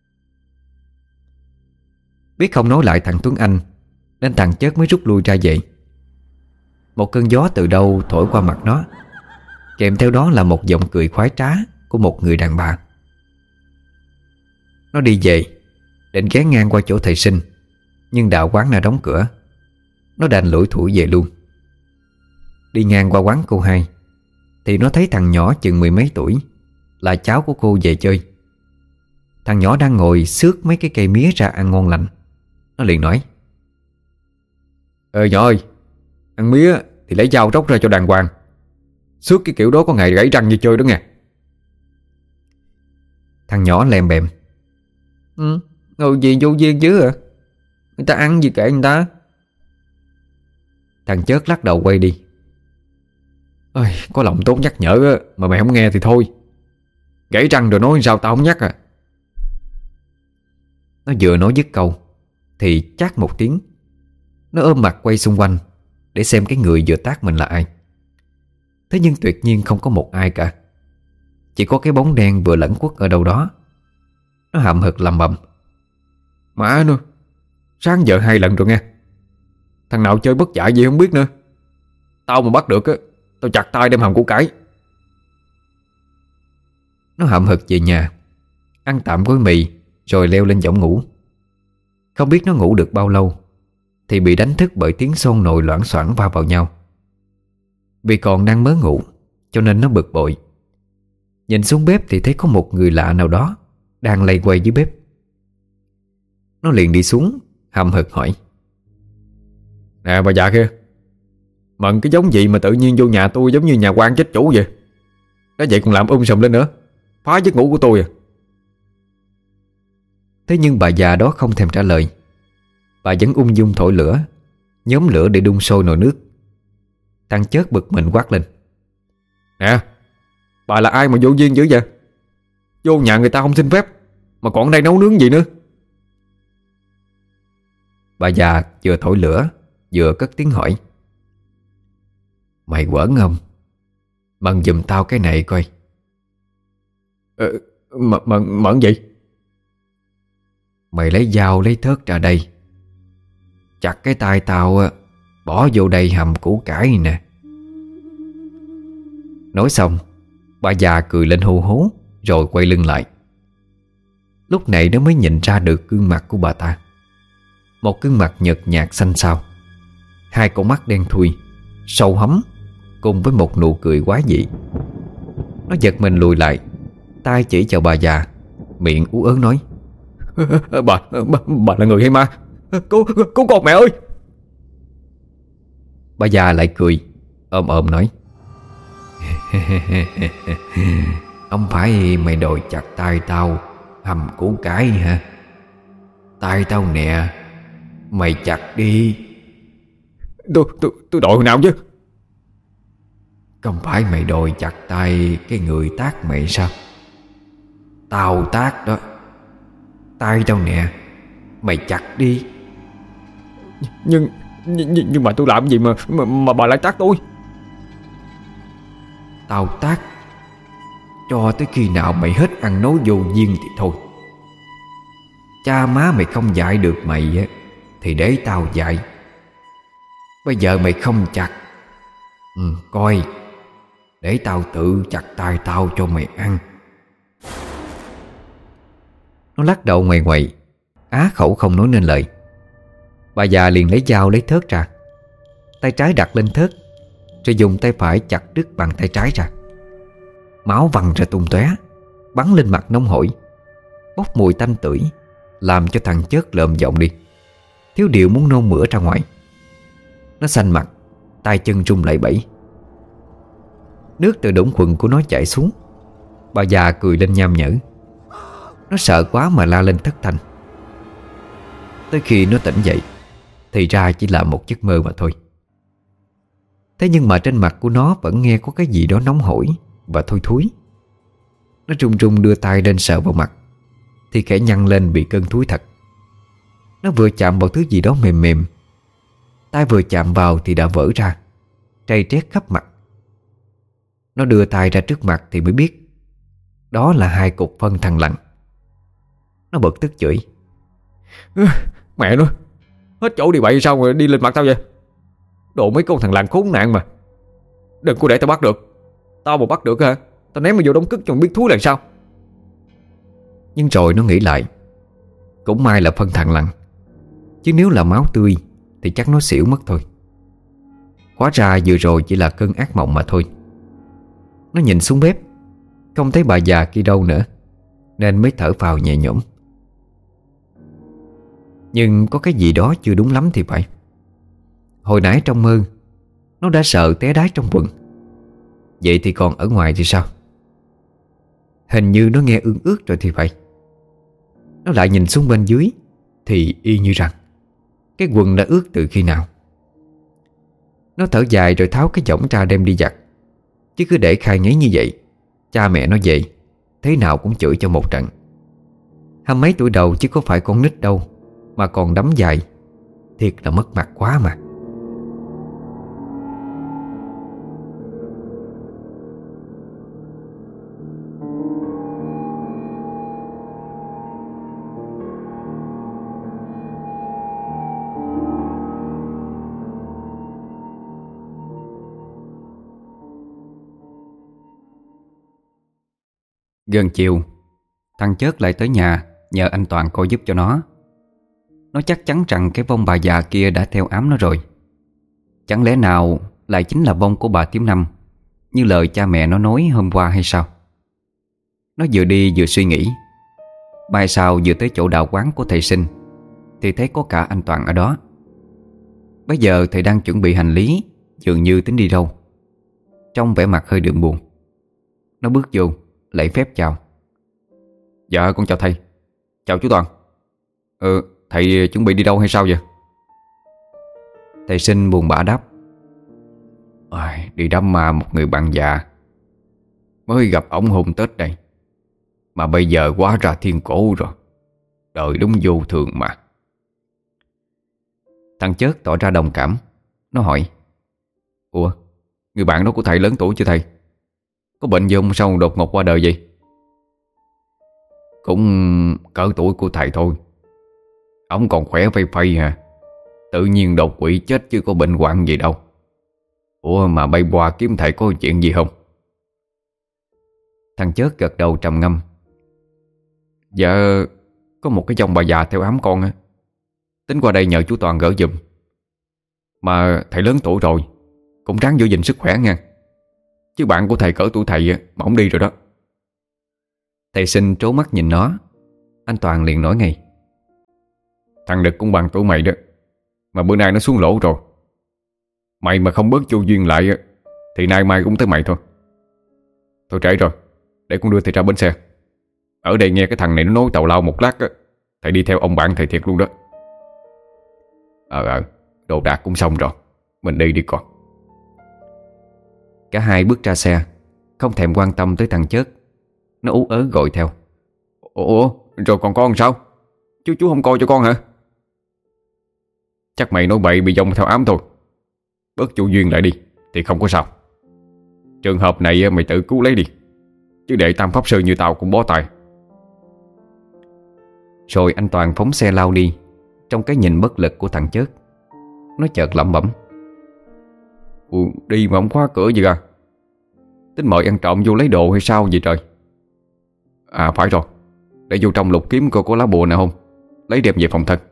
Biết không nói lại thằng Tuấn Anh, nên thằng Chớt mới rút lui ra về. Một cơn gió từ đâu thổi qua mặt nó, kèm theo đó là một giọng cười khoái trá của một người đàn bà. Nó đi về, định ghé ngang qua chỗ thầy Sinh, nhưng đạo quán đã đóng cửa. Nó đành lủi thủi về luôn. Đi ngang qua quán cô hai thì nó thấy thằng nhỏ chừng mười mấy tuổi, là cháu của cô về chơi. Thằng nhỏ đang ngồi xước mấy cái cây mía ra ăn ngon lành. Nó liền nói:
Ờ nhỏ ơi, ăn mía thì lấy dao róc ra cho đàng hoàng. Xước cái kiểu đó có ngày gãy răng như chơi đó nghe.
Thằng nhỏ lèm bèm:
Ừ, ngồi gì vô duyên chứ à? Người ta ăn gì kệ người ta.
Thằng chớt lắc đầu quay đi.
Ơi, có lòng tốt nhắc nhở mà mày không nghe thì thôi. Gãy răng rồi nói sao tao không nhắc à.
Nó vừa nói dứt câu thì chát một tiếng, nó ôm mặt quay xung quanh để xem cái người vừa tát mình là ai. Thế nhưng tuyệt nhiên không có một ai cả. Chỉ có cái bóng đen vừa lẩn khuất ở đâu đó. Nó hậm hực lầm bầm:
Má nó, sáng giờ hai lần rồi nghe. Thằng nào chơi bất dạy gì không biết nữa. Tao mà bắt được á, tao chặt tay đem hầm củ cải.
Nó hậm hực về nhà, ăn tạm gói mì rồi leo lên võng ngủ. Không biết nó ngủ được bao lâu thì bị đánh thức bởi tiếng xôn nồi loảng xoảng va vào nhau. Vì còn đang mới ngủ cho nên nó bực bội. Nhìn xuống bếp thì thấy có một người lạ nào đó đang lay quay dưới bếp. Nó liền đi xuống hậm hực hỏi:
Nè bà già kia, mận cái giống gì mà tự nhiên vô nhà tôi giống như nhà quan chết chủ vậy? Đã vậy còn làm um sùm lên nữa, phá giấc ngủ của tôi à.
Thế nhưng bà già đó không thèm trả lời. Bà vẫn ung dung thổi lửa, nhóm lửa để đun sôi nồi nước. Thằng chớt bực mình quát lên:
Nè, bà là ai mà vô duyên dữ vậy? Vô nhà người ta không xin phép mà còn ở đây nấu nướng gì nữa?
Bà già vừa thổi lửa vừa cất tiếng hỏi: Mày quẩn không? Mận giùm tao cái này coi.
Ờ, mận, mận, mận gì?
Mày lấy dao lấy thớt ra đây, chặt cái tay tao, bỏ vô đây hầm củ cải nè. Nói xong, bà già cười lên hô hố rồi quay lưng lại. Lúc này nó mới nhìn ra được gương mặt của bà ta. Một gương mặt nhợt nhạt xanh xao, hai con mắt đen thui, sâu hắm, cùng với một nụ cười quái dị. Nó giật mình lùi lại, tay chỉ vào bà già, miệng ú ớ nói:
bà, bà, bà là người hay ma? Cứu, cứu con mẹ ơi!
Bà già lại cười, ôm ôm nói: Không phải mày đòi chặt tay tao hầm củ cải hả? Tay tao nè, mày chặt đi.
Tôi, tôi, tôi đòi hồi nào chứ?
Không phải mày đòi chặt tay cái người tát mày sao? Tao tát đó. Tay tao nè, mày chặt đi.
Nhưng Nhưng, nhưng mà tôi làm gì mà, mà Mà bà lại tát tôi?
Tao tát cho tới khi nào mày hết ăn nói vô duyên thì thôi. Cha má mày không dạy được mày á thì để tao dạy. Bây giờ mày không chặt, ừ, coi, để tao tự chặt tay tao cho mày ăn. Nó lắc đầu ngoầy ngoậy, á khẩu không nói nên lời. Bà già liền lấy dao lấy thớt ra, tay trái đặt lên thớt, rồi dùng tay phải chặt đứt bằng tay trái ra. Máu văng ra tung tóe, bắn lên mặt nóng hổi, bốc mùi tanh tưởi, làm cho thằng chớt lợm giọng đi, thiếu điều muốn nôn mửa ra ngoài. Nó xanh mặt, tay chân run lẩy bẩy. Nước từ đũng quần của nó chảy xuống. Bà già cười lên nham nhở. Nó sợ quá mà la lên thất thanh. Tới khi nó tỉnh dậy thì ra chỉ là một giấc mơ mà thôi. Thế nhưng mà trên mặt của nó vẫn nghe có cái gì đó nóng hổi và thui thúi. Nó run run đưa tay lên sờ vào mặt thì khẽ nhăn lên bị cơn thúi thật. Nó vừa chạm vào thứ gì đó mềm mềm, tay vừa chạm vào thì đã vỡ ra, trầy trét khắp mặt. Nó đưa tay ra trước mặt thì mới biết đó là hai cục phân thằng lằn. Nó bực tức chửi:
Mẹ nó, hết chỗ đi bậy sao mà đi lên mặt tao vậy? Đồ mấy con thằng lằn khốn nạn mà. Đừng có để tao bắt được. Tao mà bắt được hả, tao ném mày vô đống cất cho mày biết thúi là sao.
Nhưng rồi nó nghĩ lại, cũng may là phân thằng lằn, chứ nếu là máu tươi thì chắc nó xỉu mất thôi. Hóa ra vừa rồi chỉ là cơn ác mộng mà thôi. Nó nhìn xuống bếp, không thấy bà già kia đâu nữa, nên mới thở phào nhẹ nhõm. Nhưng có cái gì đó chưa đúng lắm thì phải. Hồi nãy trong mơ nó đã sợ té đái trong quần, vậy thì còn ở ngoài thì sao? Hình như nó nghe ương ước rồi thì phải. Nó lại nhìn xuống bên dưới thì y như rằng Cái quần đã ướt từ khi nào. Nó thở dài rồi tháo cái giỏng ra đem đi giặt. Chứ cứ để khai nháy như vậy, cha mẹ nó về thế nào cũng chửi cho một trận. Hai mấy tuổi đầu chứ có phải con nít đâu mà còn đấm dài. Thiệt là mất mặt quá mà. Gần chiều, thằng Chớt lại tới nhà nhờ anh Toàn coi giúp cho nó. Nó chắc chắn rằng cái vong bà già kia đã theo ám nó rồi. Chẳng lẽ nào lại chính là vong của bà Tím Năm, như lời cha mẹ nó nói hôm qua hay sao? Nó vừa đi vừa suy nghĩ. Mai sau vừa tới chỗ đạo quán của thầy Sinh thì thấy có cả anh Toàn ở đó. Bây giờ thầy đang chuẩn bị hành lý, dường như tính đi đâu. Trong vẻ mặt hơi đượm buồn, nó bước vô lạy phép chào.
Dạ con chào thầy. Chào chú Toàn. Ừ, thầy chuẩn bị đi đâu hay sao vậy?
Thầy Sinh buồn bã đáp.
À, đi đám ma một người bạn già. Mới gặp ổng hôm Tết đây, mà bây giờ quá ra thiên cổ rồi. Đời đúng vô thường mà.
Thằng Chớt tỏ ra đồng cảm. Nó hỏi:
Ủa, người bạn đó của thầy lớn tuổi chưa thầy? Có bệnh gì không sao đột ngột qua đời vậy? Cũng cỡ tuổi của thầy thôi. Ông còn khỏe phây phây hả? Tự nhiên đột quỵ chết chứ có bệnh hoạn gì đâu. Ủa mà bay qua kiếm thầy có chuyện gì không?
Thằng Chớt gật đầu trầm ngâm.
Dạ, có một cái dòng bà già theo ám con á. Tính qua đây nhờ chú Toàn gỡ giùm. Mà thầy lớn tuổi rồi, cũng ráng giữ gìn sức khỏe nha. Chứ bạn của thầy cỡ tuổi thầy mà ổng đi rồi đó.
Thầy Sinh trố mắt nhìn nó. Anh Toàn liền nói ngay:
Thằng Đực cũng bằng tuổi mày đó, mà bữa nay nó xuống lỗ rồi. Mày mà không bớt chu duyên lại thì nay mai cũng tới mày thôi. Thôi trễ rồi, để con đưa thầy ra bến xe. Ở đây nghe cái thằng này nó nói tào lao một lát á, thầy đi theo ông bạn thầy thiệt luôn đó. Ờ ờ, đồ đạc cũng xong rồi, mình đi đi con.
Cả hai bước ra xe, không thèm quan tâm tới thằng Chớt. Nó ú ớ gọi theo:
Ủa, rồi còn con sao? Chú chú không coi cho con hả? Chắc mày nói bậy bị dông theo ám thôi. Bớt chủ duyên lại đi thì không có sao. Trường hợp này mày tự cứu lấy đi, chứ để tam pháp sư như tao cũng bó tay.
Rồi anh Toàn phóng xe lao đi, trong cái nhìn bất lực của thằng Chớt. Nó chợt lẩm bẩm:
Ủa, đi mà không khóa cửa gì à? Tính mời ăn trộm vô lấy đồ hay sao vậy trời? À phải rồi, để vô trong lục kiếm coi có lá bùa nào không, lấy đem về phòng thân.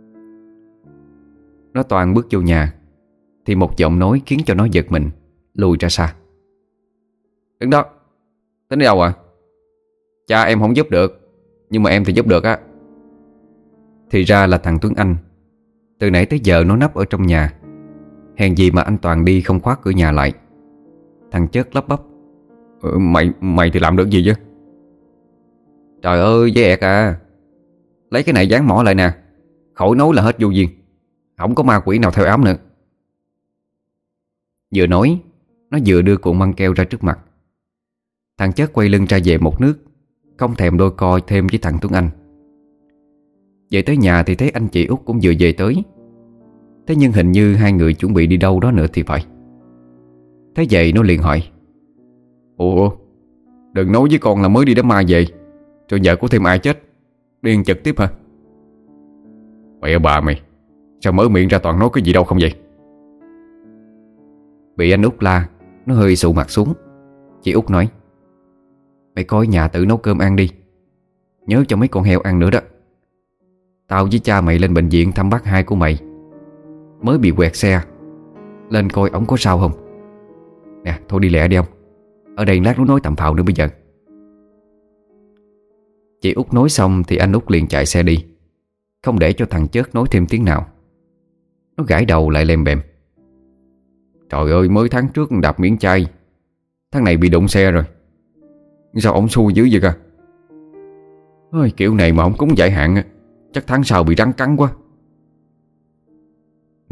Nó Toàn bước vô nhà thì một giọng nói khiến cho nó giật mình, lùi ra xa.
Đứng đó, tính đi đâu à? Cha em không giúp được, nhưng mà em thì giúp được á.
Thì ra là thằng Tuấn Anh. Từ nãy tới giờ nó nấp ở trong nhà. Hèn gì mà anh Toàn đi không khóa cửa nhà lại. Thằng Chớt lắp bắp:
ừ, Mày mày thì làm được gì chứ?
Trời ơi dễ ẹc à. Lấy cái này dán mỏ lại nè, khỏi nói là hết vô duyên. Không có ma quỷ nào theo ám nữa. Vừa nói, nó vừa đưa cuộn băng keo ra trước mặt. Thằng Chớt quay lưng ra về một nước, không thèm đôi co thêm với thằng Tuấn Anh. Về tới nhà thì thấy anh chị Út cũng vừa về tới. Thế nhưng hình như hai người chuẩn bị đi đâu đó nữa thì phải. Thế vậy nó liền hỏi:
Ủa, đừng nói với con là mới đi đám ma về rồi vợ có thêm ai chết, điên trực tiếp hả? Mẹ bà mày, sao mở miệng ra toàn nói cái gì đâu không vậy?
Bị anh Út la, nó hơi sụ mặt xuống. Chị Út nói: Mày coi nhà tự nấu cơm ăn đi, nhớ cho mấy con heo ăn nữa đó. Tao với cha mày lên bệnh viện thăm bác hai của mày, mới bị quẹt xe, lên coi ổng có sao không. Nè thôi đi lẹ đi ông, ở đây lát nó nói tầm phào nữa bây giờ. Chị Út nói xong thì anh Út liền chạy xe đi, không để cho thằng Chớt nói thêm tiếng nào. Nó gãi đầu lại lem bềm:
Trời ơi, mới tháng trước đạp miếng chai, tháng này bị đụng xe rồi. Sao ổng xui dữ vậy kìa? Ôi, kiểu này mà ổng cúng giải hạn chắc tháng sau bị rắn cắn quá.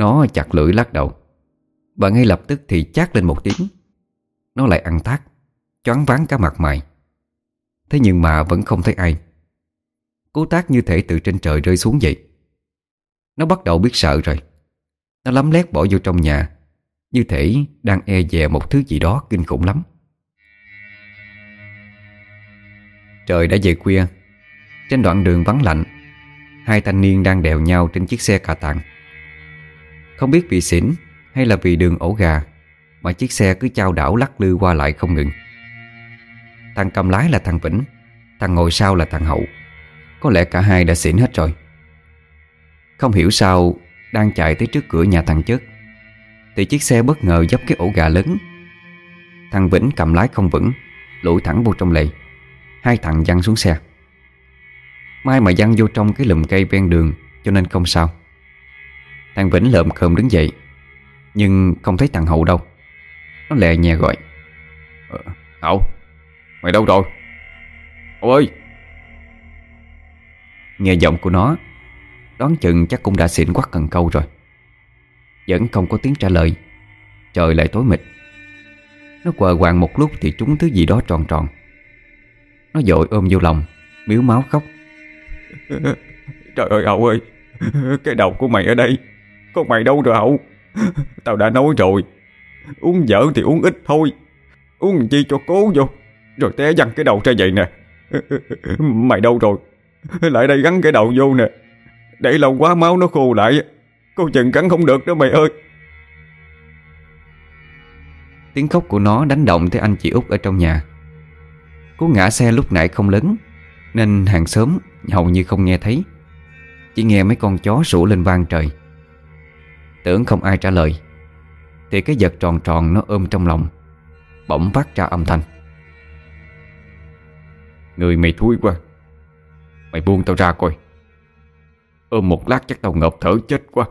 Nó chặt lưỡi lắc đầu, và ngay lập tức thì chát lên một tiếng. Nó lại ăn tát, choáng váng cả mặt mày. Thế nhưng mà vẫn không thấy ai. Cú tát như thể từ trên trời rơi xuống vậy. Nó bắt đầu biết sợ rồi. Nó lấm lét bỏ vô trong nhà, như thể đang e dè một thứ gì đó kinh khủng lắm. Trời đã về khuya. Trên đoạn đường vắng lạnh, hai thanh niên đang đèo nhau trên chiếc xe cà tàng. Không biết vì xỉn hay là vì đường ổ gà mà chiếc xe cứ chao đảo lắc lư qua lại không ngừng. Thằng cầm lái là thằng Vĩnh, thằng ngồi sau là thằng Hậu. Có lẽ cả hai đã xỉn hết rồi. Không hiểu sao đang chạy tới trước cửa nhà thằng Chớt thì chiếc xe bất ngờ dấp cái ổ gà lớn. Thằng Vĩnh cầm lái không vững, lủi thẳng vô trong lề. Hai thằng văng xuống xe. May mà văng vô trong cái lùm cây ven đường cho nên không sao. Thằng Vĩnh lợm khờm đứng dậy, nhưng không thấy thằng Hậu đâu. Nó lè nhẹ gọi:
ờ, Hậu, mày đâu rồi? Hậu ơi!
Nghe giọng của nó, đoán chừng chắc cũng đã xỉn quắc cần câu rồi. Vẫn không có tiếng trả lời. Trời lại tối mịt. Nó quờ quàng một lúc thì trúng thứ gì đó tròn tròn. Nó vội ôm vô lòng, miếu máu khóc:
Trời ơi Hậu ơi, cái đầu của mày ở đây. Con mày đâu rồi Hậu? Tao đã nói rồi, uống dở thì uống ít thôi, uống chi cho cố vô, rồi té văng cái đầu ra vậy nè. Mày đâu rồi? Lại đây gắn cái đầu vô nè. Để lâu quá máu nó khô lại, cô chừng cắn không được đó mày ơi.
Tiếng khóc của nó đánh động tới anh chị Út ở trong nhà. Cú ngã xe lúc nãy không lớn nên hàng xóm hầu như không nghe thấy. Chỉ nghe mấy con chó sủa lên vang trời. Tưởng không ai trả lời thì cái vật tròn tròn nó ôm trong lòng bỗng phát ra âm thanh:
Người mày thúi quá, mày buông tao ra coi. Ôm một lát chắc tao ngộp thở chết quá.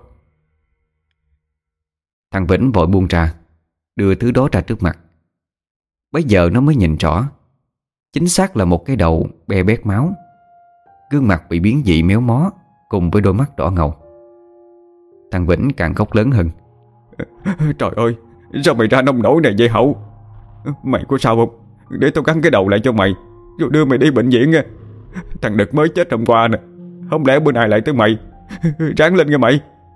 Thằng Vĩnh vội buông ra, đưa thứ đó ra trước mặt. Bấy giờ nó mới nhìn rõ. Chính xác là một cái đầu be bét máu, gương mặt bị biến dị méo mó, cùng với đôi mắt đỏ ngầu. Thằng Vĩnh càng khóc lớn hơn:
Trời ơi, sao mày ra nông nổi này vậy Hậu? Mày có sao không? Để tao gắn cái đầu lại cho mày, rồi đưa mày đi bệnh viện nha. Thằng Đực mới chết hôm qua nè, không lẽ bữa nay lại tới mày? Ráng lên nha mày.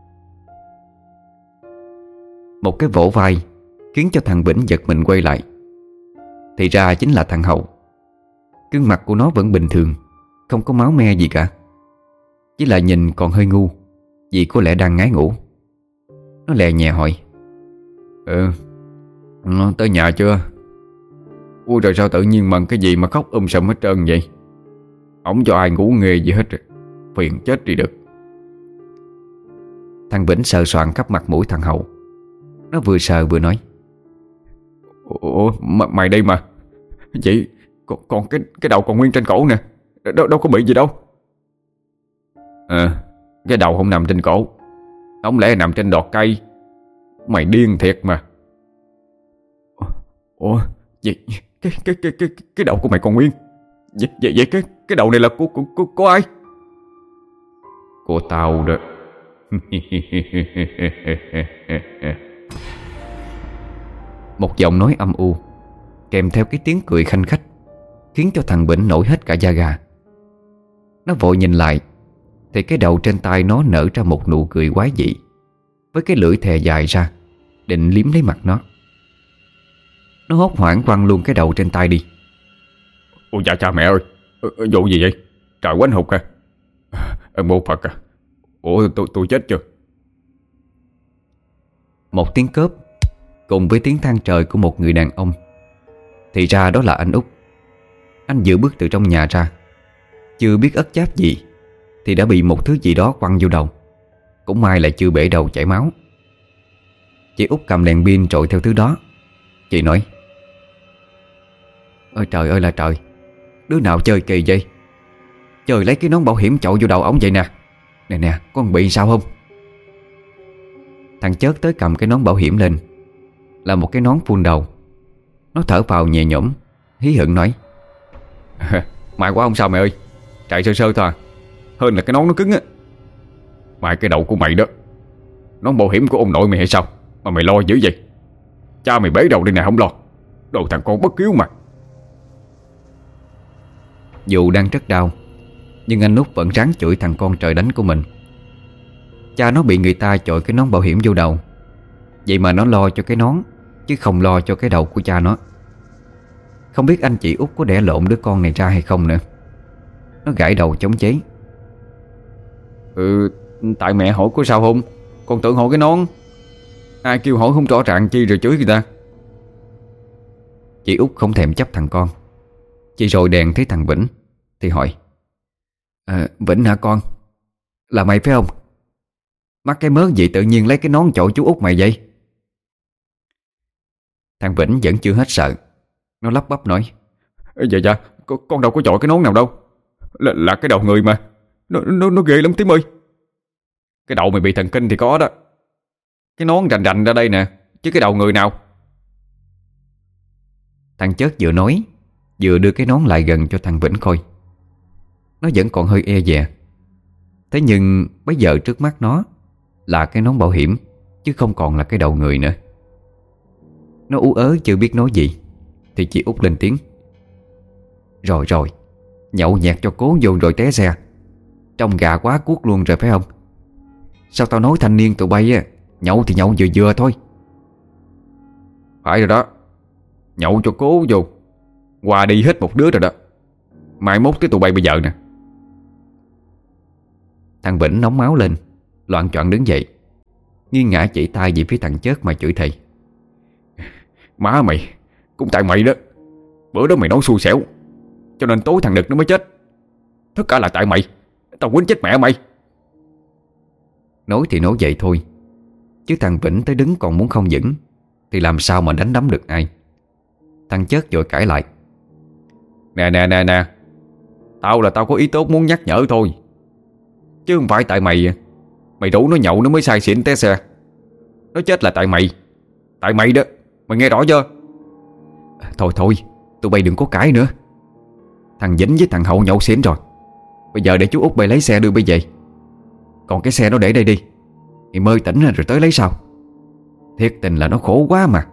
Một cái vỗ vai khiến cho thằng Vĩnh giật mình quay lại. Thì ra chính là thằng Hậu. Gương mặt của nó vẫn bình thường, không có máu me gì cả. Chỉ là nhìn còn hơi ngu, vì có lẽ đang ngái ngủ. Nó lè nhẹ hỏi:
Ừ, tới nhà chưa? Ui rồi sao tự nhiên mần cái gì mà khóc um sùm hết trơn vậy? Không cho ai ngủ nghề gì hết rồi. Phiền chết đi được.
Thằng Vĩnh sờ soạn khắp mặt mũi thằng Hậu. Nó vừa sờ vừa nói:
Ủa mày đây mà. Vậy còn, còn cái cái đầu còn nguyên trên cổ nè. Đâu, đâu có bị gì đâu. À, cái đầu không nằm trên cổ, không lẽ nằm trên đọt cây? Mày điên thiệt mà. Ủa vậy cái cái cái cái cái đầu của mày còn nguyên? Vậy vậy, vậy cái cái đầu này là của của của, của ai? Của tao đó.
Một giọng nói âm u kèm theo cái tiếng cười khanh khách khiến cho thằng Vĩnh nổi hết cả da gà. Nó vội nhìn lại thì cái đầu trên tay nó nở ra một nụ cười quái dị, với cái lưỡi thè dài ra định liếm lấy mặt nó. Nó hốt hoảng quăng luôn cái đầu trên tay đi.
Ôi dạ cha mẹ ơi, vụ gì vậy? Trời quánh hụt à. Ơn mô Phật à. Ủa tôi, tôi chết chưa?
Một tiếng cớp cùng với tiếng than trời của một người đàn ông. Thì ra đó là anh Út. Anh vừa bước từ trong nhà ra, chưa biết ất cháp gì thì đã bị một thứ gì đó quăng vô đầu. Cũng may là chưa bể đầu chảy máu. Chị Út cầm đèn pin trội theo thứ đó. Chị nói: Ôi trời ơi là trời, đứa nào chơi kỳ vậy? Trời lấy cái nón bảo hiểm chội vô đầu ổng vậy nè. Nè nè, con bị sao không? Thằng Chớt tới cầm cái nón bảo hiểm lên. Là một cái nón full đầu. Nó thở vào nhẹ nhõm, hí hửng nói:
May quá không sao mày ơi, chạy sơ sơ thôi à. Hơn là cái nón nó cứng á. Mai cái đầu của mày đó, Nón bảo hiểm của ông nội mày hay sao mà mày lo dữ vậy? Cha mày bế đầu đây nè không lo. Đồ thằng con bất hiếu mà.
Dù đang rất đau, nhưng anh Út vẫn ráng chửi thằng con trời đánh của mình. Cha nó bị người ta chội cái nón bảo hiểm vô đầu, vậy mà nó lo cho cái nón chứ không lo cho cái đầu của cha nó. Không biết anh chị Út có đẻ lộn đứa con này ra hay không nữa. Nó gãi đầu chống chế.
Ừ, tại mẹ hỏi có sao không? Con tưởng hỏi cái nón. Ai kêu hỏi không rõ ràng chi rồi chửi người ta.
Chị Út không thèm chấp thằng con. Chị rồi đèn thấy thằng Vĩnh thì hỏi: à, Vĩnh hả con? Là mày phải không? Mắc cái mớ gì tự nhiên lấy cái nón chội chú Út mày vậy? Thằng Vĩnh vẫn chưa hết sợ. Nó lắp bắp nói:
Dạ dạ, con đâu có chội cái nón nào đâu. Là, là cái đầu người mà. Nó, nó, nó ghê lắm Tím ơi. Cái đầu mày bị thần kinh thì có đó. Cái nón rành rành ra đây nè, chứ cái đầu người nào.
Thằng Chớt vừa nói vừa đưa cái nón lại gần cho thằng Vĩnh coi. Nó vẫn còn hơi e dè. Thế nhưng bây giờ trước mắt nó là cái nón bảo hiểm, chứ không còn là cái đầu người nữa. Nó ú ớ chưa biết nói gì thì chị Út lên tiếng: Rồi rồi, nhậu nhẹt cho cố vô rồi té xe. Trông gà quá cuốc luôn rồi phải không? Sao tao nói thanh niên tụi bay á, nhậu thì nhậu vừa vừa thôi.
Phải rồi đó. Nhậu cho cố vô. Qua đi hết một đứa rồi đó. Mai mốt tới tụi bay bây giờ nè.
Thằng Vĩnh nóng máu lên, loạng choạng đứng dậy, nghiêng ngã chỉ tay về phía thằng Chớt mà chửi thề:
Má mày, cũng tại mày đó. Bữa đó mày nói xui xẻo, cho nên tối thằng Đực nó mới chết. Tất cả là tại mày. Tao quýnh chết mẹ mày.
Nói thì nói vậy thôi, chứ thằng Vĩnh tới đứng còn muốn không vững thì làm sao mà đánh đấm được ai. Thằng Chớt vội cãi lại:
Nè nè nè nè, tao là tao có ý tốt muốn nhắc nhở thôi, chứ không phải tại mày. Mày rủ nó nhậu nó mới say xỉn té xe. Nó chết là tại mày. Tại mày đó, mày nghe rõ chưa?
Thôi thôi, tụi bay đừng có cãi nữa. Thằng Vĩnh với thằng Hậu nhậu xỉn rồi. Bây giờ để chú Út bay lấy xe đưa bay về. Còn cái xe nó để đây đi, thì mơi tỉnh rồi tới lấy sao? Thiệt tình là nó khổ quá mà.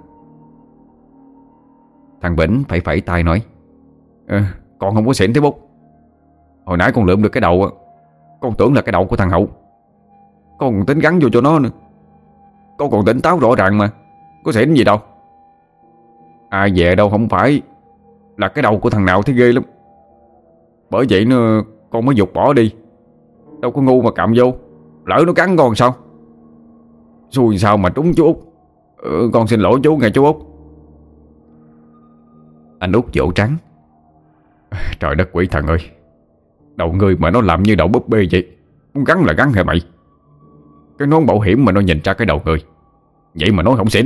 Thằng Vĩnh phải phẩy tay nói:
à, Con không có xỉn thế Bút. Hồi nãy con lượm được cái đầu, con tưởng là cái đầu của thằng Hậu. Con còn tính gắn vô cho nó nữa. Con còn tỉnh táo rõ ràng mà. Có xỉn gì đâu. Ai về đâu không phải là cái đầu của thằng nào thấy ghê lắm. Bởi vậy nó con mới giục bỏ đi. Đâu có ngu mà cạm vô. Lỡ nó cắn con sao? Xui sao mà trúng chú Út. ừ, Con xin lỗi chú nghe chú Út.
Anh Út vỗ trắng:
Trời đất quỷ thần ơi, đầu ngươi mà nó làm như đầu búp bê vậy. Muốn gắn là gắn hả mày? Cái nón bảo hiểm mà nó nhìn ra cái đầu người, vậy mà nói không xỉn.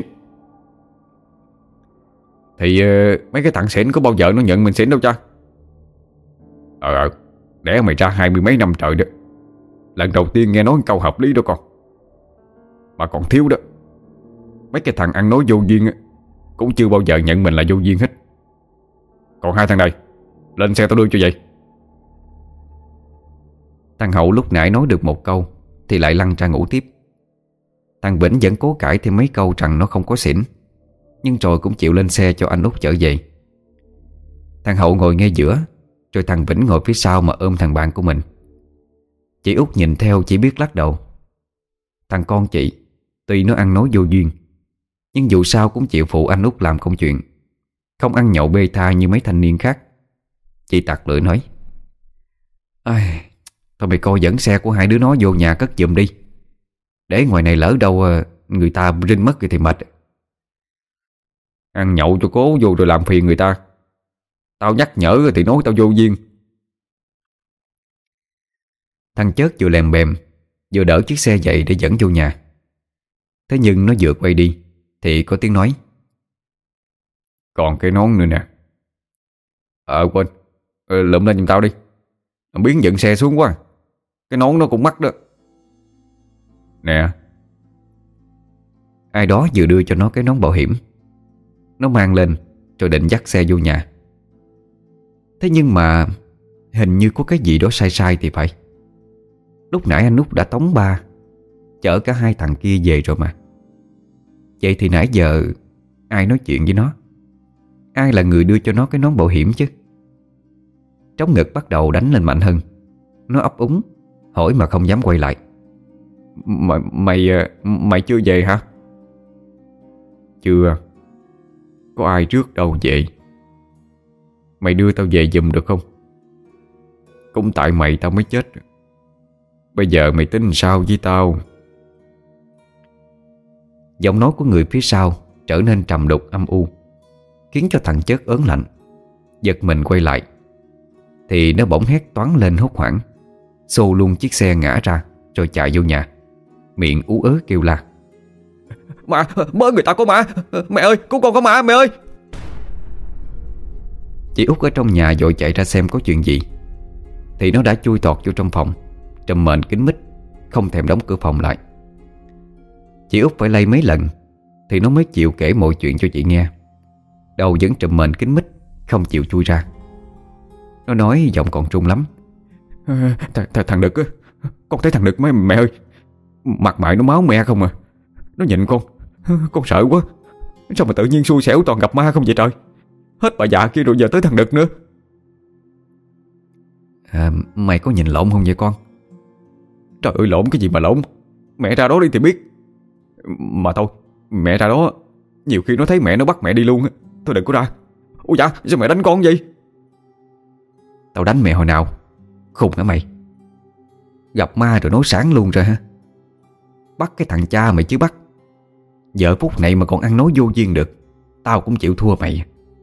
Thì uh, mấy cái thằng xỉn có bao giờ nó nhận mình xỉn đâu cha. Ờ ờ Đẻ mày ra hai mươi mấy năm trời đó, lần đầu tiên nghe nói câu hợp lý đó con. Mà còn thiếu đó. Mấy cái thằng ăn nói vô duyên cũng chưa bao giờ nhận mình là vô duyên hết. Còn hai thằng này, lên xe tao đưa cho vậy.
Thằng Hậu lúc nãy nói được một câu thì lại lăn ra ngủ tiếp. Thằng Vĩnh vẫn cố cãi thêm mấy câu rằng nó không có xỉn, nhưng rồi cũng chịu lên xe cho anh Út chở về. Thằng Hậu ngồi ngay giữa, rồi thằng Vĩnh ngồi phía sau mà ôm thằng bạn của mình. Chị Út nhìn theo chỉ biết lắc đầu. Thằng con chị tuy nó ăn nói vô duyên, nhưng dù sao cũng chịu phụ anh Út làm công chuyện, không ăn nhậu bê tha như mấy thanh niên khác. Chị tặc lưỡi nói: Ai, thôi mày coi dẫn xe của hai đứa nó vô nhà cất giùm đi. Để ngoài này lỡ đâu người ta rinh mất thì mệt.
Ăn nhậu cho cố vô rồi làm phiền người ta. Tao nhắc nhở thì nói tao vô duyên.
Thằng Chớt vừa lèm bèm vừa đỡ chiếc xe dậy để dẫn vô nhà. Thế nhưng nó vừa quay đi thì có tiếng nói:
Còn cái nón nữa nè. Ờ quên, ờ, lượm lên giùm tao đi. Biến dựng xe xuống quá. Cái nón nó cũng mắc đó. Nè.
Ai đó vừa đưa cho nó cái nón bảo hiểm. Nó mang lên rồi định dắt xe vô nhà. Thế nhưng mà hình như có cái gì đó sai sai thì phải. Lúc nãy anh Út đã tống ba, chở cả hai thằng kia về rồi mà. Vậy thì nãy giờ ai nói chuyện với nó? Ai là người đưa cho nó cái nón bảo hiểm chứ? Trống ngực bắt đầu đánh lên mạnh hơn. Nó ấp úng hỏi mà không dám quay lại.
Mày, mày, mày chưa về hả?
Chưa.
Có ai trước đâu về. Mày đưa tao về giùm được không? Cũng tại mày tao mới chết. Bây giờ mày tính sao với tao?
Giọng nói của người phía sau trở nên trầm đục âm u, khiến cho thằng Chớt ớn lạnh. Giật mình quay lại thì nó bỗng hét toáng lên hốt hoảng, xô luôn chiếc xe ngã ra rồi chạy vô nhà, miệng ú ớ kêu la:
Ma, mới người ta có ma. Mẹ ơi, cứu con có ma mẹ ơi.
Chị Út ở trong nhà vội chạy ra xem có chuyện gì thì nó đã chui tọt vô trong phòng, trùm mền kín mít, không thèm đóng cửa phòng lại. Chị Út phải lay mấy lần thì nó mới chịu kể mọi chuyện cho chị nghe. Đầu vẫn trùm mền kín mít, không chịu chui ra. Nó nói giọng còn trung lắm:
à, th th Thằng Đực á, con thấy thằng Đực mấy mẹ ơi. Mặt mày nó máu me không à. Nó nhìn con, con sợ quá. Sao mà tự nhiên xui xẻo toàn gặp ma không vậy trời? Hết bà già kia rồi giờ tới thằng Đực nữa.
À, mày có nhìn lộn không vậy con?
Trời ơi, lộn cái gì mà lộn. Mẹ ra đó đi thì biết. Mà thôi, mẹ ra đó nhiều khi nó thấy mẹ nó bắt mẹ đi luôn. Thôi đừng có ra. Ôi dạ, sao mẹ đánh con vậy?
Tao đánh mẹ hồi nào? Khùng hả mày? Gặp ma rồi nói sáng luôn rồi hả? Bắt cái thằng cha mày chứ bắt. Giờ phút này mà còn ăn nói vô duyên được, tao cũng chịu thua mày.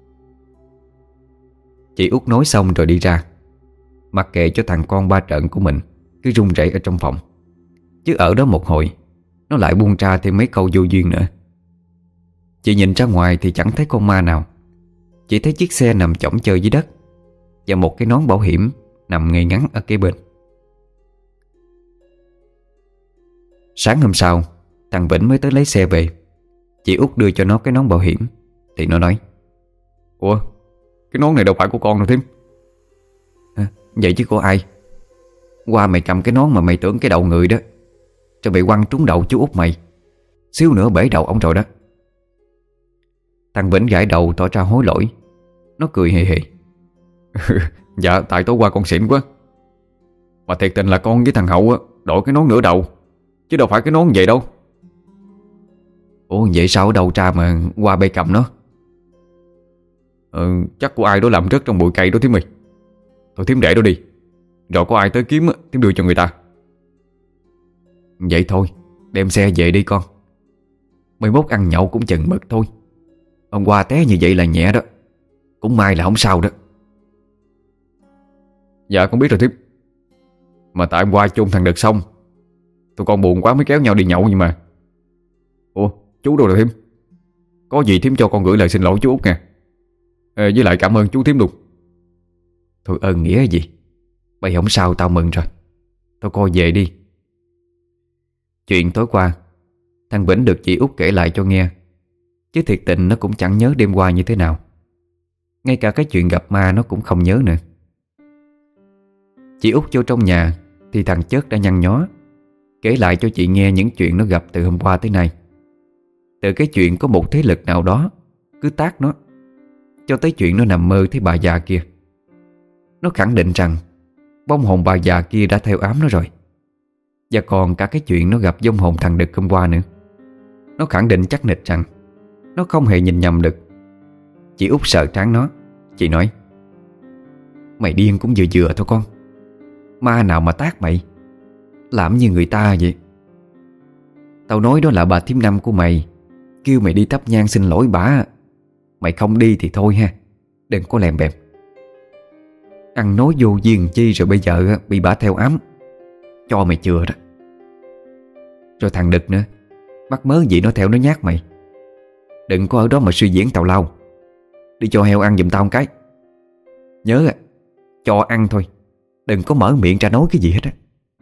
Chị Út nói xong rồi đi ra, mặc kệ cho thằng con ba trợn của mình cứ run rẩy ở trong phòng. Chứ ở đó một hồi nó lại buông ra thêm mấy câu vô duyên nữa. Chị nhìn ra ngoài thì chẳng thấy con ma nào. Chỉ thấy chiếc xe nằm chõng chơi dưới đất và một cái nón bảo hiểm nằm ngay ngắn ở kế bên. Sáng hôm sau, thằng Vĩnh mới tới lấy xe về. Chị Út đưa cho nó cái nón bảo hiểm thì nó nói:
Ủa, cái nón này đâu phải của con đâu thím.
À, vậy chứ của ai? Qua mày cầm cái nón mà mày tưởng cái đầu người đó, cho bị quăng trúng đầu chú Út mày, xíu nữa bể đầu ông rồi đó. Thằng Vĩnh gãi đầu tỏ ra hối lỗi. Nó cười hề hề:
Dạ tại tối qua con xỉn quá. Mà thiệt tình là con với thằng Hậu á, đổi cái nón nửa đầu, chứ đâu phải cái nón vậy đâu.
Ủa vậy sao ở đâu ra mà qua bê cầm nó?
Ừ, chắc của ai đó làm rớt trong bụi cây đó thím mày. Thôi thím để đó đi, rồi có ai tới kiếm á, thím đưa cho người ta.
Vậy thôi, đem xe về đi con. Mai mốt ăn nhậu cũng chừng mực thôi. Hôm qua té như vậy là nhẹ đó, cũng may là không sao đó.
Dạ con biết rồi thím. Mà tại hôm qua chôn thằng Đực xong, tụi con buồn quá mới kéo nhau đi nhậu vậy mà. Ủa chú đâu rồi thím? Có gì thím cho con gửi lời xin lỗi chú Út nha. à, Với lại cảm ơn chú thím luôn.
Thôi ơn nghĩa gì? Mày không sao tao mừng rồi. Tao coi về đi. Chuyện tối qua thằng Vĩnh được chị Út kể lại cho nghe, chứ thiệt tình nó cũng chẳng nhớ đêm qua như thế nào. Ngay cả cái chuyện gặp ma nó cũng không nhớ nữa. Chị Út vô trong nhà thì thằng Chớt đã nhăn nhó kể lại cho chị nghe những chuyện nó gặp từ hôm qua tới nay. Từ cái chuyện có một thế lực nào đó cứ tác nó, cho tới chuyện nó nằm mơ thấy bà già kia. Nó khẳng định rằng vong hồn bà già kia đã theo ám nó rồi. Và còn cả cái chuyện nó gặp vong hồn thằng Đực hôm qua nữa. Nó khẳng định chắc nịch rằng nó không hề nhìn nhầm được. Chị Út sợ tráng nó. Chị nói: Mày điên cũng vừa vừa thôi con. Ma nào mà tác mày, làm như người ta vậy. Tao nói đó là bà thím Năm của mày, kêu mày đi thắp nhang xin lỗi bả. Mày không đi thì thôi ha, đừng có lèm bèm. Ăn nói vô duyên chi rồi bây giờ bị bả theo ám, cho mày chừa đó. Rồi thằng Đực nữa, mắc mớ gì nó theo nó nhát mày. Đừng có ở đó mà suy diễn tào lao. Đi cho heo ăn giùm tao một cái. Nhớ à, cho ăn thôi, đừng có mở miệng ra nói cái gì hết á.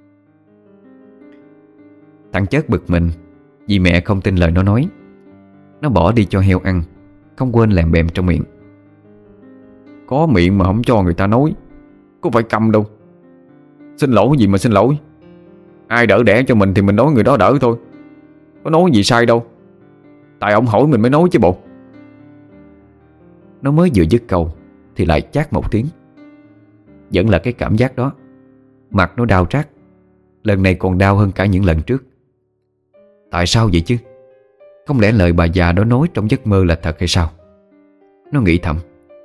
Thằng Chớt bực mình vì mẹ không tin lời nó nói. Nó bỏ đi cho heo ăn, không quên lèm bèm trong miệng:
Có miệng mà không cho người ta nói, có phải câm đâu. Xin lỗi gì mà xin lỗi. Ai đỡ đẻ cho mình thì mình nói người đó đỡ thôi, có nói gì sai đâu. Tại ông hỏi mình mới nói chứ bộ.
Nó mới vừa dứt câu thì lại chát một tiếng. Vẫn là cái cảm giác đó. Mặt nó đau rát, lần này còn đau hơn cả những lần trước. Tại sao vậy chứ? Không lẽ lời bà già đó nói trong giấc mơ là thật hay sao? Nó nghĩ thầm.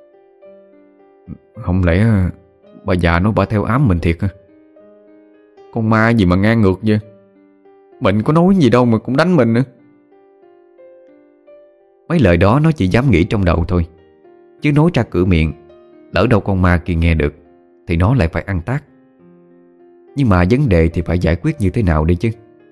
Không lẽ bà già nó bà theo ám mình thiệt hả? Con ma gì mà ngang ngược vậy? Mình có nói gì đâu mà cũng đánh mình nữa.
Mấy lời đó nó chỉ dám nghĩ trong đầu thôi, chứ nói ra cửa miệng, lỡ đâu con ma kia nghe được thì nó lại phải ăn tát. Nhưng mà vấn đề thì phải giải quyết như thế nào đây chứ?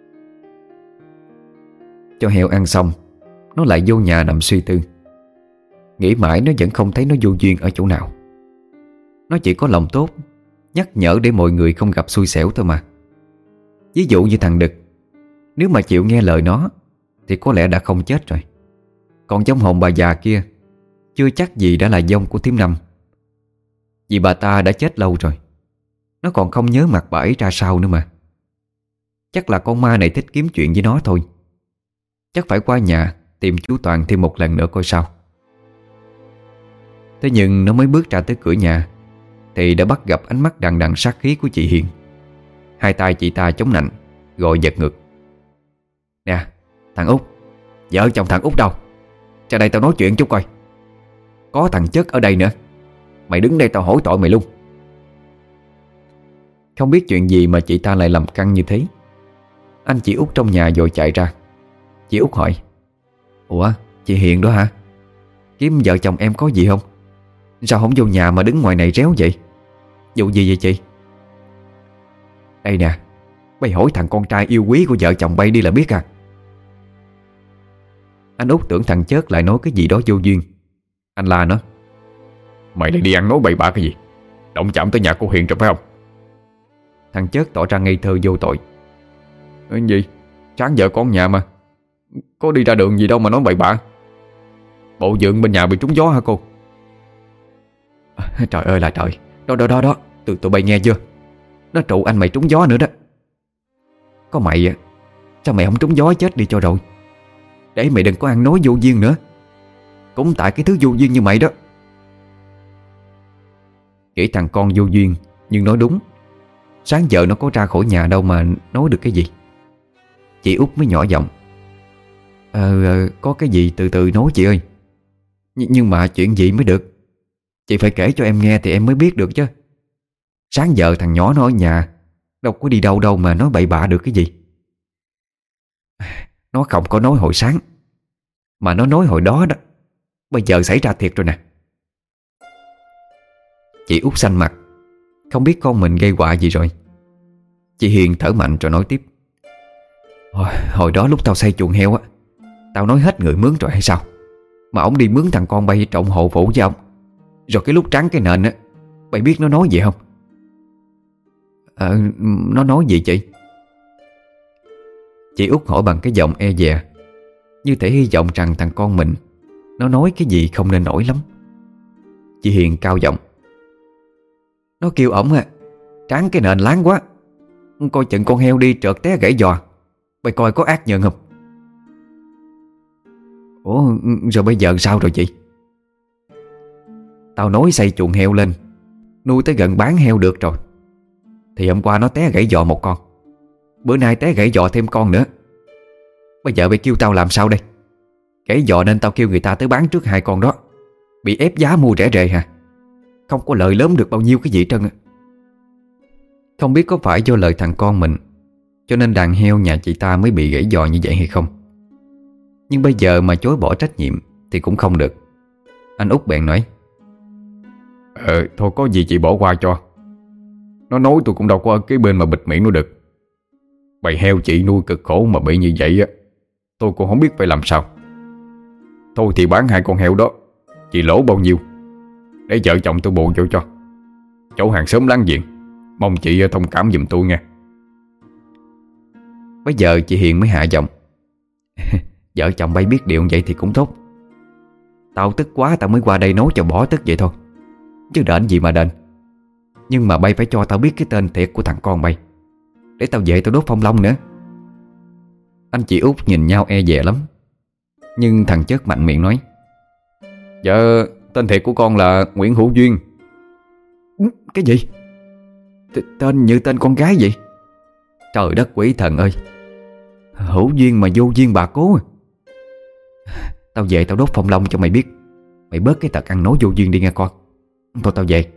Cho heo ăn xong, nó lại vô nhà nằm suy tư. Nghĩ mãi nó vẫn không thấy nó vô duyên ở chỗ nào. Nó chỉ có lòng tốt, nhắc nhở để mọi người không gặp xui xẻo thôi mà. Ví dụ như thằng Đực, nếu mà chịu nghe lời nó thì có lẽ đã không chết rồi. Còn giống hồn bà già kia, chưa chắc gì đã là vong của thím Năm. Vì bà ta đã chết lâu rồi, nó còn không nhớ mặt bà ấy ra sao nữa mà. Chắc là con ma này thích kiếm chuyện với nó thôi. Chắc phải qua nhà tìm chú Toàn thêm một lần nữa coi sao. Thế nhưng nó mới bước ra tới cửa nhà thì đã bắt gặp ánh mắt đằng đằng sát khí của chị Hiền. Hai tay chị ta chống nạnh, gọi giật ngược. Nè, thằng Út, vợ chồng thằng Út đâu? Ra đây tao nói chuyện chút coi. Có thằng chất ở đây nữa, mày đứng đây tao hỏi tội mày luôn. Không biết chuyện gì mà chị ta lại làm căng như thế. Anh chị Út trong nhà vội chạy ra. Chị Út hỏi. Ủa, chị Hiền đó hả? Kiếm vợ chồng em có gì không? Sao không vô nhà mà đứng ngoài này réo vậy? Vụ gì vậy chị? Đây nè, bay hỏi thằng con trai yêu quý của vợ chồng bay đi là biết à. Anh Út tưởng thằng chớt lại nói cái gì đó vô duyên. Anh la nó.
Mày lại đi ăn nói bậy bạ cái gì? Động chạm tới nhà cô Hiền rồi phải không?
Thằng chớt tỏ ra ngây thơ vô tội.
Cái gì? Sáng vợ con nhà mà, có đi ra đường gì đâu mà nói bậy bạ. Bộ dượng bên nhà bị trúng gió hả cô?
À, trời ơi là trời. Đó đó đó đó, tụi tụi bay nghe chưa? Nó trụ anh mày trúng gió nữa đó. Có mày á, sao mày không trúng gió chết đi cho rồi? Để mày đừng có ăn nói vô duyên nữa. Cũng tại cái thứ vô duyên như mày đó. Nghĩ thằng con vô duyên, nhưng nói đúng. Sáng giờ nó có ra khỏi nhà đâu mà nói được cái gì. Chị Út mới nhỏ giọng. Ờ, ờ có cái gì từ từ nói chị ơi. Nh- Nhưng mà chuyện gì mới được? Chị phải kể cho em nghe thì em mới biết được chứ. Sáng giờ thằng nhỏ nó ở nhà, đâu có đi đâu đâu mà nói bậy bạ được cái gì. Nó không có nói hồi sáng, mà nó nói hồi đó đó. Bây giờ xảy ra thiệt rồi nè. Chị Út xanh mặt, không biết con mình gây họa gì rồi. Chị Hiền thở mạnh rồi nói tiếp. Hồi, hồi đó lúc tao xây chuồng heo á, tao nói hết người mướn rồi hay sao? Mà ổng đi mướn thằng con bay trộn hộ phủ với ông. Rồi cái lúc trắng cái nền á, bay biết nó nói gì không? Ờ, nó nói gì chị? Chị Út hỏi bằng cái giọng e dè, như thể hy vọng rằng thằng con mình nó nói cái gì không nên nổi lắm. Chị Hiền cao giọng. Nó kêu ổng à, tráng cái nền láng quá, coi chừng con heo đi trợt té gãy giò. Mày coi có ác nhân không? Ủa rồi bây giờ sao rồi chị? Tao nói xây chuồng heo lên, nuôi tới gần bán heo được rồi, thì hôm qua nó té gãy giò một con, bữa nay té gãy giò thêm con nữa. Bây giờ mày kêu tao làm sao đây? Gãy giò nên tao kêu người ta tới bán trước hai con đó. Bị ép giá mua rẻ rề hả? Không có lợi lớn được bao nhiêu cái gì hết trơn. Không biết có phải do lời thằng con mình cho nên đàn heo nhà chị ta mới bị gãy giò như vậy hay không. Nhưng bây giờ mà chối bỏ trách nhiệm thì cũng không được. Anh Út bèn nói.
Ờ thôi có gì chị bỏ qua cho. Nó nói tôi cũng đâu có ở cái bên mà bịt miệng nó được. Bầy heo chị nuôi cực khổ mà bị như vậy á, tôi cũng không biết phải làm sao. Thôi thì bán hai con heo đó, chị lỗ bao nhiêu để vợ chồng tôi bù vô cho. Chỗ hàng xóm láng giềng, mong chị thông cảm giùm tôi nha.
Bây giờ chị Hiền mới hạ giọng. Vợ chồng bay biết điều vậy thì cũng tốt. Tao tức quá tao mới qua đây nói cho bỏ tức vậy thôi, chứ đền gì mà đền. Nhưng mà bay phải cho tao biết cái tên thiệt của thằng con bay. Để tao về tao đốt phong long nữa. Anh chị út nhìn nhau e dè lắm. Nhưng thằng Chớt mạnh miệng nói:
Dạ, tên thiệt của con là Nguyễn Hữu Duyên.
Cái gì? T- Tên như tên con gái vậy? Trời đất quỷ thần ơi! Hữu duyên mà vô duyên bà cố à. Tao về tao đốt phong long cho mày biết. Mày bớt cái tật ăn nói vô duyên đi nghe con. Thôi tao về.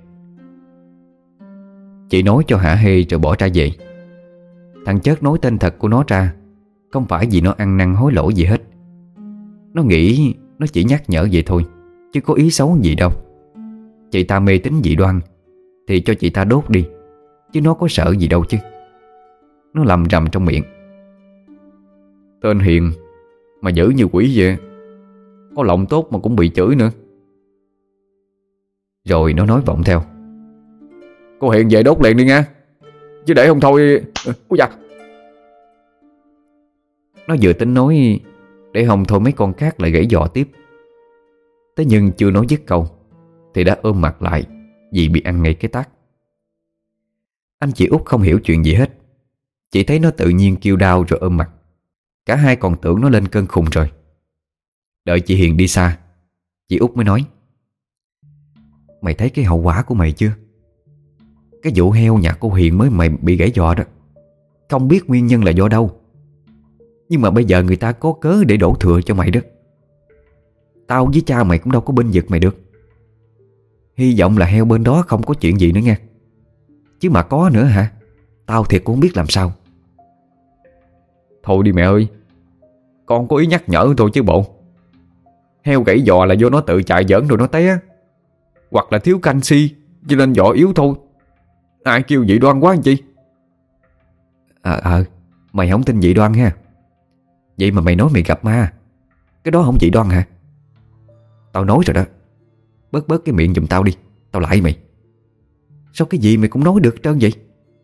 Chị nói cho hả hê rồi bỏ ra về. Thằng Chớt nói tên thật của nó ra, không phải vì nó ăn năn hối lỗi gì hết. Nó nghĩ nó chỉ nhắc nhở vậy thôi, chứ có ý xấu gì đâu. Chị ta mê tín dị đoan thì cho chị ta đốt đi, chứ nó có sợ gì đâu chứ. Nó lầm rầm trong miệng:
Tên hiền mà dữ như quỷ vậy, có lòng tốt mà cũng bị chửi nữa.
Rồi nó nói vọng theo:
Cô Hiền về đốt liền đi nha, chứ để không thôi. Ui da.
Nó vừa tính nói để không thôi mấy con khác lại gãy giò tiếp. Thế nhưng chưa nói dứt câu thì đã ôm mặt lại vì bị ăn ngay cái tát. Anh chị út không hiểu chuyện gì hết. Chỉ thấy nó tự nhiên kêu đau rồi ôm mặt. Cả hai còn tưởng nó lên cơn khùng rồi. Đợi chị Hiền đi xa, chị út mới nói: Mày thấy cái hậu quả của mày chưa? Cái vụ heo nhà cô Hiền mới mày bị gãy giò đó, không biết nguyên nhân là do đâu, nhưng mà bây giờ người ta có cớ để đổ thừa cho mày đó. Tao với cha mày cũng đâu có bênh vực mày được. Hy vọng là heo bên đó không có chuyện gì nữa nha. Chứ mà có nữa hả, tao thiệt cũng không biết làm sao.
Thôi đi mẹ ơi, con có ý nhắc nhở thôi chứ bộ. Heo gãy giò là do nó tự chạy giỡn rồi nó té, hoặc là thiếu canxi cho nên giò yếu thôi. Ai kêu dị đoan quá anh chi.
Ờ à, à, mày không tin dị đoan ha. Vậy mà mày nói mày gặp ma, cái đó không dị đoan hả? Tao nói rồi đó, bớt bớt cái miệng giùm tao đi. Tao lại mày. Sao cái gì mày cũng nói được trơn vậy?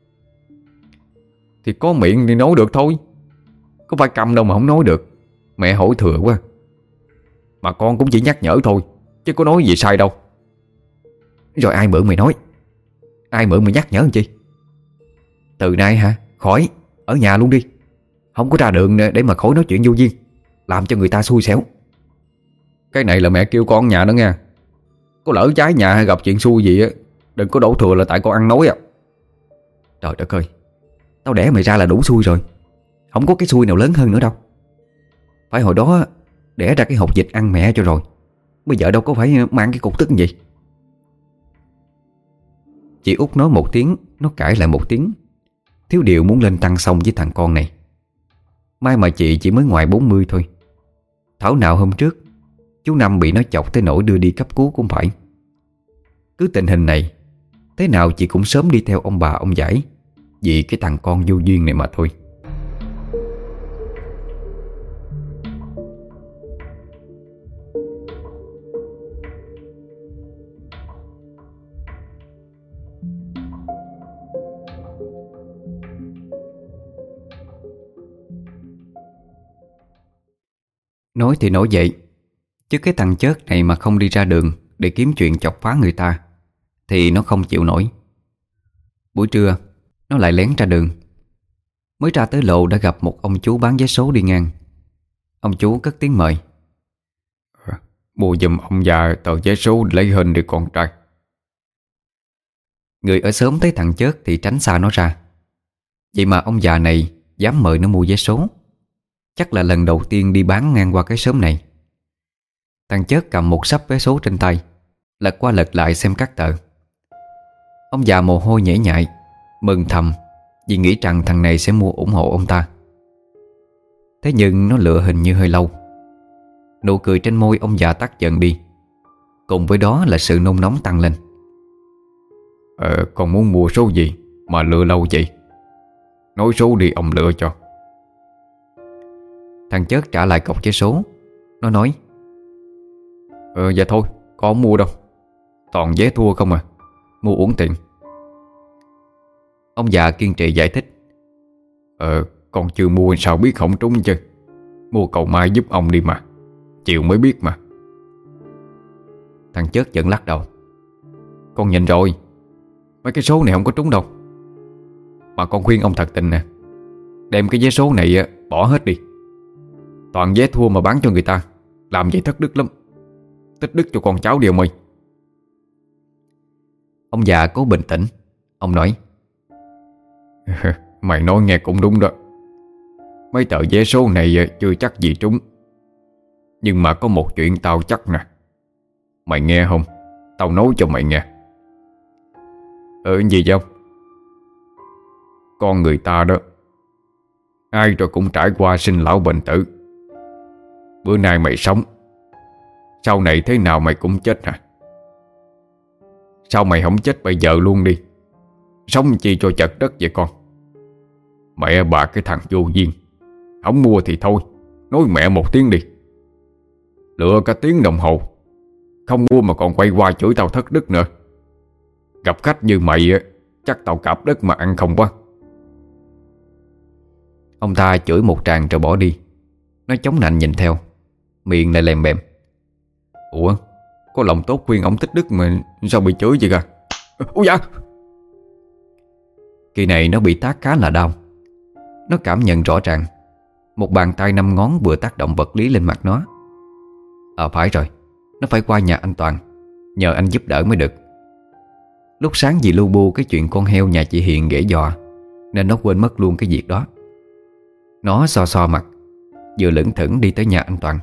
Thì có miệng thì nói được thôi, có phải câm đâu mà không nói được. Mẹ hỏi thừa quá. Mà con cũng chỉ nhắc nhở thôi, chứ có nói gì sai đâu.
Rồi ai mượn mày nói? Ai mượn mày nhắc nhở làm chi? Từ nay hả, khỏi, ở nhà luôn đi. Không có ra đường để mà khỏi nói chuyện vô duyên, làm cho người ta xui xẻo.
Cái này là mẹ kêu con nhà đó nha. Có lỡ trái nhà hay gặp chuyện xui gì á, đừng có đổ thừa là tại con ăn nói à.
Trời đất ơi, tao đẻ mày ra là đủ xui rồi, không có cái xui nào lớn hơn nữa đâu. Phải hồi đó đẻ ra cái hột vịt ăn mẹ cho rồi, bây giờ đâu có phải mang cái cục tức gì. Chị út nói một tiếng, nó cãi lại một tiếng. Thiếu điều muốn lên tăng xong với thằng con này. May mà chị chỉ mới ngoài bốn mươi thôi. Thảo nào hôm trước chú Năm bị nó chọc tới nỗi đưa đi cấp cứu cũng phải. Cứ tình hình này, thế nào chị cũng sớm đi theo ông bà ông giải, vì cái thằng con vô duyên này mà thôi. Nói thì nói vậy, chứ cái thằng Chớt này mà không đi ra đường để kiếm chuyện chọc phá người ta thì nó không chịu nổi. Buổi trưa nó lại lén ra đường. Mới ra tới lộ đã gặp một ông chú bán vé số đi ngang. Ông chú cất tiếng mời:
Mua giùm ông già tờ vé số lấy hình đi con trai.
Người ở xóm thấy thằng Chớt thì tránh xa nó ra. Vậy mà ông già này dám mời nó mua vé số, chắc là lần đầu tiên đi bán ngang qua cái xóm này. Thằng Chớt cầm một xấp vé số trên tay, lật qua lật lại xem các tờ. Ông già mồ hôi nhễ nhại, mừng thầm vì nghĩ rằng thằng này sẽ mua ủng hộ ông ta. Thế nhưng nó lựa hình như hơi lâu. Nụ cười trên môi ông già tắt dần đi, cùng với đó là sự nôn nóng tăng lên.
Ờ, con muốn mua số gì mà lựa lâu vậy? Nói số đi ông lựa cho.
Thằng Chớt trả lại cọc vé số. Nó nói:
Ờ dạ thôi, con không mua đâu. Toàn vé thua không à, mua uổng tiền.
Ông già kiên trì giải thích:
Ờ, con chưa mua sao biết không trúng chứ. Mua cầu mai giúp ông đi mà, chiều mới biết mà.
Thằng Chớt vẫn lắc đầu:
Con nhìn rồi, mấy cái số này không có trúng đâu. Mà con khuyên ông thật tình nè, đem cái vé số này bỏ hết đi. Toàn vé thua mà bán cho người ta, làm vậy thất đức lắm. Tích đức cho con cháu đi ông ơi.
Ông già cố bình tĩnh. Ông nói:
Mày nói nghe cũng đúng đó. Mấy tờ vé số này chưa chắc gì trúng. Nhưng mà có một chuyện tao chắc nè. Mày nghe không? Tao nói cho mày nghe. Ừ, gì vậy ông? Con người ta đó, ai rồi cũng trải qua sinh lão bệnh tử. Bữa nay mày sống, sau này thế nào mày cũng chết hả? Sao mày không chết bây giờ luôn đi? Sống chi cho chật đất vậy con? Mẹ bà cái thằng vô duyên, không mua thì thôi, nói mẹ một tiếng đi. Lựa cả tiếng đồng hồ, không mua mà còn quay qua chửi tao thất đức nữa. Gặp khách như mày chắc tao cạp đất mà ăn không quá.
Ông ta chửi một tràng rồi bỏ đi. Nó chống nạnh nhìn theo, miệng lại lèm bèm:
Ủa, có lòng tốt khuyên ông tích đức mà sao bị chửi vậy kìa? Ôi dạ!
Kỳ này nó bị tát khá là đau. Nó cảm nhận rõ ràng một bàn tay năm ngón vừa tác động vật lý lên mặt nó. Ờ phải rồi, nó phải qua nhà anh Toàn, nhờ anh giúp đỡ mới được. Lúc sáng vì lu bu cái chuyện con heo nhà chị Hiền ghẻ dọa, nên nó quên mất luôn cái việc đó. Nó so so mặt, vừa lững thững đi tới nhà anh Toàn.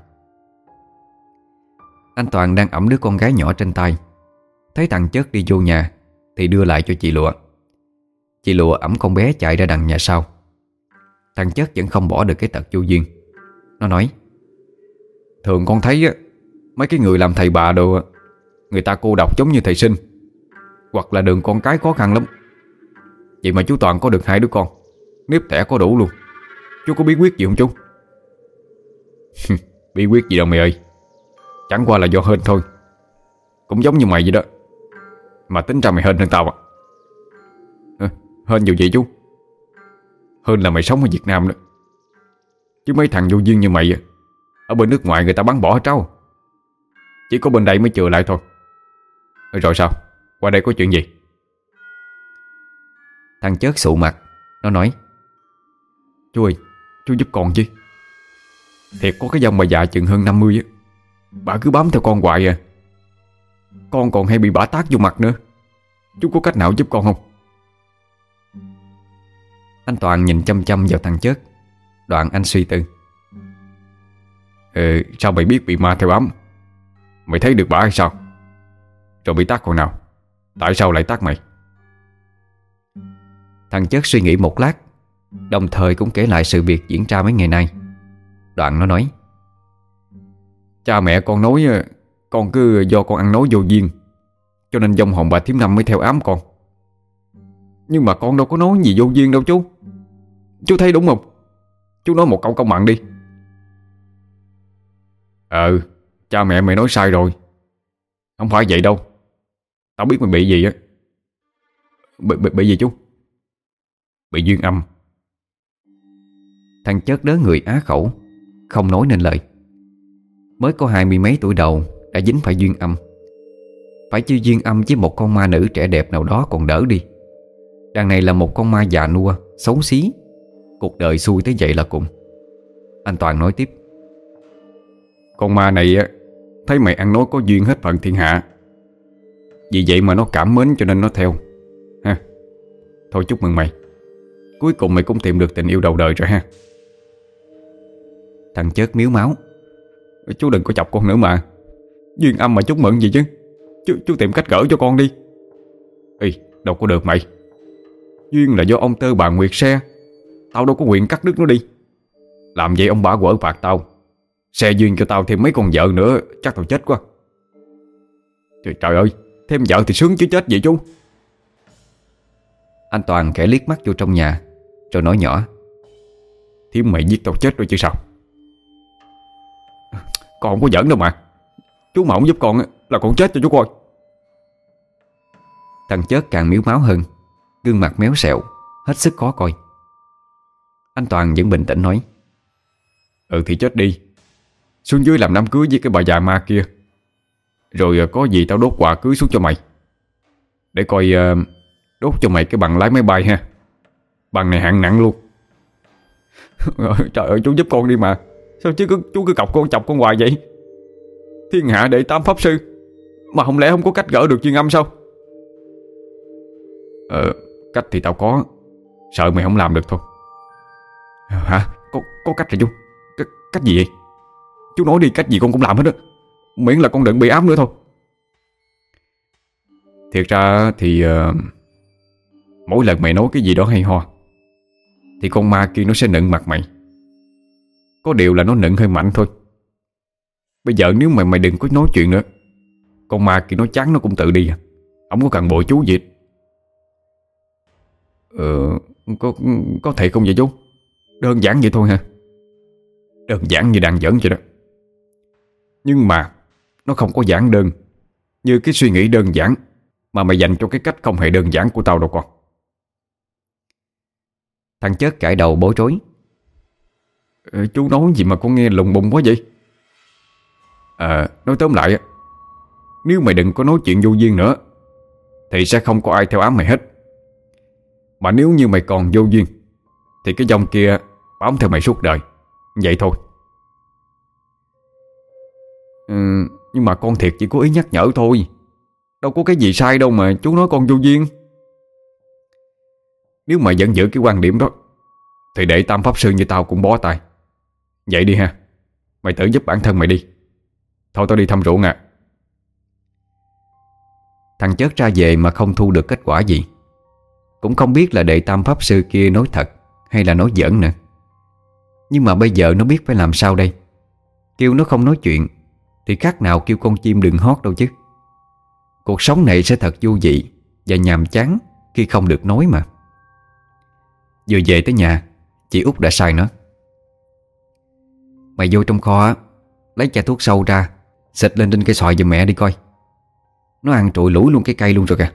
Anh Toàn đang ẵm đứa con gái nhỏ trên tay. Thấy thằng Chớt đi vô nhà thì đưa lại cho chị Lụa. Chị Lụa ẵm con bé chạy ra đằng nhà sau. Thằng Chớt vẫn không bỏ được cái tật vô duyên. Nó nói:
Thường con thấy á, mấy cái người làm thầy bà đồ, người ta cô độc giống như thầy sinh, hoặc là đường con cái khó khăn lắm. Vậy mà chú Toàn có được hai đứa con, nếp tẻ có đủ luôn. Chú có bí quyết gì không chú? Bí quyết gì đâu mày ơi, chẳng qua là do hên thôi. Cũng giống như mày vậy đó. Mà tính ra mày hên hơn tao à. à Hên dù gì chú? Hên là mày sống ở Việt Nam đó. Chứ mấy thằng vô duyên như mày ở bên nước ngoài người ta bắn bỏ hết trâu. Chỉ có bên đây mới chừa lại thôi. Rồi sao? Qua đây có chuyện gì?
Thằng Chớt sụ mặt. Nó nói:
Chú ơi, chú giúp con chứ. Thiệt có cái dòng bà già chừng hơn năm mươi á, bà cứ bám theo con hoài à. Con còn hay bị bả tát vô mặt nữa. Chú có cách nào giúp con không?
Anh Toàn nhìn chăm chăm vào thằng Chớt. Đoạn anh suy tư:
Ừ, sao mày biết bị ma theo ám? Mày thấy được bả hay sao? Rồi bị tát con nào? Tại sao lại tát mày?
Thằng Chớt suy nghĩ một lát, đồng thời cũng kể lại sự việc diễn ra mấy ngày nay. Đoạn nó nói:
Cha mẹ con nói con cứ do con ăn nói vô duyên, cho nên vong hồn bà Thím Năm mới theo ám con. Nhưng mà con đâu có nói gì vô duyên đâu chú. Chú thấy đúng không? Chú nói một câu công bằng đi. Ừ, cha mẹ mày nói sai rồi. Không phải vậy đâu. Tao biết mày bị gì á. Bị, bị, bị gì chú? Bị duyên âm.
Thằng Chớt đớ người á khẩu, không nói nên lời. Mới có hai mươi mấy tuổi đầu đã dính phải duyên âm. Phải chi duyên âm với một con ma nữ trẻ đẹp nào đó còn đỡ đi. Đằng này là một con ma già nua, xấu xí. Cuộc đời xui tới vậy là cùng. Anh Toàn nói tiếp:
Con ma này á, thấy mày ăn nói có duyên hết phận thiên hạ, vì vậy mà nó cảm mến cho nên nó theo ha. Thôi chúc mừng mày, cuối cùng mày cũng tìm được tình yêu đầu đời rồi ha.
Thằng Chớt miếu máu:
Chú đừng có chọc con nữa mà. Duyên âm mà chúc mừng gì chứ. Chú, chú tìm cách gỡ cho con đi. Ê, đâu có được mày. Duyên là do ông Tơ bà Nguyệt xe. Tao đâu có quyền cắt đứt nó đi. Làm vậy ông bả quở phạt tao, xe duyên cho tao thêm mấy con vợ nữa, chắc tao chết quá. Trời, trời ơi, thêm vợ thì sướng chứ chết vậy chú.
Anh Toàn khẽ liếc mắt vô trong nhà, rồi nói nhỏ:
Thím mày giết tao chết rồi chứ sao. Con không có giỡn đâu mà. Chú mà không giúp con là con chết cho chú coi.
Thằng Chớt càng miếu máu hơn, gương mặt méo xẹo, hết sức khó coi. Anh Toàn vẫn bình tĩnh nói:
Ừ thì chết đi, xuống dưới làm đám cưới với cái bà già ma kia. Rồi có gì tao đốt quà cưới xuống cho mày, để coi uh, đốt cho mày cái bằng lái máy bay ha. Bằng này hạng nặng luôn. Trời ơi chú giúp con đi mà. Sao chứ cứ, chú cứ cọc con chọc con hoài vậy? Thiên hạ đệ tam pháp sư, mà không lẽ không có cách gỡ được duyên âm sao? Ờ cách thì tao có, sợ mày không làm được thôi. Hả? Có, có cách rồi chú. C Cách gì vậy? Chú nói đi, cách gì con cũng làm hết á, miễn là con đừng bị ám nữa thôi. Thiệt ra thì uh, mỗi lần mày nói cái gì đó hay ho thì con ma kia nó sẽ nựng mặt mày. Có điều là nó nựng hơi mạnh thôi. Bây giờ nếu mà mày đừng có nói chuyện nữa, con ma kia nó chán nó cũng tự đi à. Không có cần bội chú gì hết. Ờ có, có thể không vậy chú? Đơn giản vậy thôi hả? Đơn giản như đang giỡn vậy đó. Nhưng mà nó không có giản đơn như cái suy nghĩ đơn giản mà mày dành cho cái cách không hề đơn giản của tao đâu con.
Thằng Chớt cãi đầu bối rối.
Ờ, chú nói gì mà con nghe lùng bùng quá vậy? À, nói tóm lại, nếu mày đừng có nói chuyện vô duyên nữa thì sẽ không có ai theo ám mày hết. Mà nếu như mày còn vô duyên thì cái dòng kia bám theo mày suốt đời. Vậy thôi. Ừ, nhưng mà con thiệt chỉ có ý nhắc nhở thôi, đâu có cái gì sai đâu mà chú nói con vô duyên. Nếu mày vẫn giữ cái quan điểm đó thì để tam pháp sư như tao cũng bó tay. Vậy đi ha, mày tự giúp bản thân mày đi. Thôi tao đi thăm ruộng à.
Thằng Chớt ra về mà không thu được kết quả gì. Cũng không biết là đệ tam pháp sư kia nói thật hay là nói giỡn nữa. Nhưng mà bây giờ nó biết phải làm sao đây. Kêu nó không nói chuyện thì khác nào kêu con chim đừng hót đâu chứ. Cuộc sống này sẽ thật vô vị và nhàm chán khi không được nói mà. Vừa về tới nhà, chị Út đã sai nó. Mày vô trong kho á, lấy chai thuốc sâu ra, xịt lên trên cây xoài giùm mẹ đi coi. Nó ăn trụi lủi luôn cái cây luôn rồi kìa.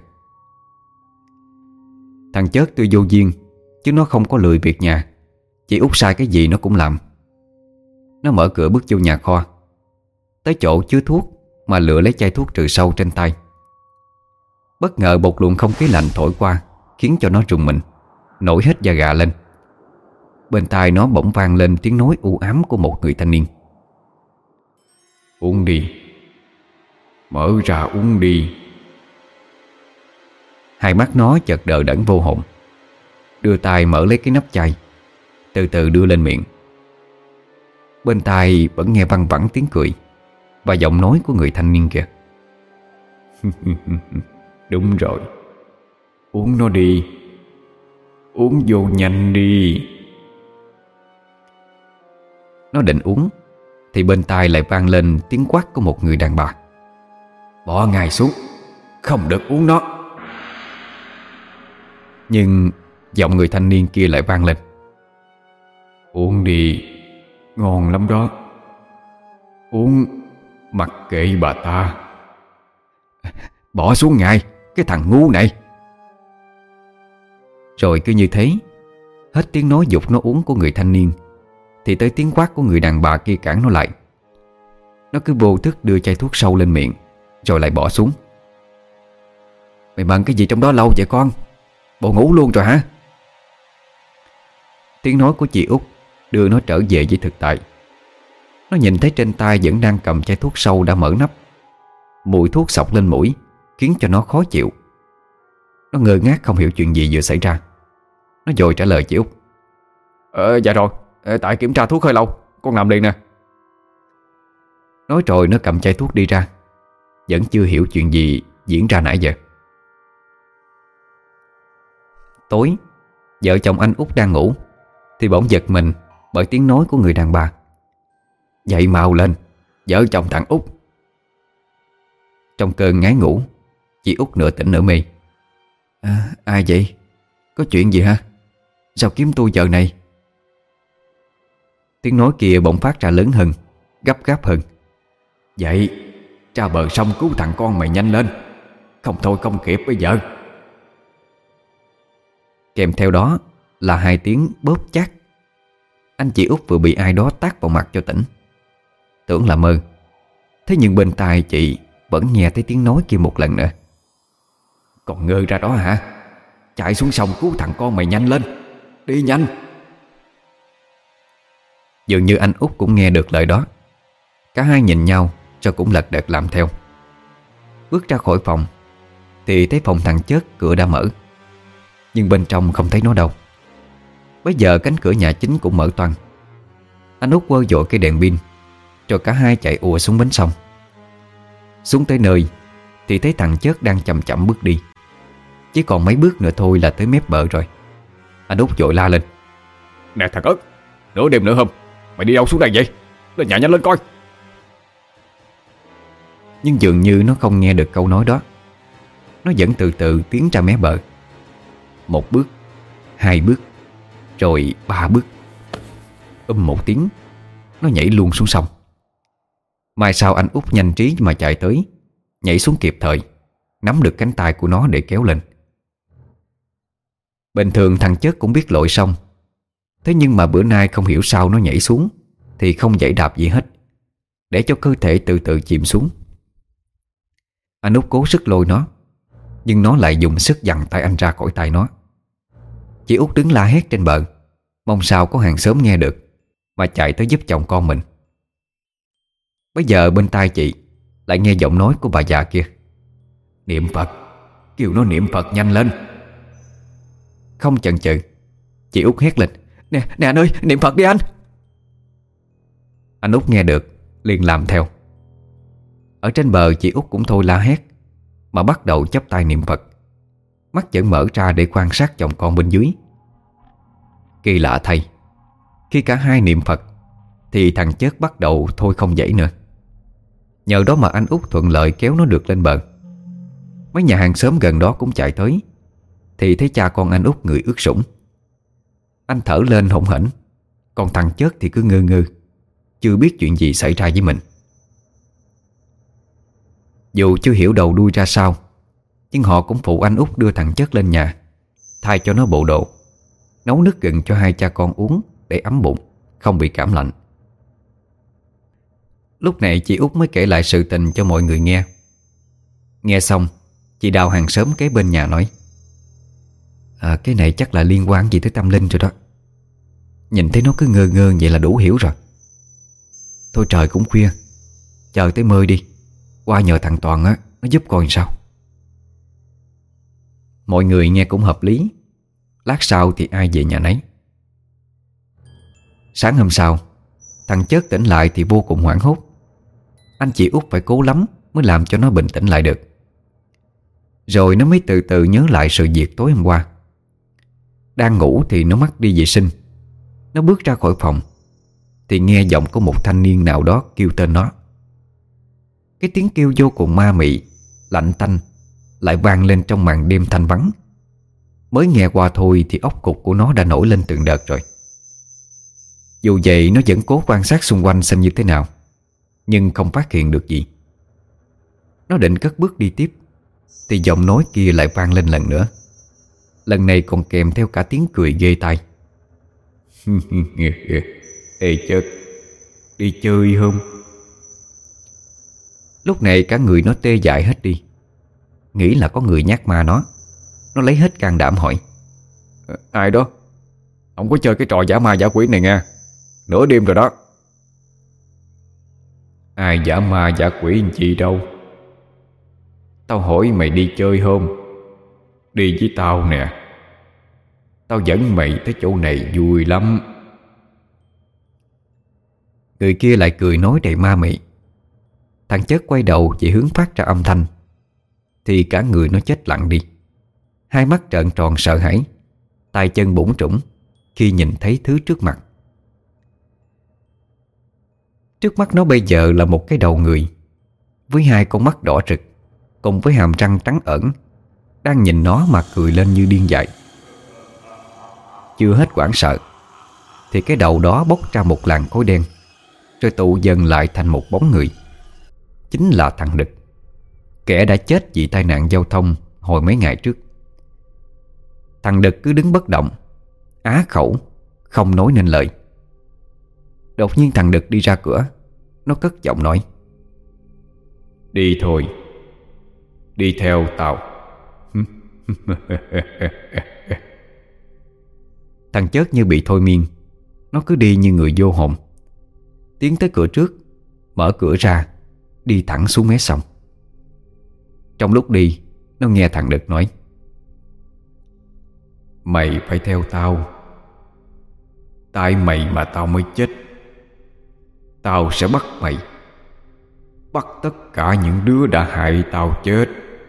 Thằng Chớt tuy vô duyên chứ nó không có lười việc nhà. Chị Út sai cái gì nó cũng làm. Nó mở cửa bước vô nhà kho, tới chỗ chứa thuốc mà lựa lấy chai thuốc trừ sâu trên tay. Bất ngờ một luồng không khí lạnh thổi qua, khiến cho nó rùng mình, nổi hết da gà lên. Bên tai nó bỗng vang lên tiếng nói u ám của một người thanh niên.
Uống đi, mở ra uống đi.
Hai mắt nó chợt đờ đẫn vô hồn, đưa tay mở lấy cái nắp chai, từ từ đưa lên miệng. Bên tai vẫn nghe văng vẳng tiếng cười và giọng nói của người thanh niên kia.
Đúng rồi, uống nó đi, uống vô nhanh đi.
Nó định uống thì bên tai lại vang lên tiếng quát của một người đàn bà.
Bỏ ngay xuống, không được uống nó.
Nhưng giọng người thanh niên kia lại vang lên.
Uống đi, ngon lắm đó. Uống mặc kệ bà ta.
Bỏ xuống ngay, cái thằng ngu này. Rồi cứ như thế, hết tiếng nói giục nó uống của người thanh niên thì tới tiếng quát của người đàn bà kia cản nó lại. Nó cứ vô thức đưa chai thuốc sâu lên miệng, rồi lại bỏ xuống. Mày bận cái gì trong đó lâu vậy con? Bộ ngủ luôn rồi hả? Tiếng nói của chị Út đưa nó trở về với thực tại. Nó nhìn thấy trên tay vẫn đang cầm chai thuốc sâu đã mở nắp. Mùi thuốc xộc lên mũi khiến cho nó khó chịu. Nó ngơ ngác không hiểu chuyện gì vừa xảy ra. Nó vội trả lời chị Út.
Ờ dạ rồi, tại kiểm tra thuốc hơi lâu, con làm liền nè.
Nói rồi nó cầm chai thuốc đi ra, vẫn chưa hiểu chuyện gì diễn ra nãy giờ. Tối, vợ chồng anh Út đang ngủ thì bỗng giật mình bởi tiếng nói của người đàn bà. Dậy mau lên, vợ chồng thằng Út. Trong cơn ngái ngủ, chị Út nửa tỉnh nửa mê. À, ai vậy? Có chuyện gì hả? Sao kiếm tôi giờ này? Tiếng nói kia bỗng phát ra lớn hơn, gấp gáp hơn.
Dậy, ra bờ sông cứu thằng con mày nhanh lên, không thôi không kịp bây giờ.
Kèm theo đó là hai tiếng bóp chát. Anh chị Út vừa bị ai đó tát vào mặt cho tỉnh. Tưởng là mơ, thế nhưng bên tai chị vẫn nghe thấy tiếng nói kia một lần nữa.
Còn ngơ ra đó hả? Chạy xuống sông cứu thằng con mày nhanh lên, đi nhanh.
Dường như anh Út cũng nghe được lời đó. Cả hai nhìn nhau rồi cũng lật đật làm theo. Bước ra khỏi phòng thì thấy phòng thằng Chớt cửa đã mở, nhưng bên trong không thấy nó đâu. Bây giờ cánh cửa nhà chính cũng mở toang. Anh Út quơ vội cái đèn pin, rồi cả hai chạy ùa xuống bến sông. Xuống tới nơi thì thấy thằng Chớt đang chậm chậm bước đi. Chỉ còn mấy bước nữa thôi là tới mép bờ rồi. Anh Út vội la lên:
Nè thằng ớt, nửa đêm nữa hôm, mày đi đâu xuống đây vậy? Lên nhà nhanh lên coi.
Nhưng dường như nó không nghe được câu nói đó. Nó vẫn từ từ tiến ra mé bờ. Một bước, hai bước, rồi ba bước. Um một tiếng, nó nhảy luôn xuống sông. Mai sau anh Út nhanh trí mà chạy tới, nhảy xuống kịp thời, nắm được cánh tay của nó để kéo lên. Bình thường thằng Chớt cũng biết lội sông, thế nhưng mà bữa nay không hiểu sao nó nhảy xuống thì không giãy đạp gì hết, để cho cơ thể từ từ chìm xuống. Anh Út cố sức lôi nó, nhưng nó lại dùng sức giằng tay anh ra khỏi tay nó. Chị Út đứng la hét trên bờ, mong sao có hàng xóm nghe được mà chạy tới giúp chồng con mình. Bây giờ bên tai chị lại nghe giọng nói của bà già kia: Niệm Phật, kêu nó niệm Phật nhanh lên. Không chần chừ, chị Út hét lên: Nè, nè anh ơi, niệm Phật đi anh. Anh Út nghe được liền làm theo. Ở trên bờ chị Út cũng thôi la hét, mà bắt đầu chắp tay niệm Phật, mắt vẫn mở ra để quan sát chồng con bên dưới. Kỳ lạ thay, khi cả hai niệm Phật thì thằng Chớt bắt đầu thôi không dãy nữa. Nhờ đó mà anh Út thuận lợi kéo nó được lên bờ. Mấy nhà hàng xóm gần đó cũng chạy tới, thì thấy cha con anh Út người ướt sũng. Anh thở lên hổn hển, còn thằng Chớt thì cứ ngơ ngơ, chưa biết chuyện gì xảy ra với mình. Dù chưa hiểu đầu đuôi ra sao, nhưng họ cũng phụ anh Út đưa thằng Chớt lên nhà, thay cho nó bộ đồ, nấu nước gừng cho hai cha con uống để ấm bụng, không bị cảm lạnh. Lúc này chị Út mới kể lại sự tình cho mọi người nghe. Nghe xong, chị Đào hàng xóm kế bên nhà nói: À, cái này chắc là liên quan gì tới tâm linh rồi đó. Nhìn thấy nó cứ ngơ ngơ vậy là đủ hiểu rồi. Thôi trời cũng khuya, chờ tới mơi đi, qua nhờ thằng Toàn á, nó giúp coi làm sao. Mọi người nghe cũng hợp lý. Lát sau thì ai về nhà nấy. Sáng hôm sau, thằng Chớt tỉnh lại thì vô cùng hoảng hốt. Anh chị Út phải cố lắm mới làm cho nó bình tĩnh lại được. Rồi nó mới từ từ nhớ lại sự việc tối hôm qua. Đang ngủ thì nó mắc đi vệ sinh. Nó bước ra khỏi phòng thì nghe giọng của một thanh niên nào đó kêu tên nó. Cái tiếng kêu vô cùng ma mị, lạnh tanh, lại vang lên trong màn đêm thanh vắng. Mới nghe qua thôi thì óc cục của nó đã nổi lên từng đợt rồi. Dù vậy nó vẫn cố quan sát xung quanh xem như thế nào, nhưng không phát hiện được gì. Nó định cất bước đi tiếp thì giọng nói kia lại vang lên lần nữa. Lần này còn kèm theo cả tiếng cười ghê tai. Ê Chớt, đi chơi không? Lúc này cả người nó tê dại hết đi, nghĩ là có người nhát ma nó. Nó lấy hết can đảm hỏi:
Ai đó? Ông có chơi cái trò giả ma giả quỷ này nha, nửa đêm rồi đó.
Ai giả ma giả quỷ làm chi đâu. Tao hỏi mày đi chơi không? Đi với tao nè, tao dẫn mày tới chỗ này vui lắm.
Người kia lại cười nói đầy ma mị. Thằng Chớt quay đầu chỉ hướng phát ra âm thanh thì cả người nó chết lặng đi. Hai mắt trợn tròn sợ hãi, tay chân bủn trũng khi nhìn thấy thứ trước mặt. Trước mắt nó bây giờ là một cái đầu người với hai con mắt đỏ rực, cùng với hàm răng trắng ẩn, đang nhìn nó mà cười lên như điên dại. Chưa hết hoảng sợ thì cái đầu đó bốc ra một làn khói đen, rồi tụ dần lại thành một bóng người. Chính là thằng Đực, kẻ đã chết vì tai nạn giao thông hồi mấy ngày trước. Thằng Đực cứ đứng bất động, á khẩu, không nói nên lời. Đột nhiên thằng Đực đi ra cửa. Nó cất giọng nói:
Đi thôi, đi theo tao.
Thằng Thằng chớt như bị thôi miên, nó cứ đi như người vô hồn, tiến tới cửa trước, mở cửa ra, đi thẳng xuống mé sông. Trong lúc đi, nó nghe thằng Đực nói:
Mày phải theo tao. Tại mày mà tao mới chết. Tao sẽ bắt mày, bắt tất cả những đứa đã hại tao chết.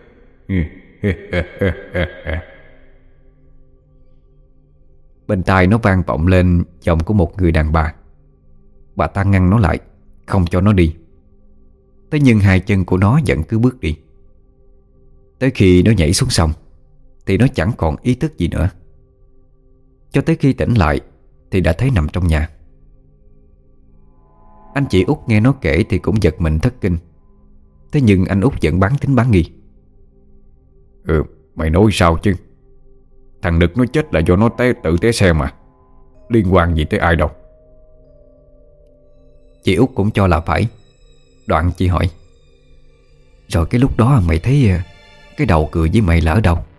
Bên tai nó vang vọng lên giọng của một người đàn bà. Bà ta ngăn nó lại, không cho nó đi. Thế nhưng hai chân của nó vẫn cứ bước đi. Tới khi nó nhảy xuống sông thì nó chẳng còn ý thức gì nữa. Cho tới khi tỉnh lại thì đã thấy nằm trong nhà. Anh chị Út nghe nó kể thì cũng giật mình thất kinh. Thế nhưng anh Út vẫn bán tính bán nghi:
Ừ, mày nói sao chứ? Thằng Đực nó chết là do nó té, tự té xe mà. Liên quan gì tới ai đâu.
Chị Út cũng cho là phải. Đoạn chị hỏi: Rồi cái lúc đó mày thấy cái đầu cười với mày là ở đâu?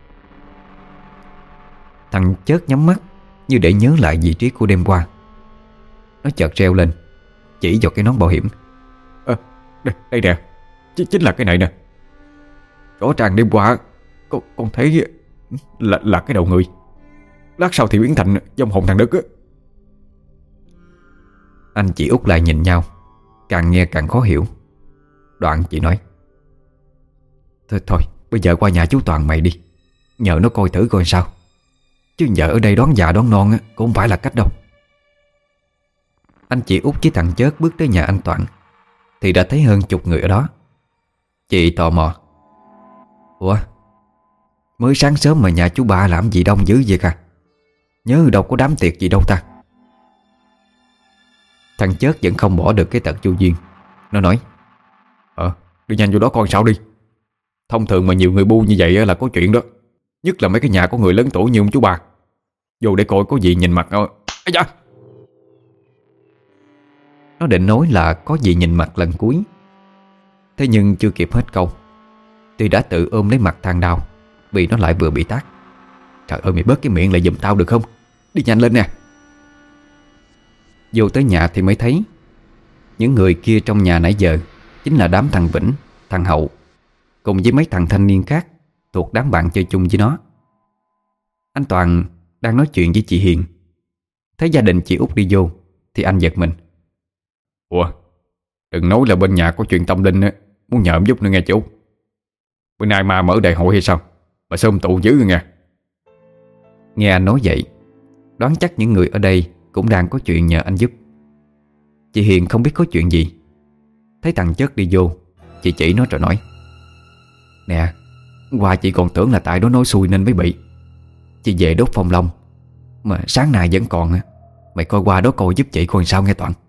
Thằng chớt nhắm mắt như để nhớ lại vị trí của đêm qua. Nó chợt reo lên, chỉ vào cái nón bảo hiểm:
à, đây, đây nè, Ch chính là cái này nè. Rõ ràng đêm qua Con, con thấy là, là cái đầu người. Lát sau thì biến thành vong hồn thằng Đực á.
Anh chị Út lại nhìn nhau, càng nghe càng khó hiểu. Đoạn chị nói: Thôi thôi, bây giờ qua nhà chú Toàn mày đi, nhờ nó coi thử coi sao. Chứ nhờ ở đây đón già đón non á, cũng không phải là cách đâu. Anh chị Út với thằng chớt bước tới nhà anh Toàn thì đã thấy hơn chục người ở đó. Chị tò mò: Ủa, mới sáng sớm mà nhà chú ba làm gì đông dữ vậy cả? Nhớ đâu có đám tiệc gì đâu ta? Thằng chớt vẫn không bỏ được cái tật vô duyên. Nó nói:
Ờ, đi nhanh vô đó coi sao đi. Thông thường mà nhiều người bu như vậy là có chuyện đó. Nhất là mấy cái nhà có người lớn tuổi như ông chú bà. Vô để coi có gì nhìn mặt. Ây da!
Nó định nói là có gì nhìn mặt lần cuối. Thế nhưng chưa kịp hết câu thì đã tự ôm lấy mặt than đau, vì nó lại vừa bị tát. Trời ơi, mày bớt cái miệng lại giùm tao được không? Đi nhanh lên nè. Vô tới nhà thì mới thấy những người kia trong nhà nãy giờ chính là đám thằng Vĩnh, thằng Hậu cùng với mấy thằng thanh niên khác thuộc đám bạn chơi chung với nó. Anh Toàn đang nói chuyện với chị Hiền. Thấy gia đình chị Út đi vô thì anh giật mình:
Ủa, đừng nói là bên nhà có chuyện tâm linh á, muốn nhờ em giúp nữa nghe chị Út. Bữa nay ma mở đại hội hay sao mà xôm tụ dữ rồi nghe.
Nghe anh nói vậy, đoán chắc những người ở đây cũng đang có chuyện nhờ anh giúp. Chị Hiền không biết có chuyện gì. Thấy thằng chớt đi vô, chị chỉ nó rồi nói: Nè, qua chị còn tưởng là tại đó nói xui nên mới bị. Chị về đốt phong long mà sáng nay vẫn còn á. Mày coi qua đó coi giúp chị coi sao nghe Toàn.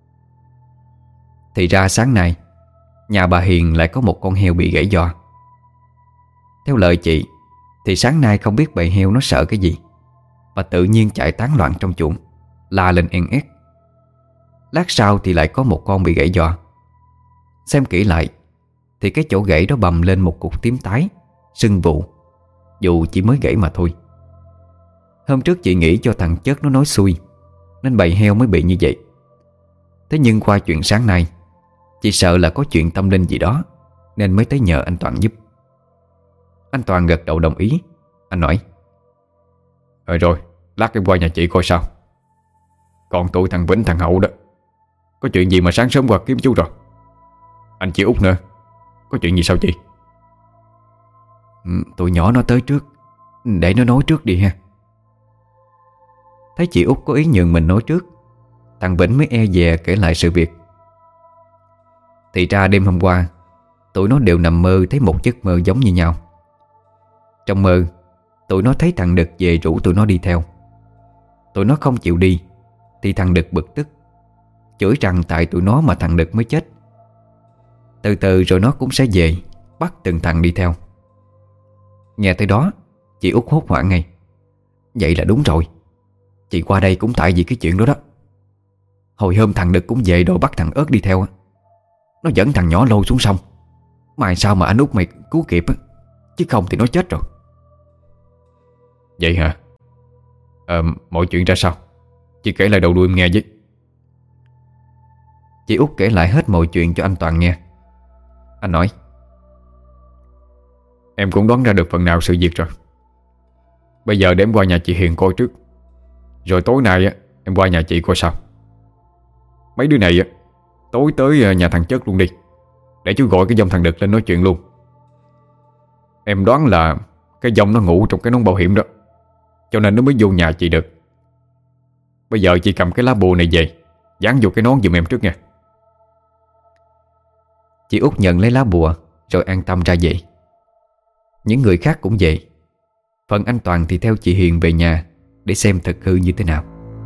Thì ra sáng nay nhà bà Hiền lại có một con heo bị gãy giò. Theo lời chị thì sáng nay không biết bầy heo nó sợ cái gì mà tự nhiên chạy tán loạn trong chuồng, la lên en ét. Lát sau thì lại có một con bị gãy giò. Xem kỹ lại thì cái chỗ gãy đó bầm lên một cục tím tái, sưng vụ, dù chỉ mới gãy mà thôi. Hôm trước chị nghĩ cho thằng chớt nó nói xui nên bầy heo mới bị như vậy. Thế nhưng qua chuyện sáng nay, chị sợ là có chuyện tâm linh gì đó nên mới tới nhờ anh Toàn giúp. Anh Toàn gật đầu đồng ý. Anh nói:
Rồi rồi, lát em qua nhà chị coi sao. Còn tụi thằng Vĩnh, thằng Hậu đó, có chuyện gì mà sáng sớm qua kiếm chú rồi. Anh chị Út nữa, có chuyện gì sao chị?
Ừ, tụi nhỏ nó tới trước, để nó nói trước đi ha. Thấy chị Út có ý nhường mình nói trước, thằng Vĩnh mới e dè kể lại sự việc. Thì ra đêm hôm qua tụi nó đều nằm mơ thấy một giấc mơ giống như nhau. Trong mơ, tụi nó thấy thằng Đực về rủ tụi nó đi theo. Tụi nó không chịu đi thì thằng Đực bực tức, chửi rằng tại tụi nó mà thằng Đực mới chết. Từ từ rồi nó cũng sẽ về, bắt từng thằng đi theo. Nghe tới đó, chị Út hốt hoảng ngay: Vậy là đúng rồi, chị qua đây cũng tại vì cái chuyện đó đó. Hồi hôm thằng Đực cũng về đòi bắt thằng Ớt đi theo. Nó dẫn thằng nhỏ lôi xuống sông. Mai sao mà anh Út mày cứu kịp á, chứ không thì nó chết rồi.
Vậy hả?
Ờ, mọi chuyện ra sao? Chị kể lại đầu đuôi em nghe với.
Chị Út kể lại hết mọi chuyện cho anh Toàn nghe. Anh nói:
Em cũng đoán ra được phần nào sự việc rồi. Bây giờ để em qua nhà chị Hiền coi trước, rồi tối nay á em qua nhà chị coi sao. Mấy đứa này á, tối tới nhà thằng Chất luôn đi, để chú gọi cái dòng thằng Đực lên nói chuyện luôn. Em đoán là cái dòng nó ngủ trong cái nón bảo hiểm đó, cho nên nó mới vô nhà chị được. Bây giờ chị cầm cái lá bùa này về, dán vô cái nón giùm em trước nha.
Chị Út nhận lấy lá bùa rồi an tâm ra về. Những người khác cũng vậy. Phần anh Toàn thì theo chị Hiền về nhà để xem thực hư như thế nào.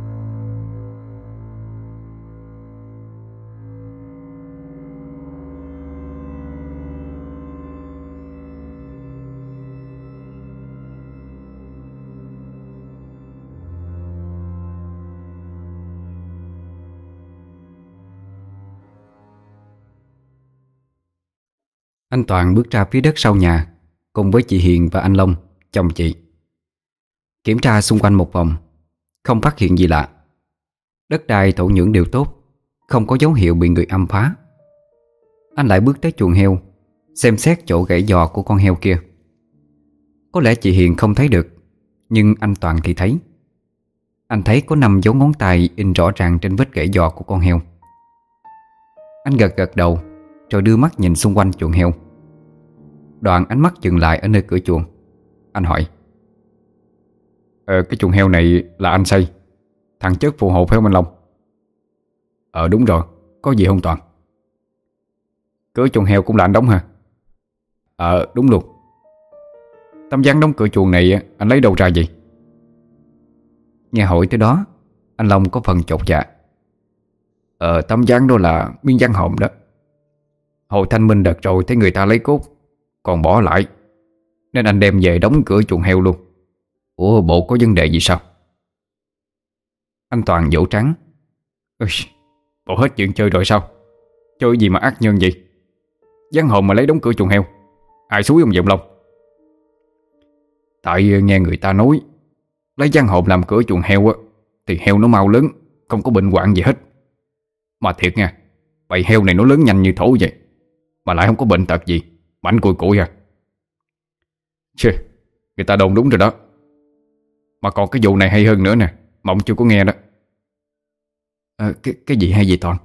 Anh Toàn bước ra phía đất sau nhà cùng với chị Hiền và anh Long, chồng chị. Kiểm tra xung quanh một vòng, không phát hiện gì lạ. Đất đai thổ nhưỡng đều tốt, không có dấu hiệu bị người âm phá. Anh lại bước tới chuồng heo, xem xét chỗ gãy giò của con heo kia. Có lẽ chị Hiền không thấy được, nhưng anh Toàn thì thấy. Anh thấy có năm dấu ngón tay in rõ ràng trên vết gãy giò của con heo. Anh gật gật đầu rồi đưa mắt nhìn xung quanh chuồng heo. Đoạn ánh mắt dừng lại ở nơi cửa chuồng. Anh hỏi:
Ờ, cái chuồng heo này là anh xây, thằng Chất phù hộ phải không anh Long? Ờ đúng rồi, có gì không Toàn? Cửa chuồng heo cũng là anh đóng hả? Ờ đúng luôn. Tấm ván đóng cửa chuồng này anh lấy đâu ra vậy?
Nghe hỏi tới đó, anh Long có phần chột dạ.
Ờ tấm ván đó là miếng ván hòm đó. Hồi thanh minh đợt rồi thấy người ta lấy cốt còn bỏ lại, nên anh đem về đóng cửa chuồng heo luôn. Ủa bộ có vấn đề gì sao?
Anh Toàn vỗ trắng:
Ui, bộ hết chuyện chơi rồi sao? Chơi gì mà ác nhân vậy? Ván hòm mà lấy đóng cửa chuồng heo, ai xúi ông Vọng Long? Tại nghe người ta nói lấy ván hòm làm cửa chuồng heo á, thì heo nó mau lớn, không có bệnh hoạn gì hết. Mà thiệt nha, bầy heo này nó lớn nhanh như thổ vậy, mà lại không có bệnh tật gì, mạnh cùi cụi à. Chê, người ta đồn đúng rồi đó. Mà còn cái vụ này hay hơn nữa nè, mà ông chưa có nghe đó.
à, cái, cái gì hay vậy Toàn?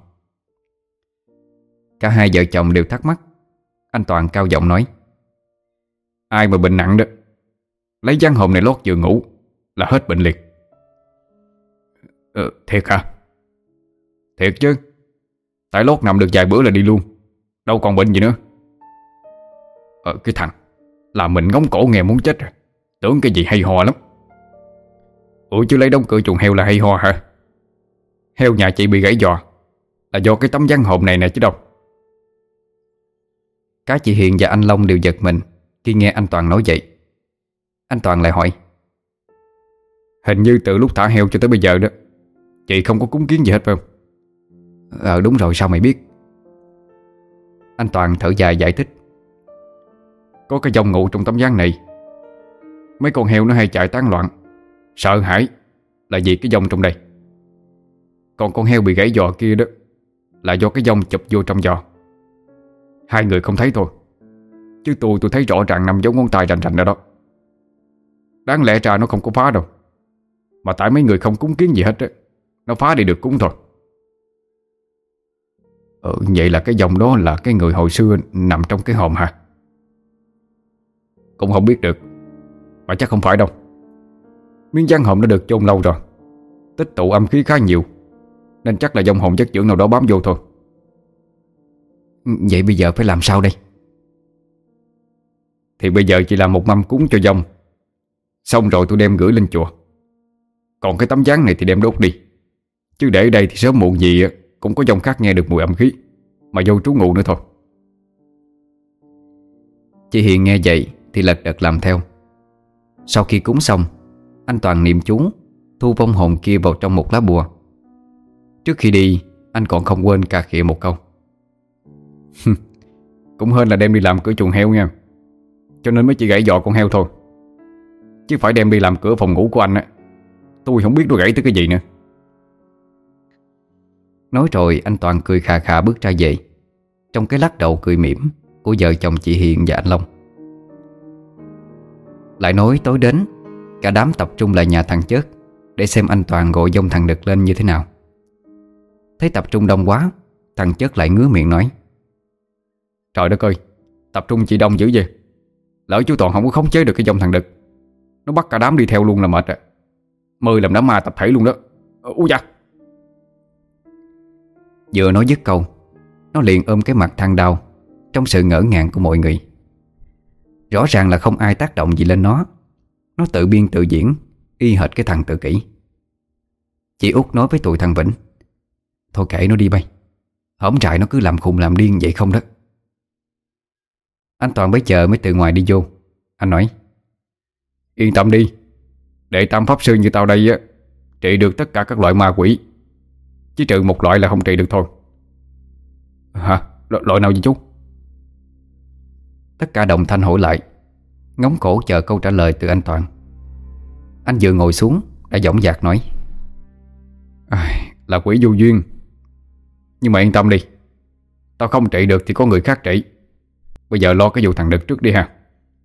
Cả hai vợ chồng đều thắc mắc. Anh Toàn cao giọng nói:
Ai mà bệnh nặng đó, lấy ván hòm này lót giường ngủ là hết bệnh liệt. Ờ, thiệt hả? Thiệt chứ, tại lót nằm được vài bữa là đi luôn, đâu còn bệnh gì nữa. Ờ cái thằng làm mình ngóng cổ nghe muốn chết rồi, tưởng cái gì hay ho lắm. Ủa chứ lấy đóng cửa chuồng heo là hay ho hả? Heo nhà chị bị gãy giò là do cái tấm ván hòm này nè chứ đâu.
Cả chị Hiền và anh Long đều giật mình khi nghe anh Toàn nói vậy. Anh Toàn lại hỏi:
Hình như từ lúc thả heo cho tới bây giờ đó, chị không có cúng kiến gì hết phải không?
Ờ đúng rồi, sao mày biết? Anh Toàn thở dài giải thích:
Có cái dòng ngụ trong tấm ván này. Mấy con heo nó hay chạy tán loạn, sợ hãi là vì cái dòng trong đây. Còn con heo bị gãy giò kia đó là do cái dòng chụp vô trong giò. Hai người không thấy thôi, chứ tôi tôi thấy rõ ràng năm dấu ngón tay rành rành ở đó. Đáng lẽ ra nó không có phá đâu, mà tại mấy người không cúng kiến gì hết á, nó phá đi được cúng thôi. Ừ, vậy là cái dòng đó là cái người hồi xưa nằm trong cái hòm hả? Cũng không biết được, mà chắc không phải đâu. Miếng ván hòm nó được chôn lâu rồi, tích tụ âm khí khá nhiều, nên chắc là dòng hồn chất dưỡng nào đó bám vô thôi.
Vậy bây giờ phải làm sao đây?
Thì bây giờ chỉ làm một mâm cúng cho dòng, xong rồi tôi đem gửi lên chùa. Còn cái tấm ván này thì đem đốt đi, chứ để ở đây thì sớm muộn gì cũng có dòng khác nghe được mùi âm khí mà vô trú ngụ nữa thôi.
Chị Hiền nghe vậy thì lật đật làm theo. Sau khi cúng xong, anh Toàn niệm chú thu vong hồn kia vào trong một lá bùa. Trước khi đi, anh còn không quên cà khịa một câu:
Cũng hên là đem đi làm cửa chuồng heo nha, cho nên mới chỉ gãy giò con heo thôi. Chứ phải đem đi làm cửa phòng ngủ của anh á, tôi không biết nó gãy tới cái gì nữa.
Nói rồi anh Toàn cười khà khà bước ra về, trong cái lắc đầu cười mỉm của vợ chồng chị Hiền và anh Long. Lại nói tối đến, cả đám tập trung lại nhà thằng Chớt để xem anh Toàn gọi dông thằng Đực lên như thế nào. Thấy tập trung đông quá, thằng Chớt lại ngứa miệng nói:
Trời đất ơi, tập trung chị đông dữ vậy. Lỡ chú Toàn không có khống chế được cái dông thằng Đực, nó bắt cả đám đi theo luôn là mệt rồi. Mời làm đám ma tập thể luôn đó. Úi da.
Vừa nói dứt câu, nó liền ôm cái mặt than đau trong sự ngỡ ngàng của mọi người. Rõ ràng là không ai tác động gì lên nó. Nó tự biên tự diễn, y hệt cái thằng tự kỷ. Chị Út nói với tụi thằng Vĩnh: Thôi kệ nó đi bay, hổm trại nó cứ làm khùng làm điên vậy không đó. Anh Toàn bấy giờ mới từ ngoài đi vô. Anh nói:
Yên tâm đi, để tam pháp sư như tao đây á, trị được tất cả các loại ma quỷ, chỉ trừ một loại là không trị được thôi. Hả? L- loại nào vậy chú?
Tất cả đồng thanh hỏi lại, ngóng cổ chờ câu trả lời từ anh Toàn. Anh vừa ngồi xuống đã dõng dạc nói:
À, là quỷ vô duyên. Nhưng mà yên tâm đi, tao không trị được thì có người khác trị. Bây giờ lo cái vụ thằng Đực trước đi ha.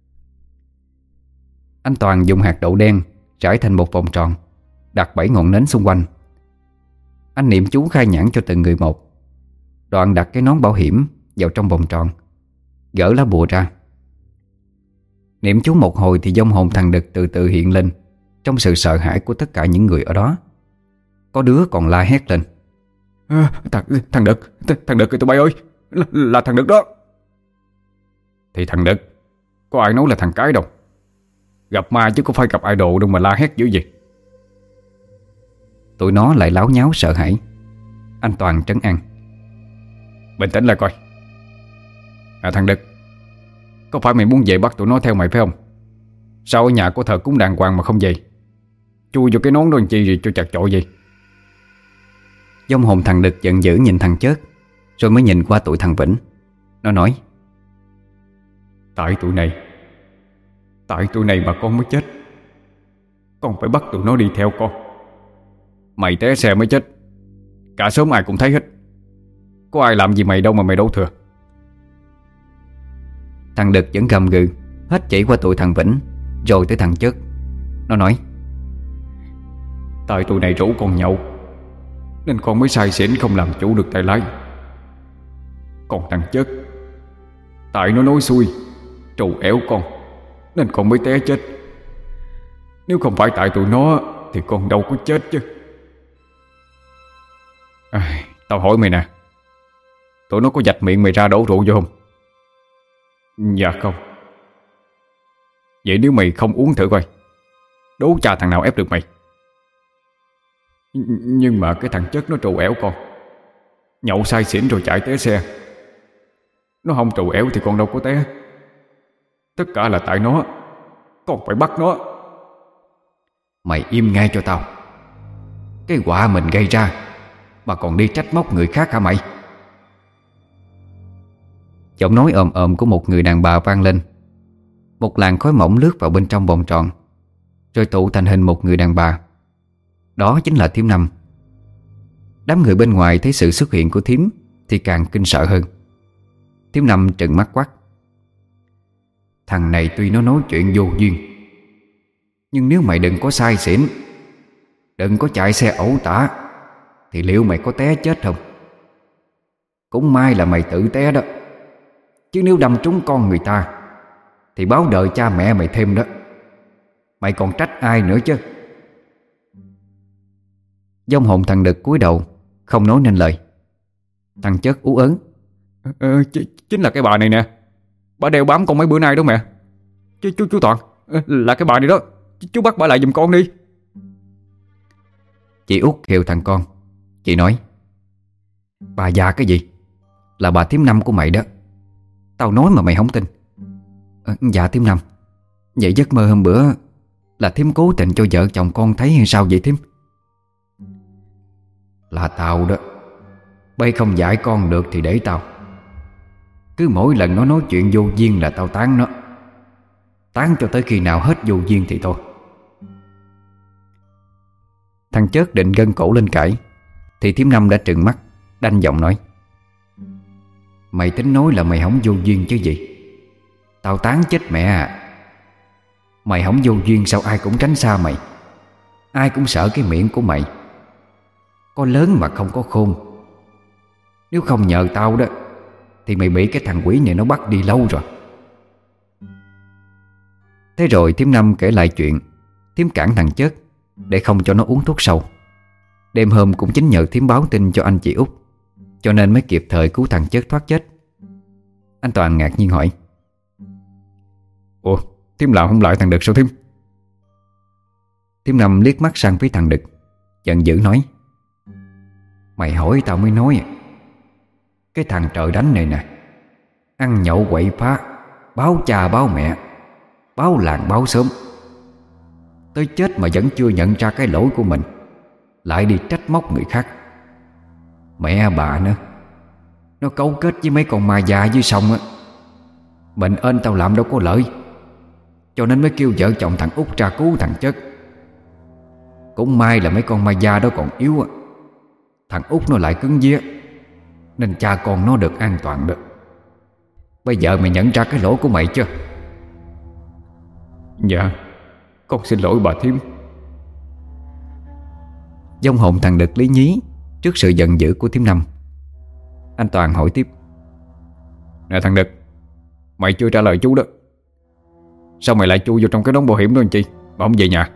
Anh Toàn dùng hạt đậu đen trải thành một vòng tròn, đặt bảy ngọn nến xung quanh. Anh niệm chú khai nhãn cho từng người một. Đoạn đặt cái nón bảo hiểm vào trong vòng tròn, gỡ lá bùa ra. Niệm chú một hồi thì vong hồn thằng Đực từ từ hiện lên, trong sự sợ hãi của tất cả những người ở đó. Có đứa còn la hét lên:
à, Thằng thằng Đực, th- thằng Đực kìa tụi bay ơi, là, là thằng Đực đó. Thì thằng Đực, có ai nói là thằng cái đâu. Gặp ma chứ có phải gặp idol đâu mà la hét dữ gì.
Tụi nó lại láo nháo sợ hãi. Anh Toàn trấn an:
Bình tĩnh lại coi. À thằng Đực, có phải mày muốn về bắt tụi nó theo mày phải không? Sao ở nhà có thờ cúng đàng hoàng mà không về? Chui vô cái nón đó làm chi rồi cho chặt chội gì?
Vong hồn thằng Đực giận dữ nhìn thằng Chớt, rồi mới nhìn qua tụi thằng Vĩnh. Nó nói:
Tại tụi này Tại tụi này mà con mới chết. Con phải bắt tụi nó đi theo con. Mày té xe mới chết, cả xóm ai cũng thấy hết. Có ai làm gì mày đâu mà mày đổ thừa.
Thằng Đực vẫn gầm gừ, hết chỉ qua tụi thằng Vĩnh rồi tới thằng Chớt. Nó nói:
Tại tụi này rủ con nhậu nên con mới say xỉn không làm chủ được tay lái. Còn thằng Chớt, tại nó nói xui trù ẻo con nên con mới té chết. Nếu không phải tại tụi nó thì con đâu có chết chứ. À, tao hỏi mày nè, tụi nó có vạch miệng mày ra đổ rượu vô không? Dạ không. Vậy nếu mày không uống thử coi, đố cha thằng nào ép được mày. Nhưng mà cái thằng Chất nó trù ẻo con, nhậu say xỉn rồi chạy té xe. Nó không trù ẻo thì con đâu có té. Tất cả là tại nó, con phải bắt nó.
Mày im ngay cho tao. Cái họa mình gây ra mà còn đi trách móc người khác hả mày? Giọng nói ồm ồm của một người đàn bà vang lên. Một làn khói mỏng lướt vào bên trong vòng tròn, rồi tụ thành hình một người đàn bà. Đó chính là Thím Năm. Đám người bên ngoài thấy sự xuất hiện của Thím thì càng kinh sợ hơn. Thím Năm trừng mắt quát: Thằng này tuy nó nói chuyện vô duyên, nhưng nếu mày đừng có sai xỉn, đừng có chạy xe ẩu tả, thì liệu mày có té chết không? Cũng may là mày tự té đó, chứ nếu đâm trúng con người ta thì báo đời cha mẹ mày thêm đó. Mày còn trách ai nữa chứ? Vong hồn thằng Đực cúi đầu không nói nên lời. Thằng Chất ú ớn:
ờ, ch- Chính là cái bà này nè. Bà đeo bám con mấy bữa nay đó mẹ. Chú, chú, chú Toàn, là cái bà này đó. Chú bắt bà lại giùm con đi.
Chị Út kêu thằng con. Chị nói: Bà già cái gì? Là bà Thím Năm của mày đó. Tao nói mà mày không tin. à, Dạ Thím Năm, vậy giấc mơ hôm bữa là Thím cố tình cho vợ chồng con thấy hay sao vậy Thím? Là tao đó. Bây không giải con được thì để tao. Cứ mỗi lần nó nói chuyện vô duyên là tao tán nó. Tán cho tới khi nào hết vô duyên thì thôi. Thằng Chớt định gân cổ lên cãi thì thím Năm đã trừng mắt, đanh giọng nói: "Mày tính nói là mày không vô duyên chứ gì? Tao tán chết mẹ à. Mày không vô duyên sao ai cũng tránh xa mày, ai cũng sợ cái miệng của mày. Có lớn mà không có khôn. Nếu không nhờ tao đó thì mày bị cái thằng quỷ này nó bắt đi lâu rồi." Thế rồi thím Năm kể lại chuyện thím cản thằng Chớt để không cho nó uống thuốc sâu. Đêm hôm cũng chính nhờ thím báo tin cho anh chị út, cho nên mới kịp thời cứu thằng Chớt thoát chết. Anh Toàn ngạc nhiên hỏi:
"Ủa, thím làm không lại thằng Đực sao thím?"
Thím Năm liếc mắt sang phía thằng Đực, giận dữ nói: "Mày hỏi tao mới nói à. Cái thằng trời đánh này nè, ăn nhậu quậy phá, báo cha báo mẹ, báo làng báo xóm, tới chết mà vẫn chưa nhận ra cái lỗi của mình, lại đi trách móc người khác. Mẹ bà nữa, nó cấu kết với mấy con ma già dưới sông á. Mình ơn tao làm đâu có lợi, cho nên mới kêu vợ chồng thằng Út ra cứu thằng Chớt. Cũng may là mấy con ma già đó còn yếu á, thằng Út nó lại cứng vía, nên cha con nó được an toàn được. Bây giờ mày nhận ra cái lỗi của mày chưa?"
"Dạ, con xin lỗi bà thím."
Vong hồn thằng Đực lý nhí trước sự giận dữ của thím Năm. Anh Toàn hỏi tiếp:
"Nè thằng Đực, mày chưa trả lời chú đó. Sao mày lại chui vô trong cái nón bảo hiểm đó làm chi mà không về nhà?"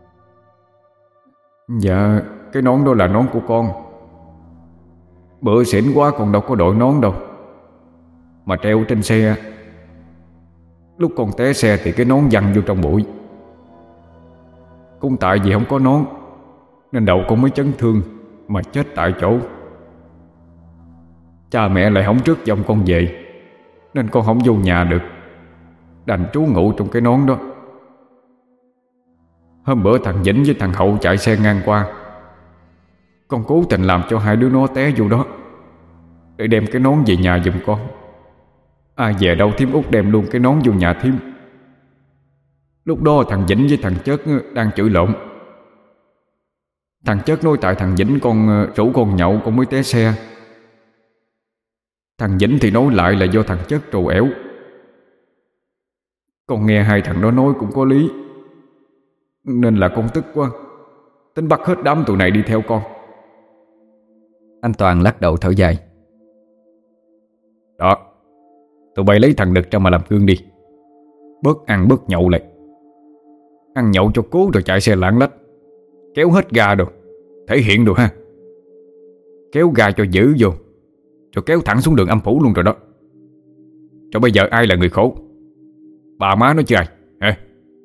"Dạ, cái nón đó là nón của con. Bữa xỉn quá con đâu có đội nón đâu, mà treo trên xe. Lúc con té xe thì cái nón văng vô trong bụi. Cũng tại vì không có nón nên đầu con mới chấn thương mà chết tại chỗ. Cha mẹ lại không rước dòng con về, nên con không vô nhà được, đành trú ngụ trong cái nón đó. Hôm bữa thằng Vĩnh với thằng Hậu chạy xe ngang qua, con cố tình làm cho hai đứa nó té vô đó để đem cái nón về nhà giùm con. Ai về đâu thím Út đem luôn cái nón vô nhà thím. Lúc đó thằng Vĩnh với thằng Chớt đang chửi lộn. Thằng Chớt nói tại thằng Vĩnh con rủ con nhậu con mới té xe. Thằng Vĩnh thì nói lại là do thằng Chớt trù ẻo. Con nghe hai thằng đó nói cũng có lý, nên là con tức quá, tính bắt hết đám tụi này đi theo con."
Anh Toàn lắc đầu thở dài:
"Đó, tụi bay lấy thằng Đực ra mà làm gương đi. Bớt ăn bớt nhậu lại. Ăn nhậu cho cố rồi chạy xe lạng lách, kéo hết ga đồ, thể hiện đồ ha. Kéo ga cho dữ vô, rồi kéo thẳng xuống đường âm phủ luôn rồi đó. Rồi bây giờ ai là người khổ? Bà má nó chứ ai hả?"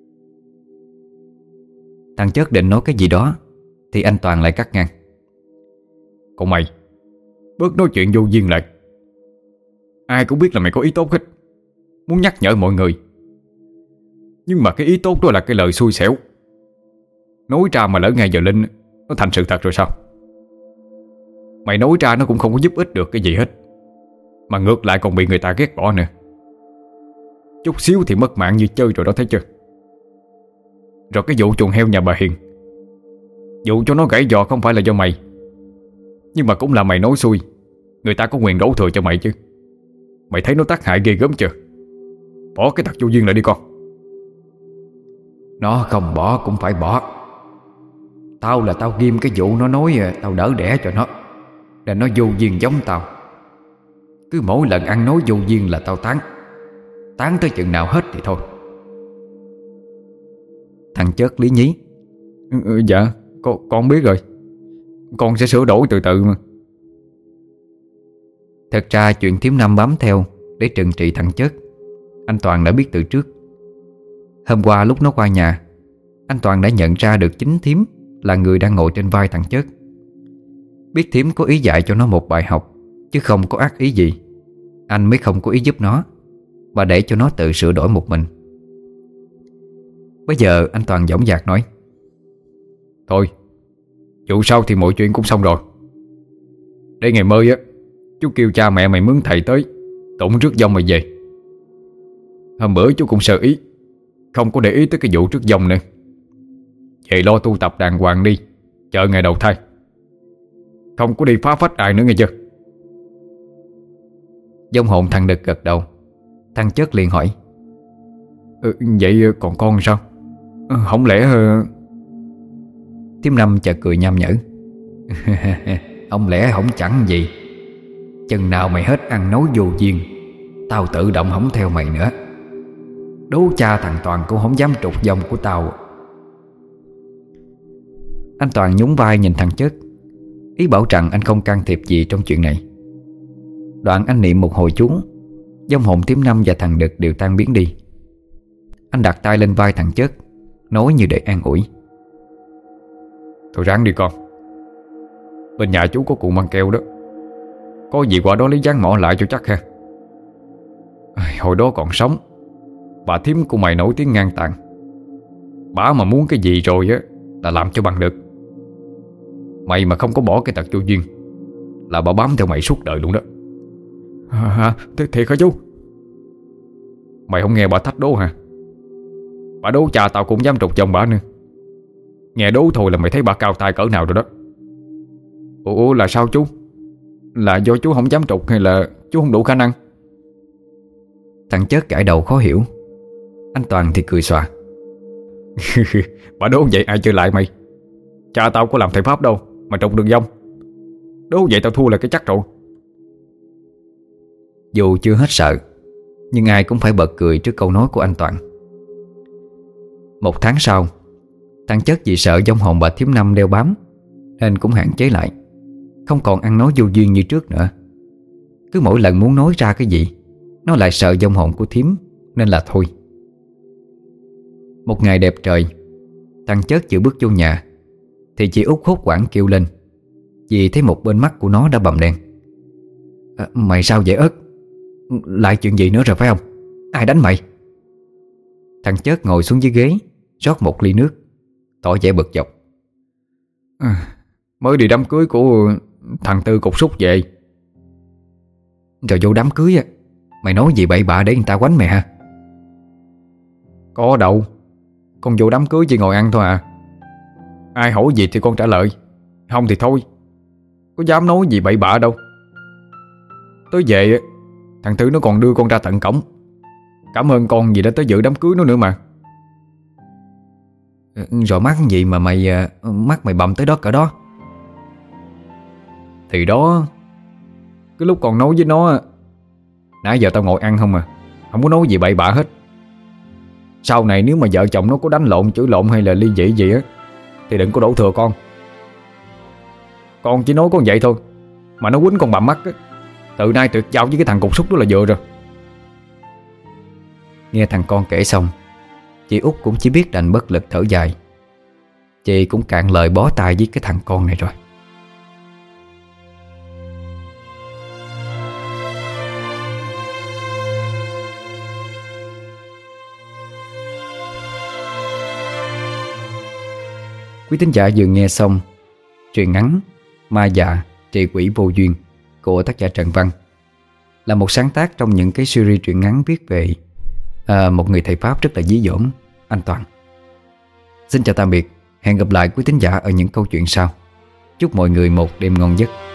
Thằng Chớt định nói cái gì đó thì anh Toàn lại cắt ngang:
"Còn mày, bớt nói chuyện vô duyên lại. Ai cũng biết là mày có ý tốt hết, muốn nhắc nhở mọi người. Nhưng mà cái ý tốt đó là cái lời xui xẻo. Nói ra mà lỡ ngay giờ Linh nó thành sự thật rồi sao? Mày nói ra nó cũng không có giúp ích được cái gì hết, mà ngược lại còn bị người ta ghét bỏ nữa. Chút xíu thì mất mạng như chơi rồi đó, thấy chưa? Rồi cái vụ chuồng heo nhà bà Hiền, vụ cho nó gãy giò không phải là do mày, nhưng mà cũng là mày nói xui, người ta có quyền đổ thừa cho mày chứ. Mày thấy nó tác hại ghê gớm chưa? Bỏ cái tật vô duyên lại đi con."
"Nó không bỏ cũng phải bỏ. Tao là tao ghim cái vụ nó nói tao đỡ đẻ cho nó, là nó vô duyên giống tao. Cứ mỗi lần ăn nói vô duyên là tao tán, tán tới chừng nào hết thì thôi." Thằng Chớt lý nhí:
ừ, ừ, "Dạ, con, con biết rồi. Con sẽ sửa đổi từ từ mà."
Thật ra chuyện thím Năm bám theo để trừng trị thằng Chớt, anh Toàn đã biết từ trước. Hôm qua lúc nó qua nhà, anh Toàn đã nhận ra được chính thím là người đang ngồi trên vai thằng Chớt. Biết thím có ý dạy cho nó một bài học, chứ không có ác ý gì, anh mới không có ý giúp nó, mà để cho nó tự sửa đổi một mình. Bây giờ anh Toàn dõng dạc nói:
"Thôi, dù sao thì mọi chuyện cũng xong rồi. Để ngày mới á, chú kêu cha mẹ mày mướn thầy tới tụng rước dông mày về. Hôm bữa chú cũng sơ ý, không có để ý tới cái vụ rước dông nữa. Vậy lo tu tập đàng hoàng đi, Chờ ngày đầu thai, không có đi phá phách ai nữa nghe chưa?
Vong hồn thằng Đực gật đầu. Thằng Chất liền hỏi:
ừ, Vậy còn con sao? Không lẽ...
Thím Năm chợt cười nham nhở: Ông lẽ không chẳng gì. Chừng nào mày hết ăn nói vô duyên, tao tự động không theo mày nữa. Đố cha thằng Toàn cũng không dám trục dòng của tao. Anh Toàn nhún vai nhìn thằng Chất, ý bảo rằng anh không can thiệp gì trong chuyện này. Đoạn anh niệm một hồi chú, vong hồn thím Năm và thằng Đực đều tan biến đi. Anh đặt tay lên vai thằng Chất, nói như để an ủi:
Thôi ráng đi con. Bên nhà chú có cụ măng keo đó, có gì qua đó lấy dán mỏ lại cho chắc ha. Hồi đó còn sống, bà thím của mày nổi tiếng ngang tàn. Bà mà muốn cái gì rồi á là làm cho bằng được. Mày mà không có bỏ cái tật vô duyên là bà bám theo mày suốt đời luôn đó.
À, th thiệt hả chú?
Mày không nghe bà thách đố hả? Bà đố cha tao cũng dám trục chồng bà nữa. Nghe đố thôi là mày thấy bà cao tay cỡ nào rồi đó.
Ủa là sao chú? Là do chú không dám trục hay là chú không đủ khả năng?
Thằng Chất gãi đầu khó hiểu. Anh Toàn thì cười xòa:
Bà đố vậy ai chơi lại mày? Cha tao có làm thầy pháp đâu mà trục được vong. Đố vậy tao thua là cái chắc rồi.
Dù chưa hết sợ, nhưng ai cũng phải bật cười trước câu nói của anh Toàn. Một tháng sau, thằng Chất vì sợ vong hồn bà thím Năm đeo bám nên cũng hạn chế lại, không còn ăn nói vô duyên như trước nữa. Cứ mỗi lần muốn nói ra cái gì, nó lại sợ vong hồn của thím nên là thôi. Một ngày đẹp trời, thằng Chất vừa bước vô nhà thì chị Út hốt hoảng kêu lên vì thấy một bên mắt của nó đã bầm đen. À, mày sao vậy Ất? Lại chuyện gì nữa rồi phải không? Ai đánh mày? Thằng Chất ngồi xuống dưới ghế, rót một ly nước, tỏ vẻ bực dọc.
À, mới đi đám cưới của thằng Tư cục súc về.
Rồi vô đám cưới á, mày nói gì bậy bạ để người ta quánh mày hả?
Có đâu, con vô đám cưới chỉ ngồi ăn thôi à. Ai hỏi gì thì con trả lời, không thì thôi. Có dám nói gì bậy bạ đâu. Tới về thằng Tư nó còn đưa con ra tận cổng, cảm ơn con vì đã tới dự đám cưới nó nữa mà.
Rồi mắc gì mà mày mắt mày bầm tới đó cỡ đó?
Thì đó, cái lúc còn nói với nó, nãy giờ tao ngồi ăn không à, không có nói gì bậy bạ hết. Sau này nếu mà vợ chồng nó có đánh lộn, chửi lộn hay là ly dị gì á thì đừng có đổ thừa con. Con chỉ nói con vậy thôi mà nó quýnh con bầm mắt á, từ nay tuyệt giao với cái thằng cục súc đó là vừa rồi.
Nghe thằng con kể xong, chị Út cũng chỉ biết đành bất lực thở dài. Chị cũng cạn lời bó tay với cái thằng con này rồi. Quý thính giả vừa nghe xong truyện ngắn Ma Dạ Trì Quỷ Vô Duyên của tác giả Trần Văn, là một sáng tác trong những cái series truyện ngắn viết về à, một người thầy Pháp rất là dí dỏm, anh Toàn. Xin chào tạm biệt, hẹn gặp lại quý thính giả ở những câu chuyện sau. Chúc mọi người một đêm ngon giấc.